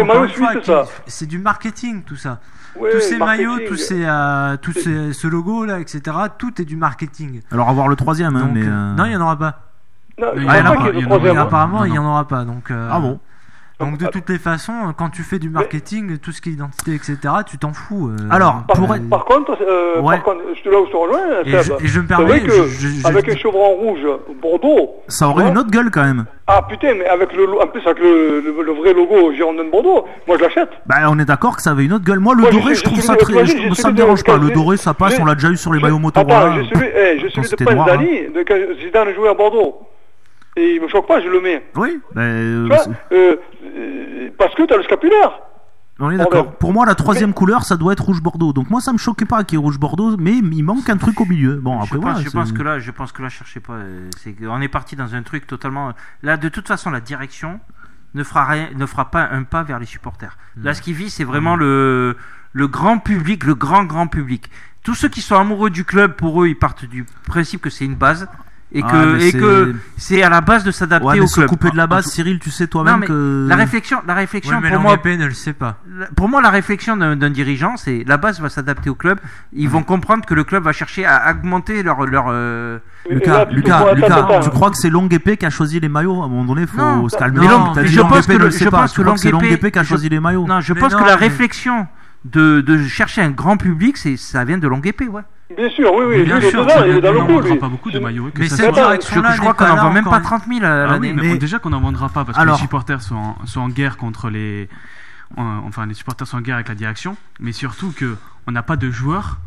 C'est du marketing, tout ça. Oui, tous ces maillots, tous ces, euh, tous ces, ce logo là, et cetera. Tout est du marketing. Alors avoir le troisième, hein, donc, mais euh... non, il y en aura pas. Non, il y y en a pas pas, qu'il y ait il y en aura troisième. Apparemment, non, il y en non. aura pas. Donc. Euh... Ah bon. Donc de toutes les façons, quand tu fais du marketing, tout ce qui est identité, et cetera, tu t'en fous. Euh, Alors, par, pour... par contre, euh, ouais. par contre, je te là où je te rejoins, et, je, et je me permets, que je, je, avec je... un chevron rouge Bordeaux, ça aurait ouais. une autre gueule quand même. Ah putain, mais avec le, en plus avec le, le, le vrai logo Girondin de Bordeaux, moi je l'achète. Bah on est d'accord que ça avait une autre gueule. Moi le moi, doré, je, je trouve ça très, je, ça me dérange pas. Le doré, ça passe, on l'a déjà eu sur les maillots Motorola. Attends, j'ai celui, eh, j'ai celui de Panzani, de quand Zidane jouait à Bordeaux. Et il me choque pas, je le mets. Oui, bah, euh, tu vois, euh, parce que t'as le scapulaire. On est d'accord. Oh, ben. Pour moi, la troisième mais... couleur, ça doit être rouge bordeaux. Donc moi, ça me choquait pas qu'il y ait rouge bordeaux, mais il manque un truc au milieu. Bon, après, je pense, voilà, je pense que là, je pense que là, cherchez pas. C'est on est parti dans un truc totalement. Là, de toute façon, la direction ne fera rien, ne fera pas un pas vers les supporters. Mmh. Là, ce qui vit, c'est vraiment mmh. le le grand public, le grand grand public. Tous ceux qui sont amoureux du club, pour eux, ils partent du principe que c'est une base. Et que, ah, et c'est... que c'est à la base de s'adapter ouais, au se club. Couper de la base, tout... Cyril, tu sais toi-même non, que la réflexion, la réflexion ouais, mais pour moi, P ne le sait pas. Pour moi, la réflexion d'un, d'un dirigeant, c'est la base va s'adapter au club. Ils vont comprendre que le club va chercher à augmenter leur leur. Euh... Lucas, là, Lucas, Lucas, Lucas attends, tu crois que c'est Longue Épée qui a choisi les maillots? À un moment donné, faut non, se calmer. Non, mais je pense que le, je pense que c'est Longue Épée qui a choisi les maillots. Non, je pense que la réflexion de de chercher un grand public, c'est ça vient de Longue Épée, ouais. Bien sûr, oui, oui. Bien lui, sûr, dedans, il est dans le coup, on n'en vendra lui. pas beaucoup de maillots. Mais cette direction-là, je crois qu'on n'en vend même pas trente mille à l'année. Ah oui, mais déjà qu'on n'en vendra pas parce Alors, que les supporters sont en, sont en guerre contre les. Enfin, les supporters sont en guerre avec la direction, mais surtout qu'on n'a pas de joueurs.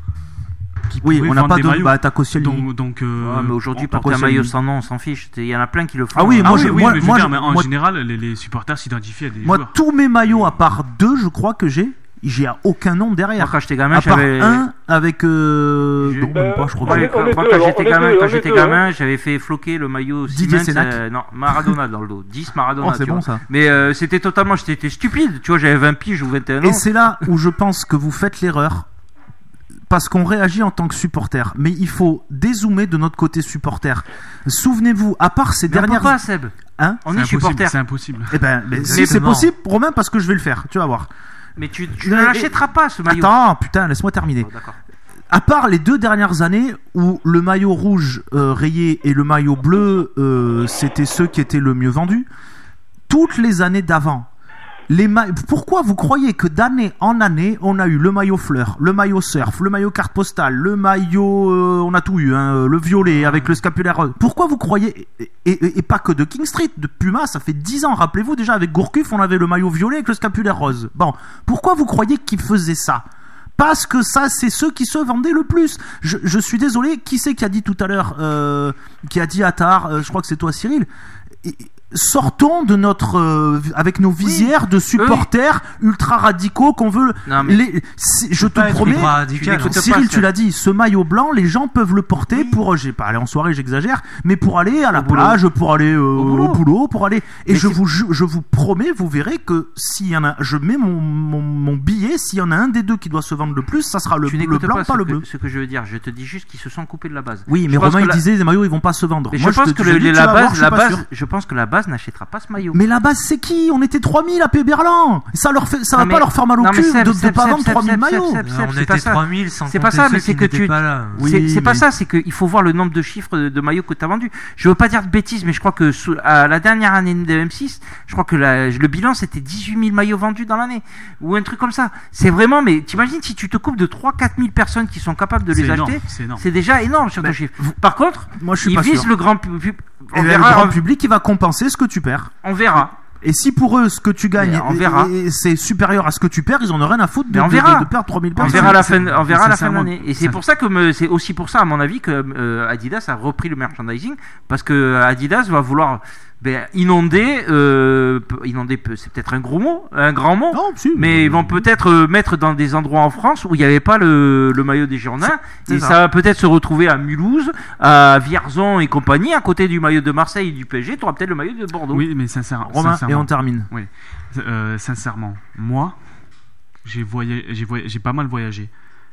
Qui oui, on n'a pas de. Bah, t'as Koscielny. Donc, donc euh, ouais, mais aujourd'hui, porter un maillot sans nom, on s'en fiche. Il y en a plein qui le font. Ah oui, moi, ah je, oui, moi, mais, moi, dire, je, mais en moi, général, les, les supporters s'identifient à des moi, joueurs. Moi, tous mes maillots, à part deux, je crois que j'ai. J'ai aucun nom derrière. Moi, quand j'étais gamin, à part j'avais un avec. Euh... Je... Non, même pas, je crois. Ouais, quand, quand, quand j'étais gamin, quand j'étais gamin, j'avais fait floquer le maillot Siemens. Euh, non, Maradona dans le dos. dix Maradona. Oh, c'est bon vois. ça. Mais euh, c'était totalement. J'étais stupide. Tu vois, j'avais vingt piges ou vingt et un ans. Et c'est là où je pense que vous faites l'erreur. Parce qu'on réagit en tant que supporter. Mais il faut dézoomer de notre côté supporter. Souvenez-vous, à part ces mais dernières. Pourquoi, Seb hein On est, est supporter. C'est impossible. Eh ben, mais si c'est possible, Romain, parce que je vais le faire. Tu vas voir. Mais tu, tu ne l'achèteras pas ce maillot. Attends, putain, laisse-moi terminer. Oh, d'accord. À part les deux dernières années où le maillot rouge euh, rayé et le maillot bleu, euh, c'était ceux qui étaient le mieux vendus. Toutes les années d'avant. Les ma... Pourquoi vous croyez que d'année en année, on a eu le maillot fleur, le maillot surf, le maillot carte postale, le maillot, euh, on a tout eu, hein, le violet avec le scapulaire. Pourquoi vous croyez, et, et, et pas que de King Street, de Puma, ça fait dix ans, rappelez-vous déjà avec Gourcuff, on avait le maillot violet avec le scapulaire rose. Bon, pourquoi vous croyez qu'ils faisaient ça ? Parce que ça, c'est ceux qui se vendaient le plus. Je, je suis désolé, qui c'est qui a dit tout à l'heure, euh, qui a dit à Tahar, euh, je crois que c'est toi Cyril, et, sortons de notre euh, avec nos visières oui. de supporters oui. ultra radicaux qu'on veut non, mais les, si, je te promets Cyril pas, tu l'as dit, ce maillot blanc les gens peuvent le porter oui. pour j'ai pas aller en soirée, j'exagère, mais pour aller à la au plage boulot. pour aller euh, au, boulot. au boulot pour aller et mais je vous je, je vous promets, vous verrez que s'il y en a, je mets mon, mon, mon billet, s'il y en a un des deux qui doit se vendre le plus, ça sera le, le blanc pas, pas le que, bleu. Ce que je veux dire, je te dis juste qu'ils se sont coupés de la base. Oui, mais Romain il disait les maillots ils vont pas se vendre. Je pense que la base la base je pense que la base n'achètera pas ce maillot. Mais la base c'est qui ? On était trois mille à Péberlan. Ça leur fait, ça non va mais, pas leur faire mal au cul Seb, de ne pas vendre trois mille maillots. Seb, Seb, Seb, on était trois mille sans c'est pas ça, mais c'est que tu. Oui, c'est pas ça, c'est qu'il faut voir le nombre de chiffres de, de maillots que tu as vendus. Je veux pas dire de bêtises, mais je crois que sous, à la dernière année de M six, je crois que la, le bilan c'était dix-huit mille maillots vendus dans l'année ou un truc comme ça. C'est vraiment, mais t'imagines si tu te coupes de trois à quatre mille personnes qui sont capables de les énorme, acheter, c'est déjà énorme sur ton chiffre. Par contre, moi je suis ils pas visent sûr. le grand public. On verra, le grand public qui va compenser ce que tu perds. On verra. Et si pour eux ce que tu gagnes on verra. c'est supérieur à ce que tu perds, ils en ont rien à foutre de, on de, verra. de, de perdre trois mille personnes. On verra la fin, on verra la fin de l'année. Et c'est pour ça que me, c'est aussi pour ça à mon avis que euh, Adidas a repris le merchandising parce que Adidas va vouloir ben, inonder, euh, inonder, c'est peut-être un gros mot, un grand mot, non, si, mais mais... ils vont peut-être euh, mettre dans des endroits en France où il n'y avait pas le, le maillot des Girondins, et ça. ça va peut-être se retrouver à Mulhouse, à Vierzon et compagnie, à côté du maillot de Marseille et du P S G, tu auras peut-être le maillot de Bordeaux. Oui, mais sincèrement, Romain, sincèrement, et on termine. Oui, euh, sincèrement, moi, j'ai voyagé, j'ai voyagé, j'ai pas mal voyagé.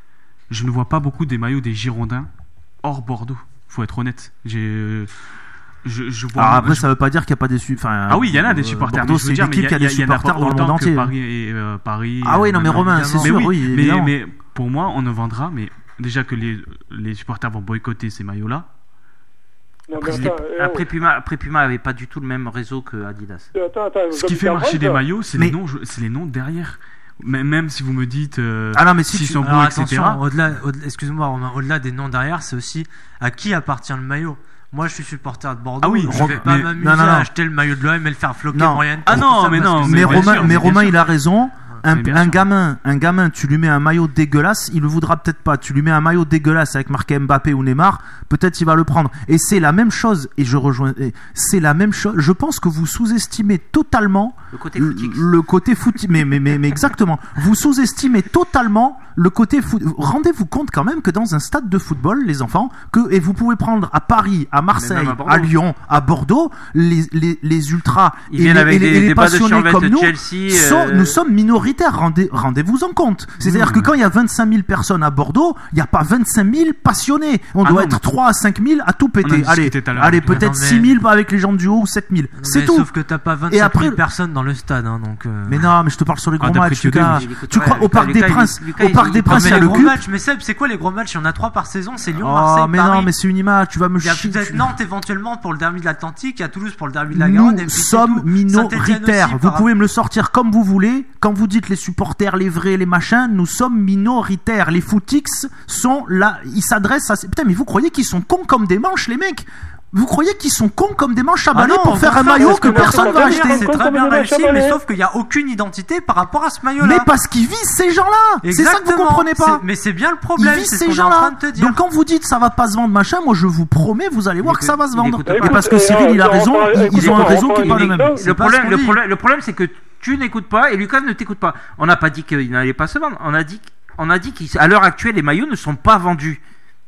Je ne vois pas beaucoup des maillots des Girondins hors Bordeaux. Faut être honnête. J'ai euh, Je, je vois Alors après, je... ça veut pas dire qu'il n'y a pas des supporters. Ah oui, il y en a des supporters. Bordeaux, c'est une équipe qui a des supporters dans le monde entier. Paris et euh, Paris. Ah oui, non, mais Romain, c'est sûr, oui. Mais, mais pour moi, on ne vendra. Mais déjà que les, les supporters vont boycotter ces maillots-là. Après, attends, euh, après, Puma, après Puma avait pas du tout le même réseau que Adidas. Attends, attends, Ce qui fait marcher des maillots, c'est mais... les noms, c'est les noms derrière. Même si vous me dites euh, ah non, mais si s'ils tu... sont beaux, Alors, et cetera. Attention, au-delà, au-delà, excuse-moi, Romain, au-delà des noms derrière, c'est aussi à qui appartient le maillot. Moi, je suis supporter de Bordeaux. Ah oui, je vais pas mais... m'amuser non, non, non. à acheter le maillot de l'O M et le faire floquer non. moyenne. Ah non, ça, mais non, mais, mais Romain, sûr, mais Romain, sûr. il a raison. Un, un sûr. gamin, un gamin, tu lui mets un maillot dégueulasse, il le voudra peut-être pas. Tu lui mets un maillot dégueulasse avec marqué Mbappé ou Neymar, peut-être il va le prendre. Et c'est la même chose. Et je rejoins. C'est la même chose. Je pense que vous sous-estimez totalement le côté footix. Le côté foot. Mais, mais, mais, mais exactement. Vous sous-estimez totalement le côté foot. Rendez-vous compte quand même que dans un stade de football, les enfants, que et vous pouvez prendre à Paris, à Marseille, à, à Lyon, à Bordeaux, les les, les ultras Ils et, les, avec et, des, et les des passionnés comme nous Chelsea, sont, euh... nous sommes minoritaires. Rendez, rendez-vous en compte. C'est-à-dire mmh. que quand il y a vingt-cinq mille personnes à Bordeaux, il n'y a pas vingt-cinq mille passionnés. On ah doit non, être trois à cinq mille à tout péter. Allez, allez peut-être mais... six mille avec les gens du haut ou sept mille. C'est tout. Sauf que t'as pas vingt-cinq mille après... personnes dans le stade. Hein, donc, euh... Mais non, mais je te parle sur les gros ah, matchs, Lucas. Tu crois ouais, au Parc des Princes, au Parc des Princes, il y a le cul. Mais Seb, c'est quoi les gros matchs? Il y en a trois par saison. C'est Lyon, oh, Marseille, mais Paris. non, mais c'est une image. Tu vas me chier. Il y a peut-être Nantes éventuellement pour le derby de l'Atlantique. Il y a Toulouse pour le derby de la Garonne. Nous sommes minoritaires. Vous pouvez me le sortir comme vous voulez. Quand vous dites dites les supporters, les vrais, les machins, nous sommes minoritaires. Les footix sont là, ils s'adressent à... Putain, mais vous croyez qu'ils sont cons comme des manches, les mecs? Vous croyez qu'ils sont cons comme des manches à balai ah pour faire un maillot que personne va acheter? C'est très bien réussi, mais sauf qu'il n'y a aucune identité par rapport à ce maillot-là. Mais parce qu'ils visent ces gens-là. C'est ça que vous comprenez pas. Mais c'est bien le problème. Ils visent ces gens-là. Donc quand vous dites ça va pas se vendre machin, moi je vous promets, vous allez voir que ça va se vendre. Et parce que Cyril il a raison, ils ont un réseau qui est pas le même. Le problème, le problème, le problème, c'est que tu n'écoutes pas et Lucas ne t'écoute pas. On n'a pas dit qu'il n'allait pas se vendre. On a dit, on a dit qu'à l'heure actuelle les maillots ne sont pas vendus.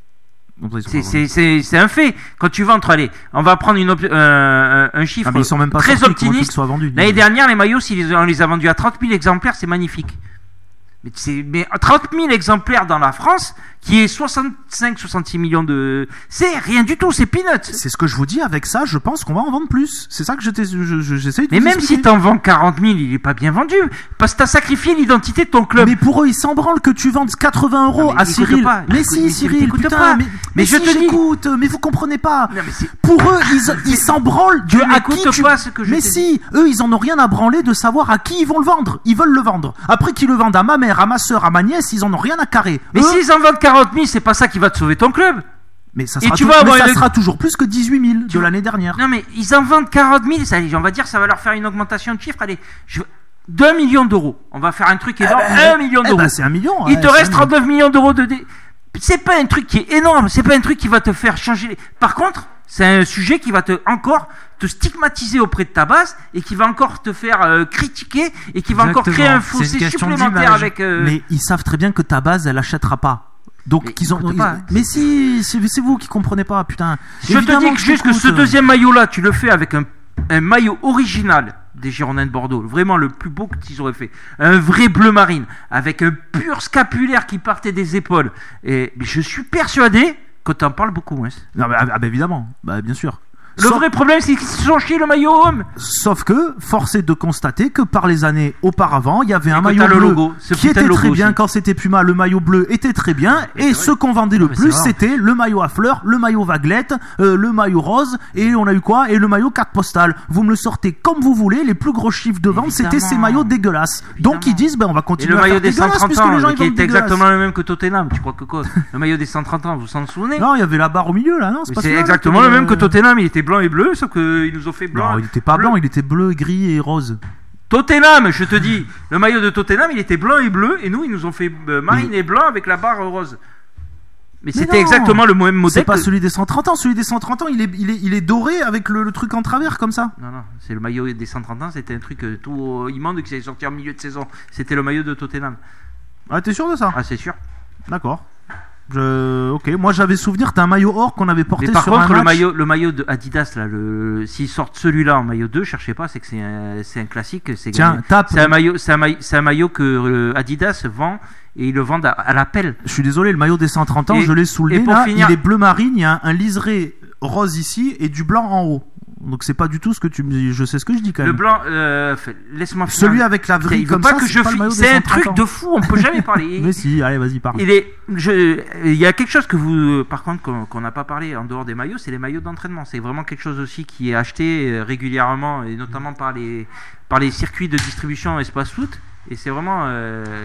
C'est, c'est, c'est, c'est un fait. Quand tu vends entre, allez, on va prendre une op- euh, un chiffre ah, même pas très optimiste. L'année dernière, les maillots, si on les a vendus à trente mille exemplaires, c'est magnifique. Mais, c'est, mais trente mille exemplaires dans la France, qui est soixante-cinq à soixante-six millions de... C'est rien du tout, c'est peanuts. C'est ce que je vous dis, avec ça, je pense qu'on va en vendre plus. C'est ça que je, je, je, j'essaie de Mais même expliquer. Si t'en vends quarante mille, il est pas bien vendu. Parce que t'as sacrifié l'identité de ton club. Mais pour eux, ils s'en branlent que tu vendes quatre-vingts euros à Cyril. Pas. Mais si, mais Cyril, putain, pas. mais, mais, mais je si, te j'écoute, dis... mais vous comprenez pas. Non, mais pour eux, ils, ils s'en branlent de à qui tu... pas ce que je Mais si, eux, ils en ont rien à branler de savoir à qui ils vont le vendre. Ils veulent le vendre. Après qu'ils le vendent à ma mère, à ma soeur, à ma nièce, ils en ont rien à carrer. Mais s'ils en vendent quarante mille, c'est pas ça qui va te sauver ton club. Mais ça sera, tu tout, mais ça une... sera toujours plus que dix-huit mille de l'année dernière. Non mais ils en vendent quarante mille, ça, on va dire ça va leur faire une augmentation de chiffre. Allez, je... deux millions d'euros. On va faire un truc énorme, eh ben, un million d'euros. Eh ben, c'est un million. Il ouais, te reste trente-neuf millions d'euros de... Dé... C'est pas un truc qui est énorme, c'est pas un truc qui va te faire changer. Par contre, c'est un sujet qui va te encore te stigmatiser auprès de ta base et qui va encore te faire euh, critiquer et qui va Exactement. Encore créer un fossé supplémentaire avec. Euh... Mais ils savent très bien que ta base, elle achètera pas. Donc mais ils ont. Ils... Pas, mais si, c'est, c'est vous qui comprenez pas, putain. Je Évidemment te dis que juste que ce deuxième maillot-là, tu le fais avec un, un maillot original des Girondins de Bordeaux, vraiment le plus beau qu'ils auraient fait, un vrai bleu marine avec un pur scapulaire qui partait des épaules. Et je suis persuadé que t'en parles beaucoup. Hein. Non, mais, ah, bah, évidemment, bah, bien sûr. Le Sauf... vrai problème, c'est qu'ils se sont chiés le maillot homme. Sauf que, force est de constater que par les années auparavant, il y avait et un maillot bleu logo, qui était très bien. Aussi. Quand c'était Puma, le maillot bleu était très bien. Et, et ce qu'on vendait le non, plus, c'était le maillot à fleurs, le maillot vaguelette, euh, le maillot rose, et on a eu quoi? Et le maillot carte postale. Vous me le sortez comme vous voulez. Les plus gros chiffres de vente, évidemment. C'était ces maillots dégueulasses. Évidemment. Donc ils disent, ben on va continuer. Et le à maillot faire des cent trente ans, les gens, qui est exactement le même que Tottenham. Tu crois que quoi? Le maillot des cent trente ans, vous vous en souvenez? Non, il y avait la barre au milieu là, non? C'est exactement le même que Tottenham. Il était blanc et bleu, sauf que ils nous ont fait blanc. Non, il était pas bleu. blanc, il était bleu, gris et rose. Tottenham, je te dis, le maillot de Tottenham, il était blanc et bleu, et nous, ils nous ont fait euh, marine mais... et blanc avec la barre rose. Mais, mais c'était non, exactement le même modèle. C'est pas que... celui des cent trente ans. Celui des cent trente ans, il est, il est, il est doré avec le, le truc en travers comme ça. Non, non, c'est le maillot des cent trente ans. C'était un truc euh, tout euh, immonde qui s'est sorti en milieu de saison. C'était le maillot de Tottenham. Ah, t'es sûr de ça? Ah, c'est sûr. D'accord. Je... Ok, moi j'avais souvenir d'un maillot or qu'on avait porté mais par sur contre, un match. le maillot, le maillot de Adidas là, le... s'ils sortent celui-là en maillot deux, cherchez pas, c'est que c'est un, c'est un classique. C'est Tiens, gagné. tape. C'est un maillot, c'est un maillot, c'est un maillot que euh, Adidas vend et ils le vendent à, à l'appel. Je suis désolé, le maillot des cent trente ans, et, je l'ai sous le nez là. Finir... Il est bleu marine, il y a un, un liseré rose ici et du blanc en haut. Donc c'est pas du tout ce que tu me dis. Je sais ce que je dis quand même. Le blanc, euh, laisse-moi finir. Celui avec la vrille comme pas ça, que c'est je pas le maillot C'est des un truc ans. De fou. On peut jamais parler. Mais si, allez, vas-y, parle. Il est, je, il y a quelque chose que vous, par contre, qu'on n'a pas parlé en dehors des maillots, c'est les maillots d'entraînement. C'est vraiment quelque chose aussi qui est acheté régulièrement et notamment par les, par les circuits de distribution Espace Foot. Et c'est vraiment. Euh,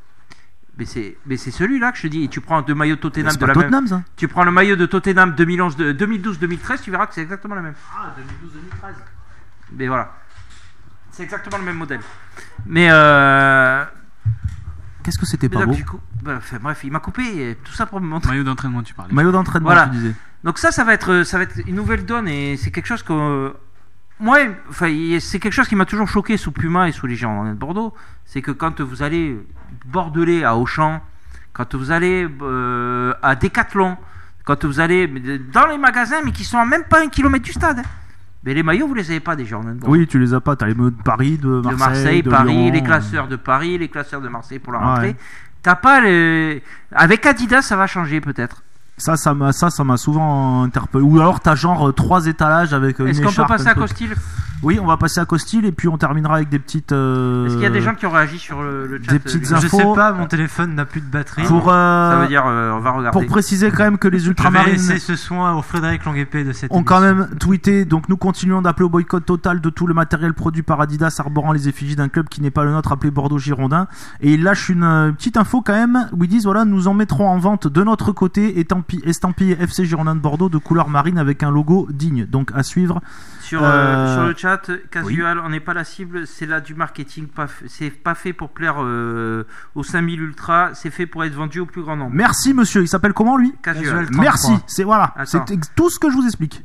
Mais c'est, mais c'est celui-là que je te dis. Et tu prends deux maillots de Tottenham de la Tottenham, même. Ça. Tu prends le maillot de Tottenham deux mille onze, deux mille douze deux mille treize, tu verras que c'est exactement le même. Ah, deux mille douze deux mille treize. Mais voilà. C'est exactement le même modèle. Mais euh... Qu'est-ce que c'était pas beau coup... bah, enfin, bref, il m'a coupé et tout ça pour me montrer. Maillot d'entraînement, tu parlais. Maillot d'entraînement, voilà. tu disais. Donc ça, ça va être, ça va être une nouvelle donne et c'est quelque chose que. Moi, enfin, c'est quelque chose qui m'a toujours choqué sous Puma et sous les Girondins de Bordeaux. C'est que quand vous allez Bordelais à Auchan, quand vous allez euh, à Decathlon, quand vous allez dans les magasins, mais qui sont à même pas un kilomètre du stade. Hein. Mais les maillots, vous les avez pas des Girondins de Bordeaux. Oui, tu les as pas. T'as les maillots de Paris, de Marseille, de Marseille, de Paris, Lyon, les classeurs de Paris, les classeurs de Marseille pour la ah rentrée. Ouais. T'as pas les. Avec Adidas, ça va changer peut-être. Ça, ça m'a, ça, ça m'a souvent interpellé. Ou alors t'as genre trois étalages avec une Est-ce écharpe. Est-ce qu'on peut passer à Costil ? Oui, on va passer à Costil et puis on terminera avec des petites. Euh... Est-ce qu'il y a des gens qui ont réagi sur le, le chat ? Des petites euh, infos. Je sais pas, mon téléphone n'a plus de batterie. Pour, euh... Ça veut dire, euh, on va regarder. Pour préciser quand même que les Ultramarines. Je vais laisser ce soin au Frédéric Longuepé de cette ont émission. quand même tweeté. Donc nous continuons d'appeler au boycott total de tout le matériel produit par Adidas arborant les effigies d'un club qui n'est pas le nôtre, appelé Bordeaux Girondins. Et ils lâchent une euh, petite info quand même où ils disent voilà, nous en mettrons en vente de notre côté estampillé F C Girondins de Bordeaux de couleur marine avec un logo digne. Donc à suivre. Sur, euh, sur le chat, Casual, oui. On n'est pas la cible, c'est là du marketing, pas f... c'est pas fait pour plaire euh, aux cinq mille ultras, c'est fait pour être vendu au plus grand nombre. Merci monsieur, il s'appelle comment lui ? Casual. Merci, c'est voilà, Attends. C'est tout ce que je vous explique.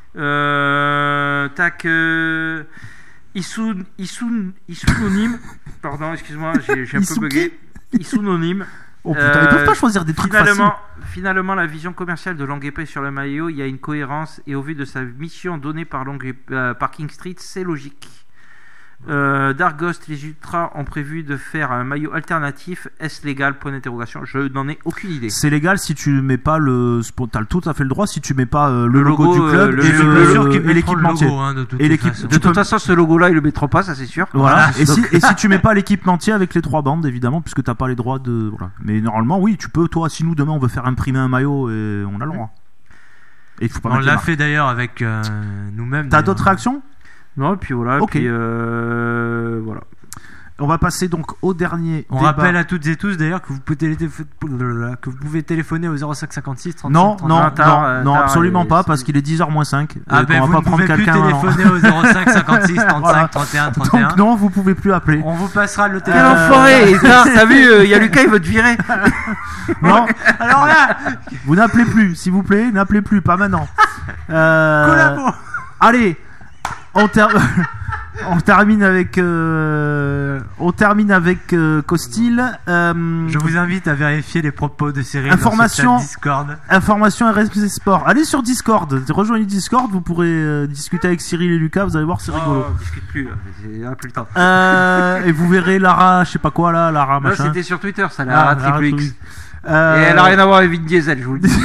Euh, tac, euh, Isun, Isun, Isunonyme, pardon, excuse-moi, j'ai, j'ai un peu bugué. Isunonyme. Oh putain, euh, ils peuvent pas choisir des trucs finalement, faciles. Finalement, la vision commerciale de Longuepé sur le maillot, il y a une cohérence et au vu de sa mission donnée par, Longuepé, euh, par King Street, c'est logique. Euh, Dark Ghost, les Ultras ont prévu de faire un maillot alternatif. Est-ce légal ? Point d'interrogation. Je n'en ai aucune idée. C'est légal si tu mets pas le. T'as tout à fait le droit si tu mets pas euh, le, le logo, logo du club euh, le, et, le, le, le, et l'équipementier. Hein, de toute, et l'équipe, de toute façon, ce logo-là, ils le mettront pas, ça c'est sûr. Voilà. Et, si, et si tu mets pas l'équipementier avec les trois bandes, évidemment, puisque t'as pas les droits de. Voilà. Mais normalement, oui, tu peux. Toi, si nous demain on veut faire imprimer un maillot, et on a le droit. Et il faut pas. On l'a fait d'ailleurs avec euh, nous-mêmes. T'as d'ailleurs. d'autres réactions ? Non, et puis voilà. Okay. Puis euh, voilà. On va passer donc au dernier. On débat. rappelle à toutes et tous d'ailleurs que vous pouvez, télé- que vous pouvez téléphoner au zéro cinq cinquante-six trente-cinq non, trente-cinq. non, non, tard, euh, non, tard, absolument et pas c'est... parce qu'il est dix heures moins cinq. Ah ben on vous va ne pas pouvez prendre plus téléphoner au zéro cinq cinquante-six trente-cinq voilà. trente et un trente et un. Donc non, vous pouvez plus appeler. On vous passera le Quel téléphone. enfoiré. T'as vu, il euh, y a Lucas, il veut te virer. Non. Alors là, vous n'appelez plus, s'il vous plaît, n'appelez plus, pas maintenant. Euh... Collabo. Allez, on termine. On termine avec euh, on termine avec euh, Costil. Euh, je vous invite à vérifier les propos de Cyril information, dans ce chat Discord. Information R S P Sport. Allez sur Discord, rejoignez Discord, vous pourrez euh, discuter avec Cyril et Lucas, vous allez voir, c'est rigolo. Oh, discute plus, là. C'est, ah, plus le temps. Euh, et vous verrez Lara, je sais pas quoi là, Lara machin. Là, c'était sur Twitter, ça, Lara ah, Triple X. Euh... Et elle a rien à voir avec Vin Diesel, je vous le dis.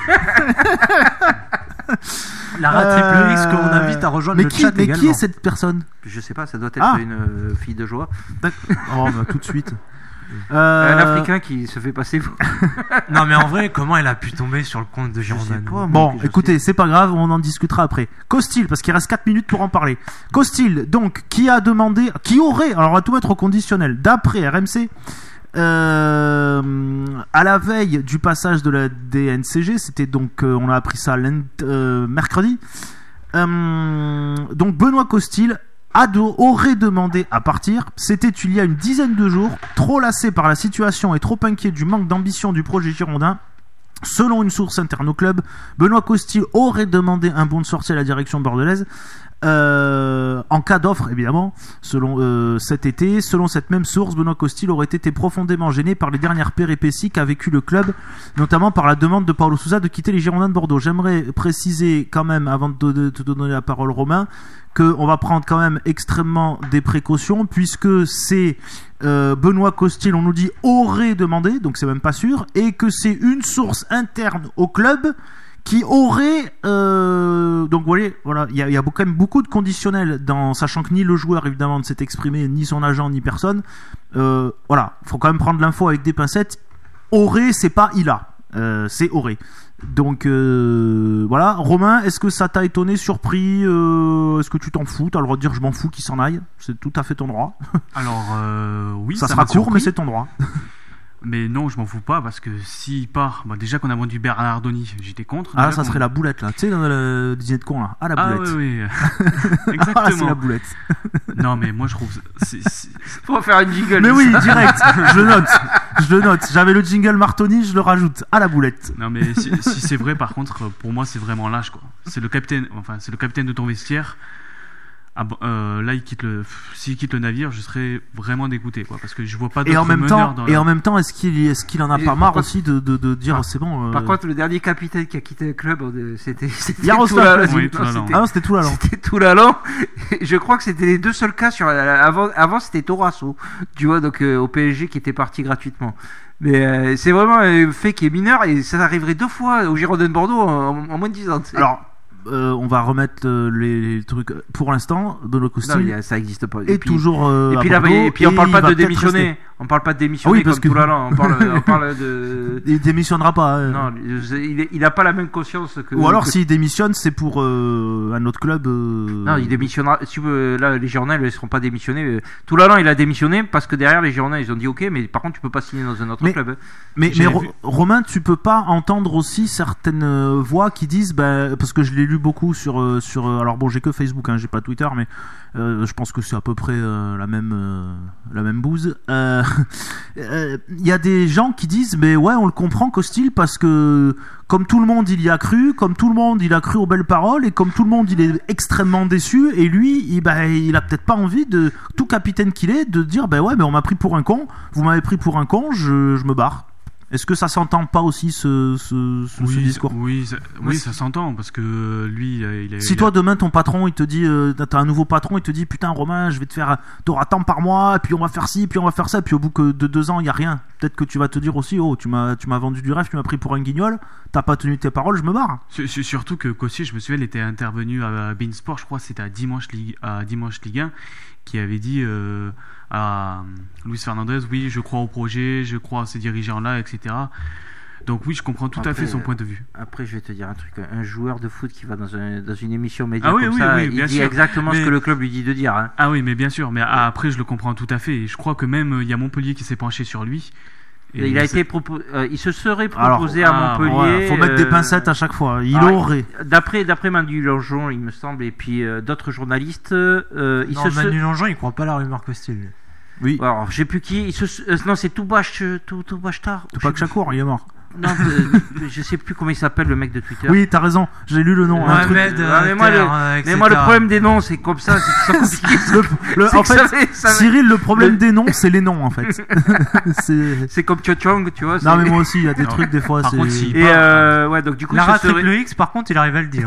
Lara Triple X qu'on invite à rejoindre mais le qui, chat mais également. qui est cette personne ? Je sais pas, ça doit être ah. une euh, fille de joie. Oh bah tout de suite. Euh... Un Africain qui se fait passer pour... Non mais en vrai, comment elle a pu tomber sur le compte de Girondins ? Bon, écoutez, sais. c'est pas grave, on en discutera après. Costil, parce qu'il reste quatre minutes pour en parler. Costil, donc, qui a demandé, qui aurait, alors on va tout mettre au conditionnel, d'après R M C, euh, à la veille du passage de la D N C G, c'était donc, euh, on a appris ça euh, mercredi, euh, donc Benoît Costil Ado aurait demandé à partir. C'était il y a une dizaine de jours. Trop lassé par la situation et trop inquiet du manque d'ambition du projet girondin, selon une source interne au club, Benoît Costil aurait demandé un bon de sortie à la direction bordelaise euh, en cas d'offre, évidemment, selon euh, cet été. Selon cette même source, Benoît Costil aurait été profondément gêné par les dernières péripéties qu'a vécu le club, notamment par la demande de Paulo Sousa de quitter les Girondins de Bordeaux. J'aimerais préciser quand même, avant de te donner la parole, Romain, qu'on va prendre quand même extrêmement des précautions, puisque c'est euh, Benoît Costil, on nous dit, aurait demandé, donc c'est même pas sûr, et que c'est une source interne au club qui aurait euh, donc vous voyez, voilà, il y a, y a quand même beaucoup de conditionnels, dans, sachant que ni le joueur évidemment ne s'est exprimé, ni son agent, ni personne. Euh, voilà, faut quand même prendre l'info avec des pincettes. Aurait, c'est pas il a, euh, c'est aurait. Donc euh, voilà, Romain, est-ce que ça t'a étonné, surpris, euh, est-ce que tu t'en fous? T'as le droit de dire je m'en fous qu'il s'en aille, c'est tout à fait ton droit. Alors euh, oui, ça, ça sera m'a court, surpris. mais c'est ton droit. Mais non, je m'en fous pas, parce que s'il part, bah déjà qu'on a vendu Bernardoni, j'étais contre. Ah là, ça serait la boulette là, tu sais, dans le dîner de con là, ah la boulette. Ah oui, oui. Exactement. Ah, c'est la boulette. Non mais moi je trouve, c'est, c'est... faut faire une jingle. Mais oui, direct, je le note, je le note. J'avais le jingle Martoni, je le rajoute à la boulette. Non mais si, si c'est vrai, par contre, pour moi c'est vraiment lâche quoi. C'est le capitaine, enfin c'est le capitaine de ton vestiaire. ah, euh, là il quitte le s'il quitte le navire, je serais vraiment dégoûté quoi, parce que je vois pas d'autres et en même meneurs temps dans et la... en même temps est-ce qu'il est-ce qu'il en a et pas marre contre, aussi de, de, de dire par, c'est bon euh... par contre le dernier capitaine qui a quitté le club c'était c'était Yaroslav tout, oui, non, c'était, ah non c'était tout l'allant c'était tout l'allant je crois que c'était les deux seuls cas sur avant avant c'était Torasso tu vois donc euh, au P S G qui était parti gratuitement. Mais euh, c'est vraiment un fait qui est mineur et ça arriverait deux fois au Girondins de Bordeaux en, en moins de dix ans. Alors Euh, on va remettre euh, les, les trucs pour l'instant. Benoît Costil ça existe pas. Et, et puis, toujours euh, et puis, là, Bordeaux, et puis on parle pas de démissionner. Rester. On parle pas de démissionner ah oui, parce comme que... tout l'allant. On parle, on parle de. Il démissionnera pas. Hein. Non, il, est, il a pas la même conscience que. Ou alors que... s'il démissionne, c'est pour euh, un autre club. Euh... Non, il démissionnera. Si euh, là, les Girondins ne seront pas démissionnés. Tout l'allant, il a démissionné parce que derrière les Girondins, ils ont dit OK, mais par contre, tu peux pas signer dans un autre mais, club. Mais, mais Ro- Romain, tu peux pas entendre aussi certaines voix qui disent, bah, parce que je l'ai lu beaucoup sur euh, sur. Alors bon, j'ai que Facebook, hein, j'ai pas Twitter, mais euh, je pense que c'est à peu près euh, la même euh, la même bouse. Il euh, euh, y a des gens qui disent, mais ouais, on le comprend, Costil, parce que comme tout le monde, il y a cru, comme tout le monde, il a cru aux belles paroles, et comme tout le monde, il est extrêmement déçu, et lui, il, bah, il a peut-être pas envie de, tout capitaine qu'il est, de dire, bah ouais, mais on m'a pris pour un con, vous m'avez pris pour un con, je, je me barre. Est-ce que ça s'entend pas aussi ce, ce, ce, oui, ce discours? Oui, ça, oui, ça s'entend parce que lui, il a, il a, si il toi a... demain ton patron il te dit, euh, t'as un nouveau patron, il te dit putain Romain, je vais te faire, t'auras tant par mois, puis on va faire ci, puis on va faire ça, puis au bout que de deux ans il y a rien. Peut-être que tu vas te dire aussi, oh tu m'as, tu m'as vendu du rêve, tu m'as pris pour un guignol, t'as pas tenu tes paroles, je me barre. Surtout que Cossier, je me souviens, il était intervenu à Beansport, je crois, c'était à Dimanche Ligue, à Dimanche Ligue un, qui avait dit euh, à Luis Fernandez, oui, je crois au projet, je crois à ces dirigeants-là, et cetera. Donc oui, je comprends tout après, à fait son point de vue. Après, je vais te dire un truc. Un joueur de foot qui va dans, un, dans une émission média ah oui, comme oui, ça, oui, il bien dit sûr. exactement mais... ce que le club lui dit de dire. Hein. Ah oui, mais bien sûr. Mais ah, après, je le comprends tout à fait. Et je crois que même il y a Montpellier qui s'est penché sur lui. Et il a été propo... euh, il se serait proposé Alors, à Montpellier. Ah, ouais, faut mettre euh... des pincettes à chaque fois. Il Alors, aurait. D'après d'après Manu Longeon, il me semble, et puis euh, d'autres journalistes, euh, il non, se Manu se... Longeon, il croit pas à la rumeur Costil. Oui. Alors, je sais plus qui. Il se... euh, non, c'est Toubache, tout Toubachtar. Toubac Chakour, il est mort. Non, de, je sais plus comment il s'appelle le mec de Twitter. Oui, t'as raison, j'ai lu le nom. Ouais, un truc... Ahmed, euh, mais moi, le, euh, mais moi le problème des noms, c'est comme ça, c'est compliqué. le, le, en fait, ça fait, ça Cyril, le problème le... des noms, c'est les noms en fait. c'est... c'est comme Chochong, tu vois. Non, mais moi aussi, il y a des trucs des fois. Par c'est... contre, si Et euh, ouais, donc du coup, Lara serait... Triple X, par contre, il arrive à le dire.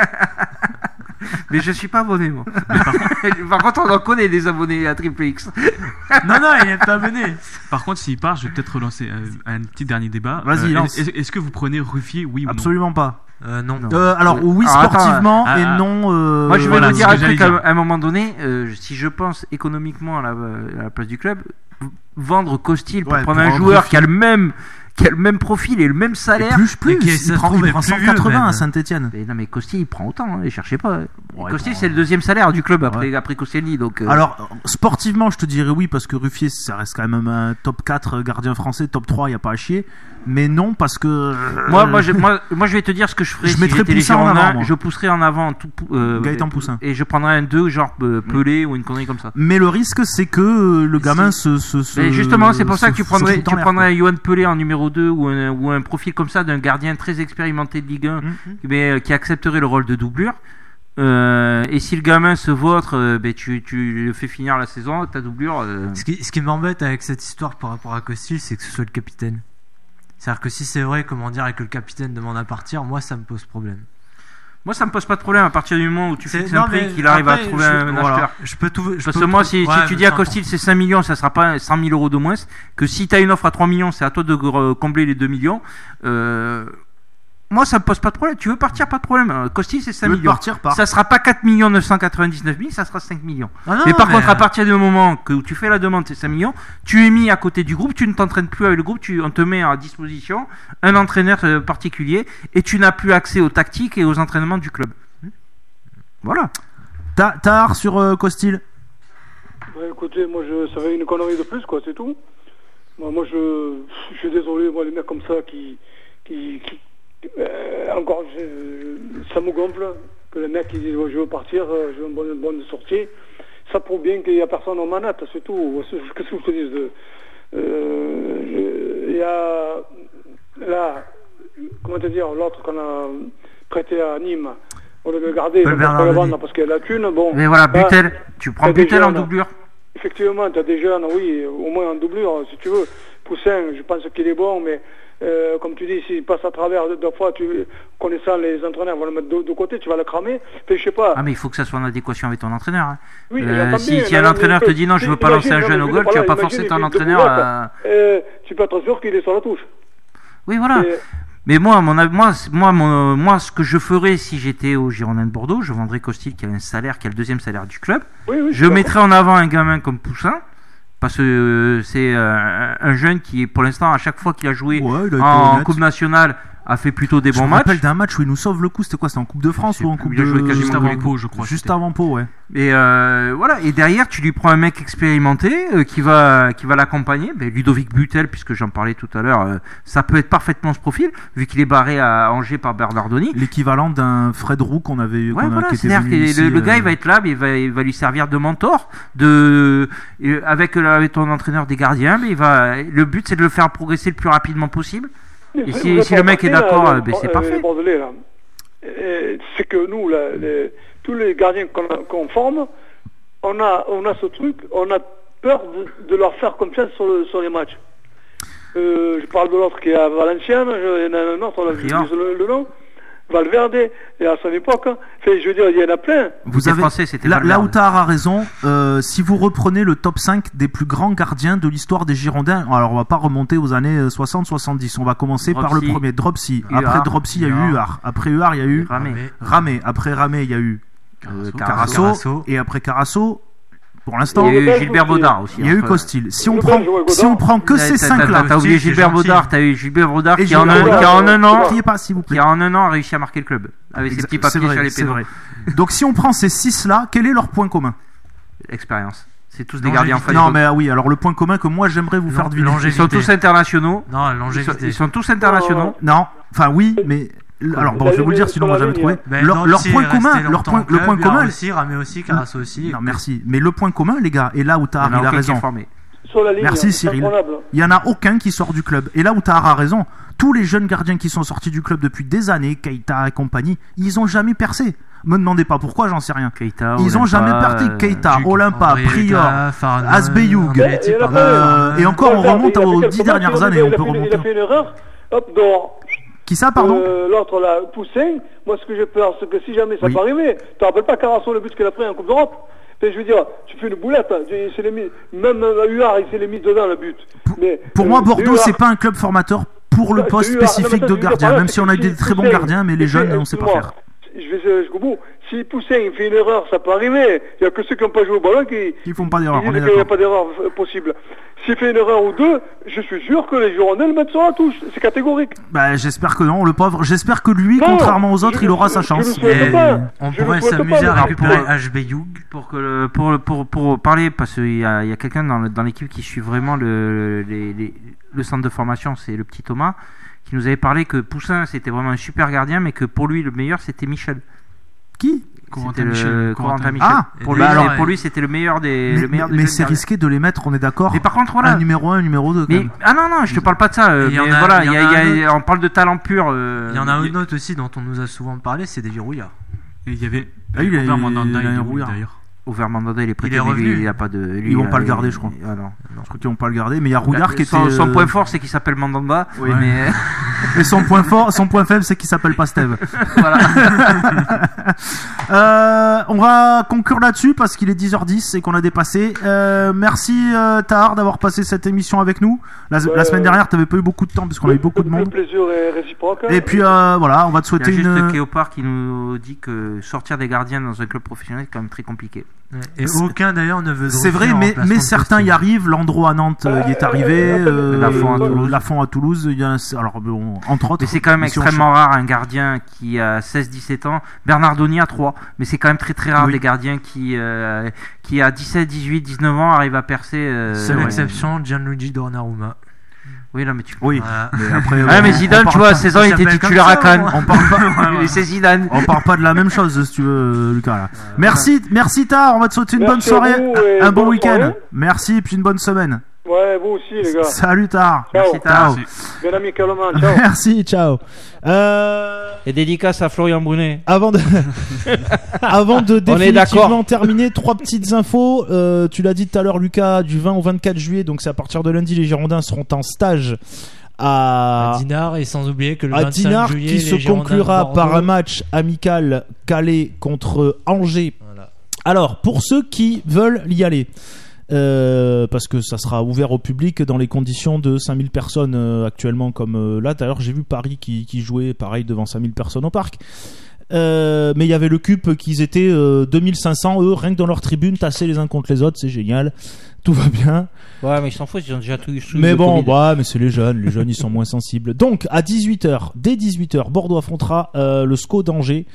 Mais je suis pas abonné, moi. par... par contre, on en connaît des abonnés à Triple X. non, non, il n'est pas abonné. Par contre, s'il part, je vais peut-être relancer un, un petit dernier débat. Vas-y, euh, lance. Est-ce, est-ce que vous prenez Ruffier, oui ou non? Absolument pas. Euh, non. non. Euh, alors, oui, alors, sportivement, attends, et ah, non. Euh, moi, je vais voilà, vous dire un truc à, à un moment donné. Euh, si je pense économiquement à la, à la place du club, vendre Costil pour ouais, prendre pour un joueur profil. qui a le même. qui a le même profil et le même salaire. Et plus, plus, et qui il, il prend, il prend cent quatre-vingts à Saint-Etienne. Mais non, mais Costil, il prend autant, hein, cherchez pas. Ouais, Costil, bon, c'est le deuxième salaire du club après, ouais. après Koscielny. Donc, euh... Alors, sportivement, je te dirais oui, parce que Ruffier, ça reste quand même un top quatre gardien français, top trois, il n'y a pas à chier. Mais non, parce que. Euh... Moi, moi, je, moi, moi, je vais te dire ce que je ferais. Je si mettrais Poussin en avant. Je pousserais en avant tout. Euh, Gaëtan Poussin. Et je prendrais un deux, genre euh, Pelé mmh. ou une connerie comme ça. Mais le risque, c'est que le gamin si. se. se, se mais justement, c'est pour ça que tu prendrais, tu prendrais un Yoann Pelé en numéro deux ou un, ou un profil comme ça d'un gardien très expérimenté de Ligue un, mmh. mais qui accepterait le rôle de doublure. Euh, et si le gamin se vautre, euh, ben tu, tu le fais finir la saison, ta doublure. Euh... Ce qui, ce qui m'embête avec cette histoire par rapport à Costil, c'est que ce soit le capitaine. C'est-à-dire que si c'est vrai, comment dire, et que le capitaine demande à partir, moi ça me pose problème. Moi ça me pose pas de problème à partir du moment où tu fixes un prix qu'il arrive à trouver je, un voilà, acheteur. Je peux tout, je Parce peux que moi tout, si, ouais, si tu dis à Costil c'est cinq millions, ça sera pas cent mille euros de moins. Que si tu as une offre à trois millions, c'est à toi de combler les deux millions. Euh... Moi, ça me pose pas de problème. Tu veux partir, pas de problème. Costil, c'est cinq millions. Partir, part. Ça sera pas quatre millions neuf cent quatre-vingt-dix-neuf mille, ça sera cinq millions. Ah non, mais par mais contre, à partir du moment que tu fais la demande, c'est cinq millions, tu es mis à côté du groupe, tu ne t'entraînes plus avec le groupe, tu, on te met à disposition un entraîneur particulier et tu n'as plus accès aux tactiques et aux entraînements du club. Voilà. Tard sur euh, Costil. Ouais, écoutez, moi, je, ça fait une connerie de plus, quoi, c'est tout. Moi, moi je, je suis désolé, moi, les mecs comme ça qui... qui, qui Euh, encore, je, ça me gonfle que le mec il dit oh, je veux partir, je veux une bonne, une bonne sortie. Ça prouve bien qu'il n'y a personne en manette, c'est tout. Qu'est-ce que je te dis? euh, Il y a là, comment te dire, l'autre qu'on a prêté à Nîmes, On va le garder, on va pas le vendre parce qu'il y a la thune. Bon, mais voilà, Butel, tu prends Butel en doublure. Effectivement, tu as des jeunes, oui, au moins en doublure, si tu veux. Poussin, je pense qu'il est bon, mais euh, comme tu dis, s'il passe à travers deux fois, tu, connaissant les entraîneurs, vont le mettre de, de côté, tu vas le cramer. Puis, je sais pas. Ah, mais il faut que ça soit en adéquation avec ton entraîneur. Hein. Oui, euh, si, si un entraîneur te dit non, je veux pas lancer un jeune au goal, tu vas pas forcer ton entraîneur à. Euh, tu peux être sûr qu'il est sur la touche. Oui, voilà. Et... Mais moi, mon, moi, moi, mon, moi, ce que je ferais si j'étais au Girondins de Bordeaux, je vendrais Costil qui a un salaire, qui a le deuxième salaire du club. Oui, oui, je mettrais en avant un gamin comme Poussin. Parce que euh, c'est euh, un jeune qui, pour l'instant, à chaque fois qu'il a joué ouais, il a en Coupe nationale, a fait plutôt des je bons matchs. Je me rappelle d'un match où il nous sauve le coup, c'était quoi? C'était en Coupe de France ou en Coupe de... Joué juste avant Pau, je crois. Juste avant Pau, ouais. Et euh, voilà. Et derrière, tu lui prends un mec expérimenté euh, qui va qui va l'accompagner. Ben, Ludovic Butel, puisque j'en parlais tout à l'heure, euh, ça peut être parfaitement ce profil, vu qu'il est barré à Angers par Bernardoni. L'équivalent d'un Fred Roux qu'on avait eu. Ouais, qu'on voilà. A, C'est-à-dire que ici, le, le gars, euh... il va être là, mais il va, il va lui servir de mentor, de euh, avec, avec ton entraîneur des gardiens. Mais il va. Le but, c'est de le faire progresser le plus rapidement possible. Et si, si le mec est d'accord, là, ben c'est parfait. C'est que nous, là, les, tous les gardiens qu'on, qu'on forme, on a, on a ce truc, on a peur de, de leur faire confiance sur, le, sur les matchs. Euh, je parle de l'autre qui est à Valenciennes, il y en a un autre, là, je dis le, le nom, Valverde, et à son époque, hein, fait, je veux dire, il y en a plein. Vous avez français, c'était là, là où Tahar a raison, euh, si vous reprenez le top cinq des plus grands gardiens de l'histoire des Girondins, alors on va pas remonter aux années soixante soixante-dix, on va commencer Dropsy, par le premier, Dropsy. Huard, après Dropsy, il y a eu Huard. Après Huard, il y a eu Ramé. Ramé. Après Ramé, il y a eu euh, Carasso. Carasso. Et après Carasso, pour l'instant, il y a eu Gilbert Baudard aussi. Il y a eu Costil. Si on prend, si on prend que ces cinq-là, t'as oublié Gilbert Baudard, t'as eu Gilbert Baudard qui en un an, qui en un an a réussi à marquer le club avec ses petits papiers sur les pénaux. Donc si on prend ces six-là, quel est leur point commun? Expérience. C'est tous des gardiens en fait. Non mais oui, alors le point commun que moi j'aimerais vous faire deviner. Ils sont tous internationaux. Non, longévité. Ils sont tous internationaux. Non, enfin oui, mais alors bon, je vais vous le dire, sinon on va jamais trouver. Leur, leur point commun, leur point, le point commun aussi, Ramé aussi, Carasso aussi. Non, merci. Mais le point commun, les gars, et là où Tahar il a raison. Merci Cyril. Il y en a aucun qui sort du club. Et là où Tahar a raison, tous les jeunes gardiens qui sont sortis du club depuis des années, Keita et compagnie, ils ont jamais percé. Me demandez pas pourquoi, j'en sais rien. Keita, ils ont jamais percé. Keita, Olympa, Prior, Asbeyoug, et encore on remonte aux dix dernières années. On peut remonter. Il a fait une erreur. Hop, dehors. Qui ça, pardon euh, L'autre, là, Poussin. Moi, ce que j'ai peur, c'est que si jamais ça oui. peut arriver, tu te rappelles pas Carasso, le but qu'il a pris en Coupe d'Europe? Je veux dire, tu fais une boulette, hein. Il mis, même Huard, il s'est les mis dedans, le but. Pour, mais, pour euh, moi, Bordeaux, Huard, c'est pas un club formateur pour le poste Huard, spécifique non, de gardien, voilà, même si on a eu des très bons gardiens, mais les jeunes, on sait pas faire. Je vais jusqu'au bout. Si Poussin il fait une erreur, ça peut arriver. Il n'y a que ceux qui n'ont pas joué au ballon qui ne font pas d'erreur. Il n'y a pas d'erreur possible. S'il fait une erreur ou deux, je suis sûr que les Girondins le mettent sur la touche. C'est catégorique. Bah, j'espère que non, le pauvre. J'espère que lui, non, contrairement aux autres, il aura sa chance. On pourrait s'amuser à récupérer Asbeyoug pour que le, pour, pour, pour parler, parce qu'il y a, il y a quelqu'un dans, dans l'équipe qui suit vraiment le, les, les, le centre de formation, c'est le petit Thomas, qui nous avait parlé que Poussin c'était vraiment un super gardien, mais que pour lui le meilleur c'était Michel. Qui? Corentin Michel. Corentin Michel. Ah, pour lui, bah alors, pour lui c'était le meilleur des. Mais, le meilleur mais, des mais c'est risqué de les mettre, on est d'accord. Mais par contre, voilà. Un numéro un, un numéro deux. Mais, ah non, non, je te parle pas de ça. Mais a, voilà, y y a, y a, on parle de talent pur. Euh, il y en a un autre aussi dont on nous a souvent parlé, c'est David Rouillard. Et il y avait. Ah, il a un Rouillard d'ailleurs. Ouvert Mandanda, il est prêté. Il est revenu. Lui, il a pas de. Lui, ils vont pas le garder, je crois. Ah non. Je crois qu'ils vont pas le garder, mais il y a Rouillard qui était. Son, son point fort, c'est qu'il s'appelle Mandanda. Oui. Mais. Et son point fort, son point faible, c'est qu'il s'appelle pas Steve. Voilà. euh, on va conclure là-dessus parce qu'il est dix heures dix et qu'on a dépassé. Euh, merci euh, Tahar d'avoir passé cette émission avec nous. La, ouais, la semaine dernière, t'avais pas eu beaucoup de temps parce qu'on a eu beaucoup de monde. Le plaisir est réciproque. Et puis euh, voilà, on va te souhaiter une. Il y a juste Kéopard qui nous dit que sortir des gardiens dans un club professionnel, c'est quand même très compliqué. Et c'est... aucun d'ailleurs ne veut. C'est vrai, mais, mais certains y arrivent. Landreau à Nantes euh, y est arrivé. Euh, Lafont à Toulouse. Lafont à Toulouse. Il y a, alors bon, entre autres. Mais c'est quand même extrêmement rare un gardien qui a seize dix-sept ans. Bernardoni a trois, mais c'est quand même très très rare oui. des gardiens qui euh, qui à dix-sept, dix-huit, dix-neuf ans arrivent à percer. Euh, Seule ouais. exception, Gianluigi Donnarumma. Oui, là, mais tu. Oui. Voilà. Mais après. Ah, mais Zidane, tu vois, à seize ans, il était titulaire à Cannes. On parle pas. Et c'est Zidane. On parle pas de la même chose, si tu veux, Lucas. Là. Ouais. Merci, merci Tahar. On va te souhaiter une merci bonne soirée, vous, un bon week-end. Soirée. Merci, et puis une bonne semaine. Ouais. Ouais, vous aussi, les gars. Salut, tard. Ciao. Merci, tard. Bien amicalement, ciao. Merci, ciao. Euh... Et dédicace à Florian Brunet. Avant de, avant de On est définitivement terminer, trois petites infos. Euh, tu l'as dit tout à l'heure, Lucas, du vingt au vingt-quatre juillet, donc c'est à partir de lundi, les Girondins seront en stage à, à Dinard, et sans oublier que le à vingt-cinq Dinard, juillet, qui les se Girondins conclura de Bordeaux. par un match amical calé contre Angers. Voilà. Alors, pour ceux qui veulent y aller, Euh, parce que ça sera ouvert au public dans les conditions de cinq mille personnes euh, actuellement, comme euh, là d'ailleurs j'ai vu Paris qui, qui jouait pareil devant cinq mille personnes au parc, euh, mais il y avait le C U P qu'ils étaient euh, deux mille cinq cents eux rien que dans leur tribune, tassés les uns contre les autres, c'est génial, tout va bien. Ouais, mais ils s'en foutent, ils ont déjà tout eu. Mais bon, bah, mais c'est les jeunes, les jeunes ils sont moins sensibles. Donc à dix-huit heures, dès dix-huit heures, Bordeaux affrontera euh, le S C O d'Angers.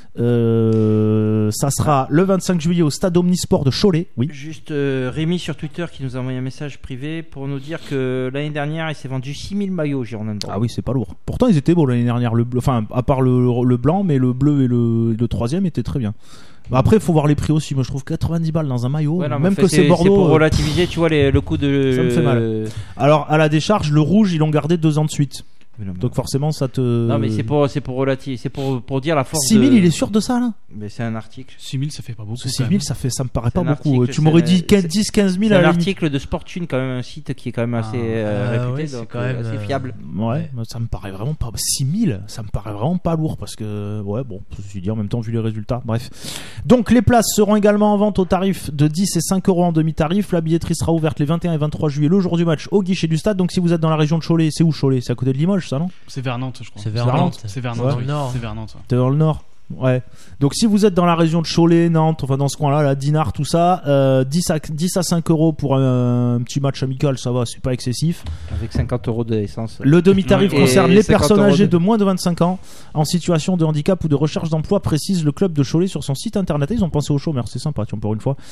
Euh, ça sera le vingt-cinq juillet au stade Omnisport de Cholet. Oui. Juste euh, Rémi sur Twitter qui nous a envoyé un message privé pour nous dire que l'année dernière il s'est vendu six mille maillots au Girondins de Bordeaux. Ah oui, c'est pas lourd. Pourtant ils étaient beaux l'année dernière, le bleu, enfin à part le, le blanc, mais le bleu et le, le troisième étaient très bien. Bah après il faut voir les prix aussi. Moi je trouve quatre-vingt-dix balles dans un maillot, ouais, non, même fait, que c'est, c'est Bordeaux. C'est pour relativiser, tu vois les, le coût de. Ça me fait mal. Alors à la décharge, le rouge ils l'ont gardé deux ans de suite. Non, donc forcément ça te. Non mais c'est pour c'est pour relative, c'est pour pour dire la force. six mille de... il est sûr de ça là. Mais c'est un article. six mille ça fait pas beaucoup. six mille ça fait ça me paraît c'est pas beaucoup. Article, tu m'aurais dit un... dix quinze mille c'est à un la article de Sportune, quand même un site qui est quand même assez ah, euh, euh, réputé, ouais, donc quand même, assez fiable. Ouais, ouais, ça me paraît vraiment pas six mille, ça me paraît vraiment pas lourd parce que ouais bon, je me suis dit en même temps vu les résultats. Bref. Donc les places seront également en vente au tarif de dix et cinq euros en demi-tarif. La billetterie sera ouverte les vingt et un et vingt-trois juillet, le jour du match, au guichet du stade. Donc si vous êtes dans la région de Cholet, c'est où Cholet? C'est à côté de Limoges, ça non? C'est vers Nantes, je crois. C'est vers Nantes. C'est vers Nantes. Ouais. Oui. Nord. C'est vers Nantes. Ouais. T'es dans le nord. Ouais. Donc si vous êtes dans la région de Cholet, Nantes, enfin dans ce coin-là, là, Dinard, tout ça, euh, dix à cinq euros pour un, un petit match amical, ça va, c'est pas excessif. Avec cinquante euros d'essence. Le demi-tarif Et concerne les personnes âgées de... de moins de vingt-cinq ans en situation de handicap ou de recherche d'emploi, précise le club de Cholet sur son site internet. Ils ont pensé aux chômeurs, c'est sympa, tu vois, pour une fois.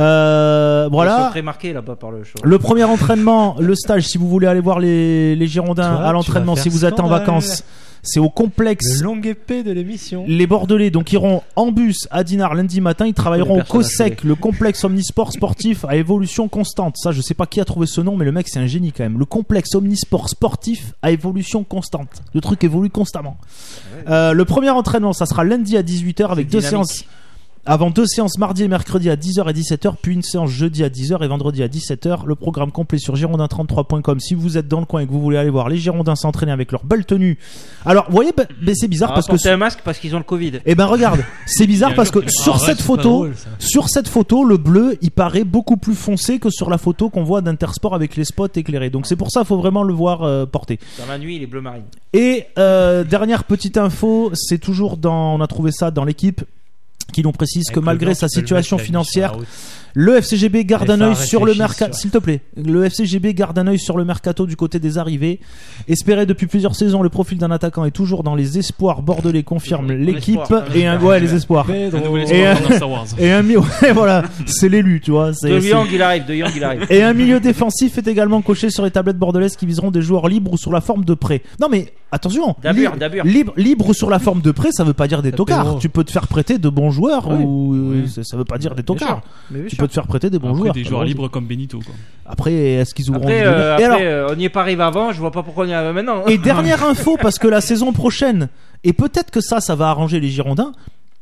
Euh, voilà. Ils sont très marqués là-bas par le show. Le premier entraînement, le stage, si vous voulez aller voir les, les Girondins Toi, à l'entraînement, si vous êtes en scandale. vacances. C'est au complexe. Le longue épée de l'émission. Les Bordelais donc iront en bus à Dinard lundi matin. Ils travailleront au COSEC, le complexe omnisport sportif à évolution constante. Ça, je sais pas qui a trouvé ce nom, mais le mec c'est un génie quand même. Le complexe omnisport sportif à évolution constante. Le truc évolue constamment. Euh, le premier entraînement, ça sera lundi à dix-huit heures avec deux séances. Avant deux séances mardi et mercredi à dix heures et dix-sept heures, puis une séance jeudi à dix heures et vendredi à dix-sept heures. Le programme complet sur girondin trente-trois point com si vous êtes dans le coin et que vous voulez aller voir les Girondins s'entraîner avec leur belle tenue. Alors, vous voyez, bah, bah, c'est bizarre Alors, parce que c'est un masque parce qu'ils ont le Covid. Eh ben regarde, c'est bizarre parce que sur Arrête, cette c'est photo, pas drôle, ça. sur cette photo, le bleu, il paraît beaucoup plus foncé que sur la photo qu'on voit d'Intersport avec les spots éclairés. Donc c'est pour ça, il faut vraiment le voir euh, porter. Dans la nuit, il est bleu marine. Et euh, dernière petite info, c'est toujours dans, on a trouvé ça dans l'équipe, qui l'on précise Avec que le malgré blanc, sa tu peux le situation mettre, financière, la route. le F C G B garde Les un œil phares sur le réfléchissent mercato, sur- s'il te plaît. Le F C G B garde un œil sur le mercato du côté des arrivées. Espéré depuis plusieurs saisons, le profil d'un attaquant est toujours dans les espoirs bordelais, confirme Toujours. l'équipe. Espoir. Et un, ouais, les espoirs. Un nouvel Et, espoir euh, dans Star Wars. Et un mi- ouais, voilà, c'est l'élu, tu vois. C'est, De c'est- Young, il arrive. De Young, il arrive. Et un milieu défensif est également coché sur les tablettes bordelaises qui viseront des joueurs libres ou sur la forme de prêt. Non mais attention, Dabur, libre, Dabur. libre, libre sur la forme de prêt, ça veut pas dire des Ça tocards. péro. Tu peux te faire prêter de bons joueurs Oui. ou euh, Oui. ça, ça veut pas dire des Bien tocards. sûr. Mais bien Tu sûr. peux te faire prêter des bons Après, joueurs. des joueurs libres comme Benito, quoi. Après, est-ce qu'ils auront Après, envie de euh, venir Et après alors, euh, on n'y est pas arrivé avant. Je vois pas pourquoi on y arrive maintenant. et dernière info, parce que la saison prochaine, et peut-être que ça, ça va arranger les Girondins.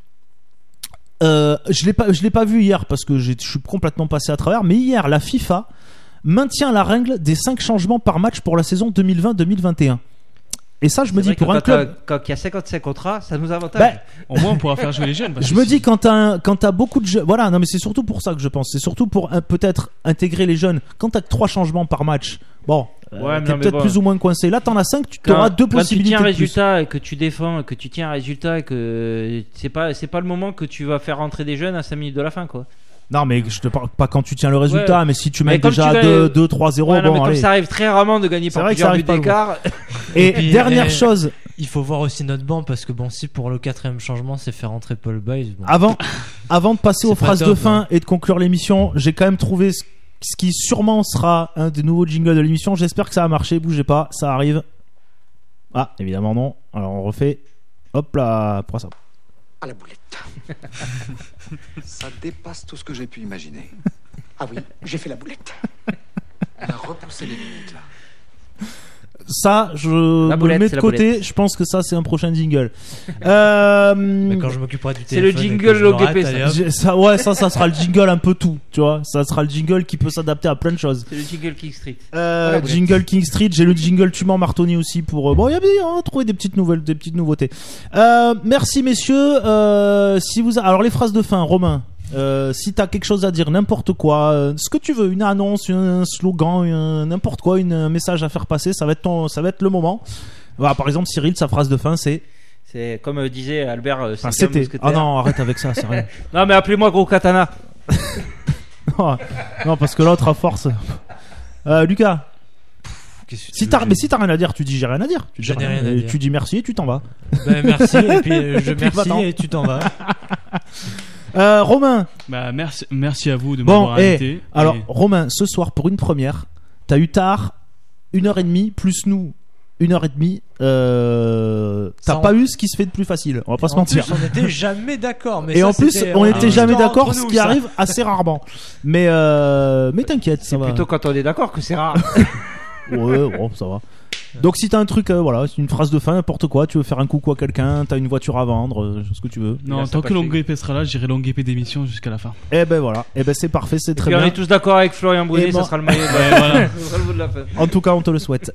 Euh, je l'ai pas, je l'ai pas vu hier parce que j'ai- je suis complètement passé à travers. Mais hier, la FIFA maintient la règle des cinq changements par match pour la saison deux mille vingt deux mille vingt et un. Et ça, je me C'est dis vrai que pour un quand club. t'as- Quand il y a cinquante-cinq contrats, ça nous avantage. Bah, Au moins, on pourra faire jouer les jeunes. parce je que me si- dis quand t'as un- quand t'as beaucoup de jeunes, voilà, non mais c'est surtout pour ça que je pense. C'est surtout pour euh, peut-être intégrer les jeunes. Quand t'as que trois changements par match, bon, euh, Ouais, t'es non, mais peut-être bon. plus ou moins coincé. Là, t'en as cinq, tu Quand- auras deux quand possibilités. tu tiens un de plus. résultat et que tu défends, que tu tiens un résultat et que c'est pas c'est pas le moment que tu vas faire rentrer des jeunes à cinq minutes de la fin, quoi. Non, mais je te parle pas quand tu tiens le résultat, Ouais. mais si tu Mais mets comme déjà tu vas- deux deux trois zéro, Ouais, non, bon, mais comme allez. ça arrive très rarement de gagner C'est par vrai que ça plusieurs buts arrive pas d'écart. Et puis, dernière eh, chose, Il faut voir aussi notre banc parce que bon, si pour le quatrième changement c'est faire rentrer Paul Boyes. Bon. avant, avant de passer C'est aux pas phrases top, de fin hein. et de conclure l'émission, j'ai quand même trouvé ce, ce qui sûrement sera un des nouveaux jingles de l'émission. J'espère que ça a marché. Bougez pas, ça arrive. Ah, évidemment non. Alors on refait. Hop là, pour ça. À la boulette. Ça dépasse tout ce que j'ai pu imaginer. Ah oui, j'ai fait la boulette. On a repoussé les limites là. Ça, je La me boulette, le mets c'est de la côté. boulette. Je pense que ça, c'est un prochain jingle. euh, Mais quand je m'occuperai du C'est le téléphone. jingle et que je me Loguépé, rate, ça. allez, hop. j'ai- ça, ouais, ça, ça sera le jingle un peu tout, tu vois. Ça sera le jingle qui peut s'adapter à plein de choses. C'est le jingle King Street. Euh, Voilà, jingle King Street, j'ai le jingle Tuman Martoni aussi pour. euh, bon, il y a bien hein, trouvé des petites nouvelles, des petites nouveautés. Euh, merci messieurs. Euh, si vous, a... alors les phrases de fin, Romain. Euh, si t'as quelque chose à dire, n'importe quoi, euh, ce que tu veux, une annonce, un slogan, un- n'importe quoi, une, un message à faire passer, ça va être ton, ça va être le moment. Voilà, par exemple, Cyril, sa phrase de fin, c'est. C'est comme euh, disait Albert. euh, Enfin, cinquième c'était. mousquetaire. Ah non, arrête avec ça, sérieux. Non, mais appelez-moi Gros Katana. non, non, parce que l'autre à force. Euh, Lucas. Qu'est-ce que tu Si veux, t'as, je- mais si t'as rien à dire, tu dis j'ai rien à dire. Tu dis Je n'ai rien à et dire. Tu dis merci et tu t'en vas. Ben, merci, et puis euh, je Et puis, merci va-t'en. et tu t'en vas. Euh, Romain. Bah, merci, merci à vous de Bon, m'avoir et invité. alors Et- Romain, ce soir pour une première, t'as eu tard une heure et demie plus nous une heure et demie. Euh, t'as Ça, pas on- eu ce qui se fait de plus facile. On va pas En se mentir. plus, on n'était jamais d'accord. Mais Et ça, en plus, c'était- on a n'était une jamais histoire d'accord, entre ce nous, qui ça. arrive assez rarement. Mais euh, mais t'inquiète, ça C'est va. plutôt quand on est d'accord que c'est rare. Ouais, bon, ça va. Donc si t'as un truc, euh, voilà, une phrase de fin, n'importe quoi, tu veux faire un coucou à quelqu'un, t'as une voiture à vendre, euh, ce que tu veux. Non, Il a tant sa que page Longue Épée sera là, j'irai Longue Épée d'émission jusqu'à la fin. Et ben voilà, et ben c'est parfait, c'est Et très puis on bien. est tous d'accord avec Florian Brunet, Et ça moi- sera le maillot. de- Ouais, voilà. ça sera le mot de la fin. En tout cas, on te le souhaite.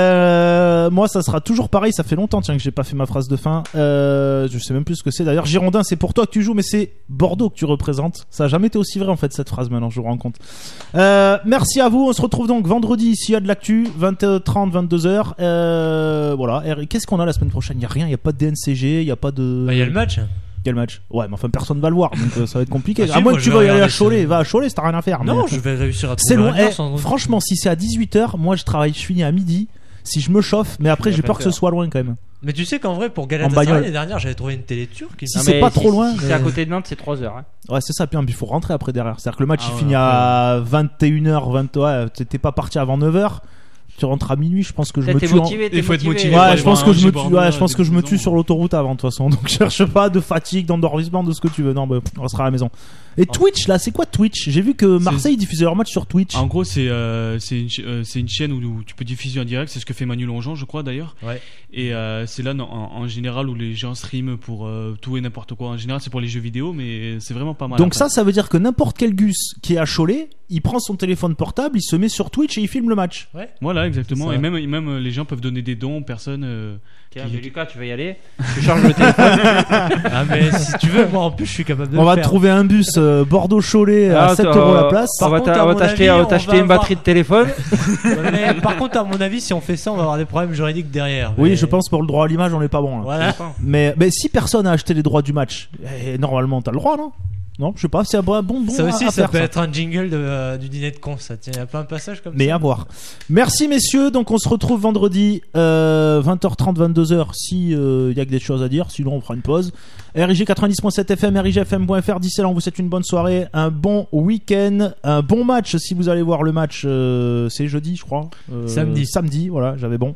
Euh, moi, ça sera toujours pareil. Ça fait longtemps tiens, que j'ai pas fait ma phrase de fin. Euh, je sais même plus ce que c'est. D'ailleurs, Girondin, c'est pour toi que tu joues, mais c'est Bordeaux que tu représentes. Ça a jamais été aussi vrai en fait cette phrase. Maintenant, je me rends compte. Euh, merci à vous. On se retrouve donc vendredi s'il y a de l'actu, vingt heures trente, vingt-deux heures. Euh, voilà. Et qu'est-ce qu'on a la semaine prochaine? Il y a rien. Il y a pas de D N C G. Il y a pas de. Bah, il y a le match. Quel match? Ouais, mais enfin personne va le voir, donc euh, ça va être compliqué. Ah si, à moins moi, que je tu vais veuilles aller à regarder Cholet. ça. Va à Cholet, si t'as rien à faire. Non, mais- je vais réussir à trouver C'est loin. un lien Eh, sans doute. franchement, si c'est à dix-huit heures, moi je travaille, je finis à midi. Si je me chauffe, mais après Il y a j'ai pas peur de que ce peur. soit loin quand même. Mais tu sais qu'en vrai, pour En Galatasaray, bagnole. l'année dernière, j'avais trouvé une télé turque. qui- Si Non, c'est mais pas trop loin, Si mais- c'est à côté de Nantes, c'est trois heures. Hein. Ouais, c'est ça. Puis il faut rentrer après derrière. C'est-à-dire que le match Ah il ouais, finit après, à vingt et une heures, vingt. Ouais, t'es pas parti avant neuf heures. Tu rentres à minuit. Je pense que je me T'es tue. en- motivé, t'es Il faut être motivé. Ouais, pour je aller pense voir que un je me G tue. Bordeaux, Ouais, je pense que je me des tue bousons. sur l'autoroute avant de toute façon. Donc cherche pas de fatigue, d'endormissement, de ce que tu veux. Non, bah, on restera à la maison. Et Twitch là, c'est quoi Twitch? J'ai vu que Marseille diffusait leur match sur Twitch. En gros, c'est euh, c'est une, ch- euh, c'est une chaîne où, où tu peux diffuser en direct. C'est ce que fait Manu Longeant, je crois d'ailleurs. Ouais. Et euh, c'est là, non, en, en général, où les gens streament pour euh, tout et n'importe quoi. En général, c'est pour les jeux vidéo, mais c'est vraiment pas mal. Donc après. ça, ça veut dire que n'importe quel Gus qui est à Cholet, il prend son téléphone portable, il se met sur Twitch et il filme le match. Voilà, exactement. C'est ça. Et même, même euh, les gens peuvent donner des dons aux personnes. euh, Tiens, qui- mais Lucas, tu vas y aller. Tu charges le téléphone. Ah, mais si tu veux, moi en plus, je suis capable de On le va faire. trouver un bus euh, Bordeaux-Cholet Ah, à sept attends, euros la euh, place. On va Par t'a- contre, à on va mon t'acheter avis, on va on t'acheter va une avoir- batterie de téléphone. Mais par contre, à mon avis, si on fait ça, on va avoir des problèmes juridiques derrière. Oui, Mais- je pense pour le droit à l'image, on est pas bon là. Voilà. Mais, mais si personne a acheté les droits du match, eh, normalement t'as le droit, non? Non, je sais pas, c'est un bon bon, bon Ça aussi, à ça faire, peut ça. être un jingle de, euh, du dîner de con. Ça, tiens, il y a plein de passages comme Mais ça. à voir. Merci messieurs, donc on se retrouve vendredi euh, vingt heures trente, vingt-deux heures si il y a que des choses à dire, sinon on fera une pause. R I G quatre-vingt-dix point sept F M, R I G F M point F R. D'ici là, on vous souhaite une bonne soirée, un bon week-end, un bon match si vous allez voir le match. euh, c'est jeudi, je crois. Euh, Samedi. Samedi, voilà, j'avais bon.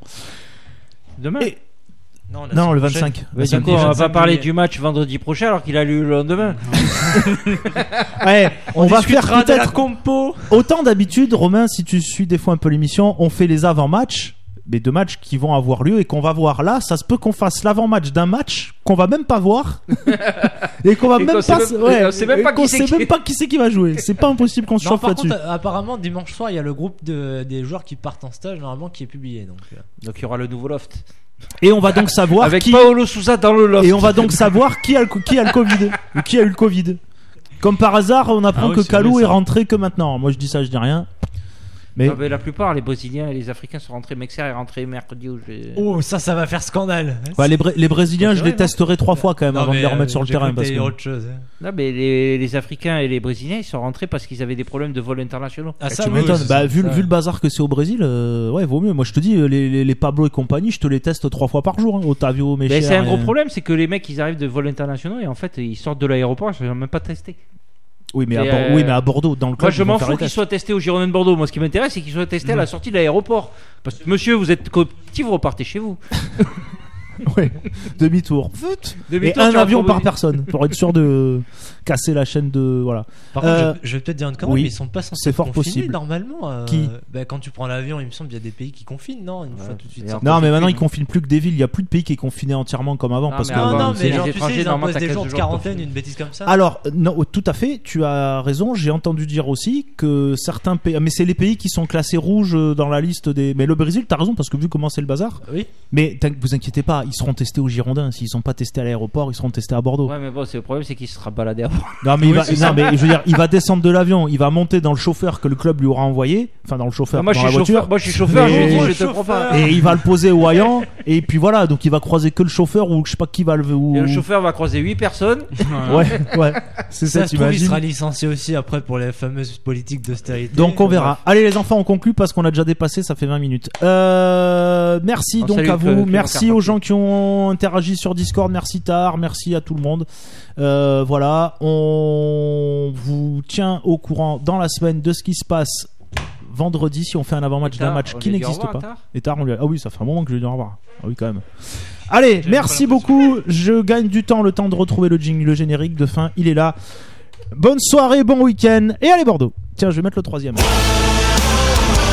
Demain. Et- Non, la Non, semaine le prochaine. vingt-cinq. Mais du samedi, coup, on va vingt-cinq pas parler juillet. du match vendredi prochain alors qu'il a lieu le lendemain. Ouais, on, va faire discutera de la peut-être compo. autant d'habitude, Romain, si tu suis des fois un peu l'émission, on fait les avant-matchs, mais deux matchs qui vont avoir lieu et qu'on va voir là. Ça se peut qu'on fasse l'avant-match d'un match qu'on va même pas voir et qu'on va Et même qu'on sait pas, même- ouais, on sait même et pas qu'on qui c'est sait qui- même pas qui c'est qui va jouer. C'est pas impossible qu'on se Non, chauffe par là-dessus. contre, apparemment, dimanche soir, il y a le groupe de, des joueurs qui partent en stage, normalement, qui est publié. Donc, euh, Donc il y aura le nouveau loft. Et on va donc savoir Avec qui Paolo Sousa dans le loft. et on va donc savoir qui a le qui a le Covid ou qui a eu le Covid. Comme par hasard, on apprend Ah oui, que c'est Kalou vrai, est ça. rentré que maintenant. Moi, je dis ça, je dis rien. Mais Non, mais la plupart, les Brésiliens et les Africains sont rentrés. Mexer est rentré mercredi ou je... Oh, ça, ça va faire scandale. ouais, les, Bré- les Brésiliens, C'est je vrai, les testerai trois fois quand même Non, avant de mais, les remettre euh, sur le j'ai terrain cru parce qu'il y que. avait autre chose. hein. Non, mais les, les Africains et les Brésiliens, ils sont rentrés parce qu'ils avaient des problèmes de vol internationaux. Ah, Eh, ça, tu oui, m'étonnes. c'est Bah, ça, vu, ça. vu le bazar que c'est au Brésil, euh, ouais, vaut mieux. Moi, je te dis, les, les, les Pablo et compagnie, je te les teste trois fois par jour. Hein. Otavio, Mecher. Mais c'est un gros et- problème, c'est que les mecs, ils arrivent de vols internationaux et en fait, ils sortent de l'aéroport, ils ne sont même pas testés. Oui, mais, à Et, Bor- euh, oui, mais à Bordeaux, dans le club. Moi, je ils vont m'en faire fous les qu'ils tests. soient testés au Girondins de Bordeaux. Moi, ce qui m'intéresse, c'est qu'ils soient testés à la sortie de l'aéroport. Parce que, monsieur, vous êtes petit, vous repartez chez vous. Ouais, demi-tour. demi-tour. Et un avion par personne pour être sûr de casser la chaîne de voilà. Par euh, contre, je, je vais peut-être dire une connerie, oui, mais ils sont pas censés c'est fort confiner possible. Normalement. Euh, Qui bah, quand tu prends l'avion, il me semble qu'il y a des pays qui confinent, non, une ouais. fois tout de suite. Non, mais maintenant ils confinent plus que des villes. Il y a plus de pays qui est confiné entièrement comme avant, non, parce mais que non, non, mais genre tu sais, ils imposent des jours de quarantaine, une bêtise comme ça. Alors non, tout à fait. Tu as raison. J'ai entendu dire aussi que certains pays, mais c'est les pays qui sont classés rouges dans la liste des. Mais le Brésil, t'as raison parce que vu comment c'est le bazar. Oui. Mais vous inquiétez pas, ils seront testés au Girondins. S'ils sont pas testés à l'aéroport, ils seront testés à Bordeaux. Ouais, mais bon, c'est le problème, c'est qu'il sera baladé avant. Non, mais il va, non, mais je veux dire, il va descendre de l'avion, il va monter dans le chauffeur que le club lui aura envoyé, enfin dans le chauffeur, ah, moi, dans je la suis voiture. Chauffeur, moi, je suis chauffeur. Et, je dis, je te prends pas. Et il va le poser au Hayan, et puis voilà, donc il va croiser que le chauffeur ou je sais pas qui va le. Ou... Et le chauffeur va croiser huit personnes. Ouais, ouais. C'est ça, ça tu trouve, imagines. Il sera licencié aussi après pour les fameuses politiques d'austérité. Donc on verra. Allez les enfants, on conclut parce qu'on a déjà dépassé, ça fait vingt minutes. Euh, merci on donc à vous, merci aux gens qui ont interagi sur Discord, merci Tar, merci à tout le monde. Euh, voilà, on vous tient au courant dans la semaine de ce qui se passe vendredi si on fait un avant-match d'un match qui n'existe pas. Et Tar, on lui a... Ah oui, ça fait un moment que je lui ai dit au revoir. Ah oui, quand même. Allez, j'ai merci beaucoup. Je gagne du temps, le temps de retrouver le jingle, le générique de fin. Il est là. Bonne soirée, bon week-end et allez Bordeaux. Tiens, je vais mettre le troisième.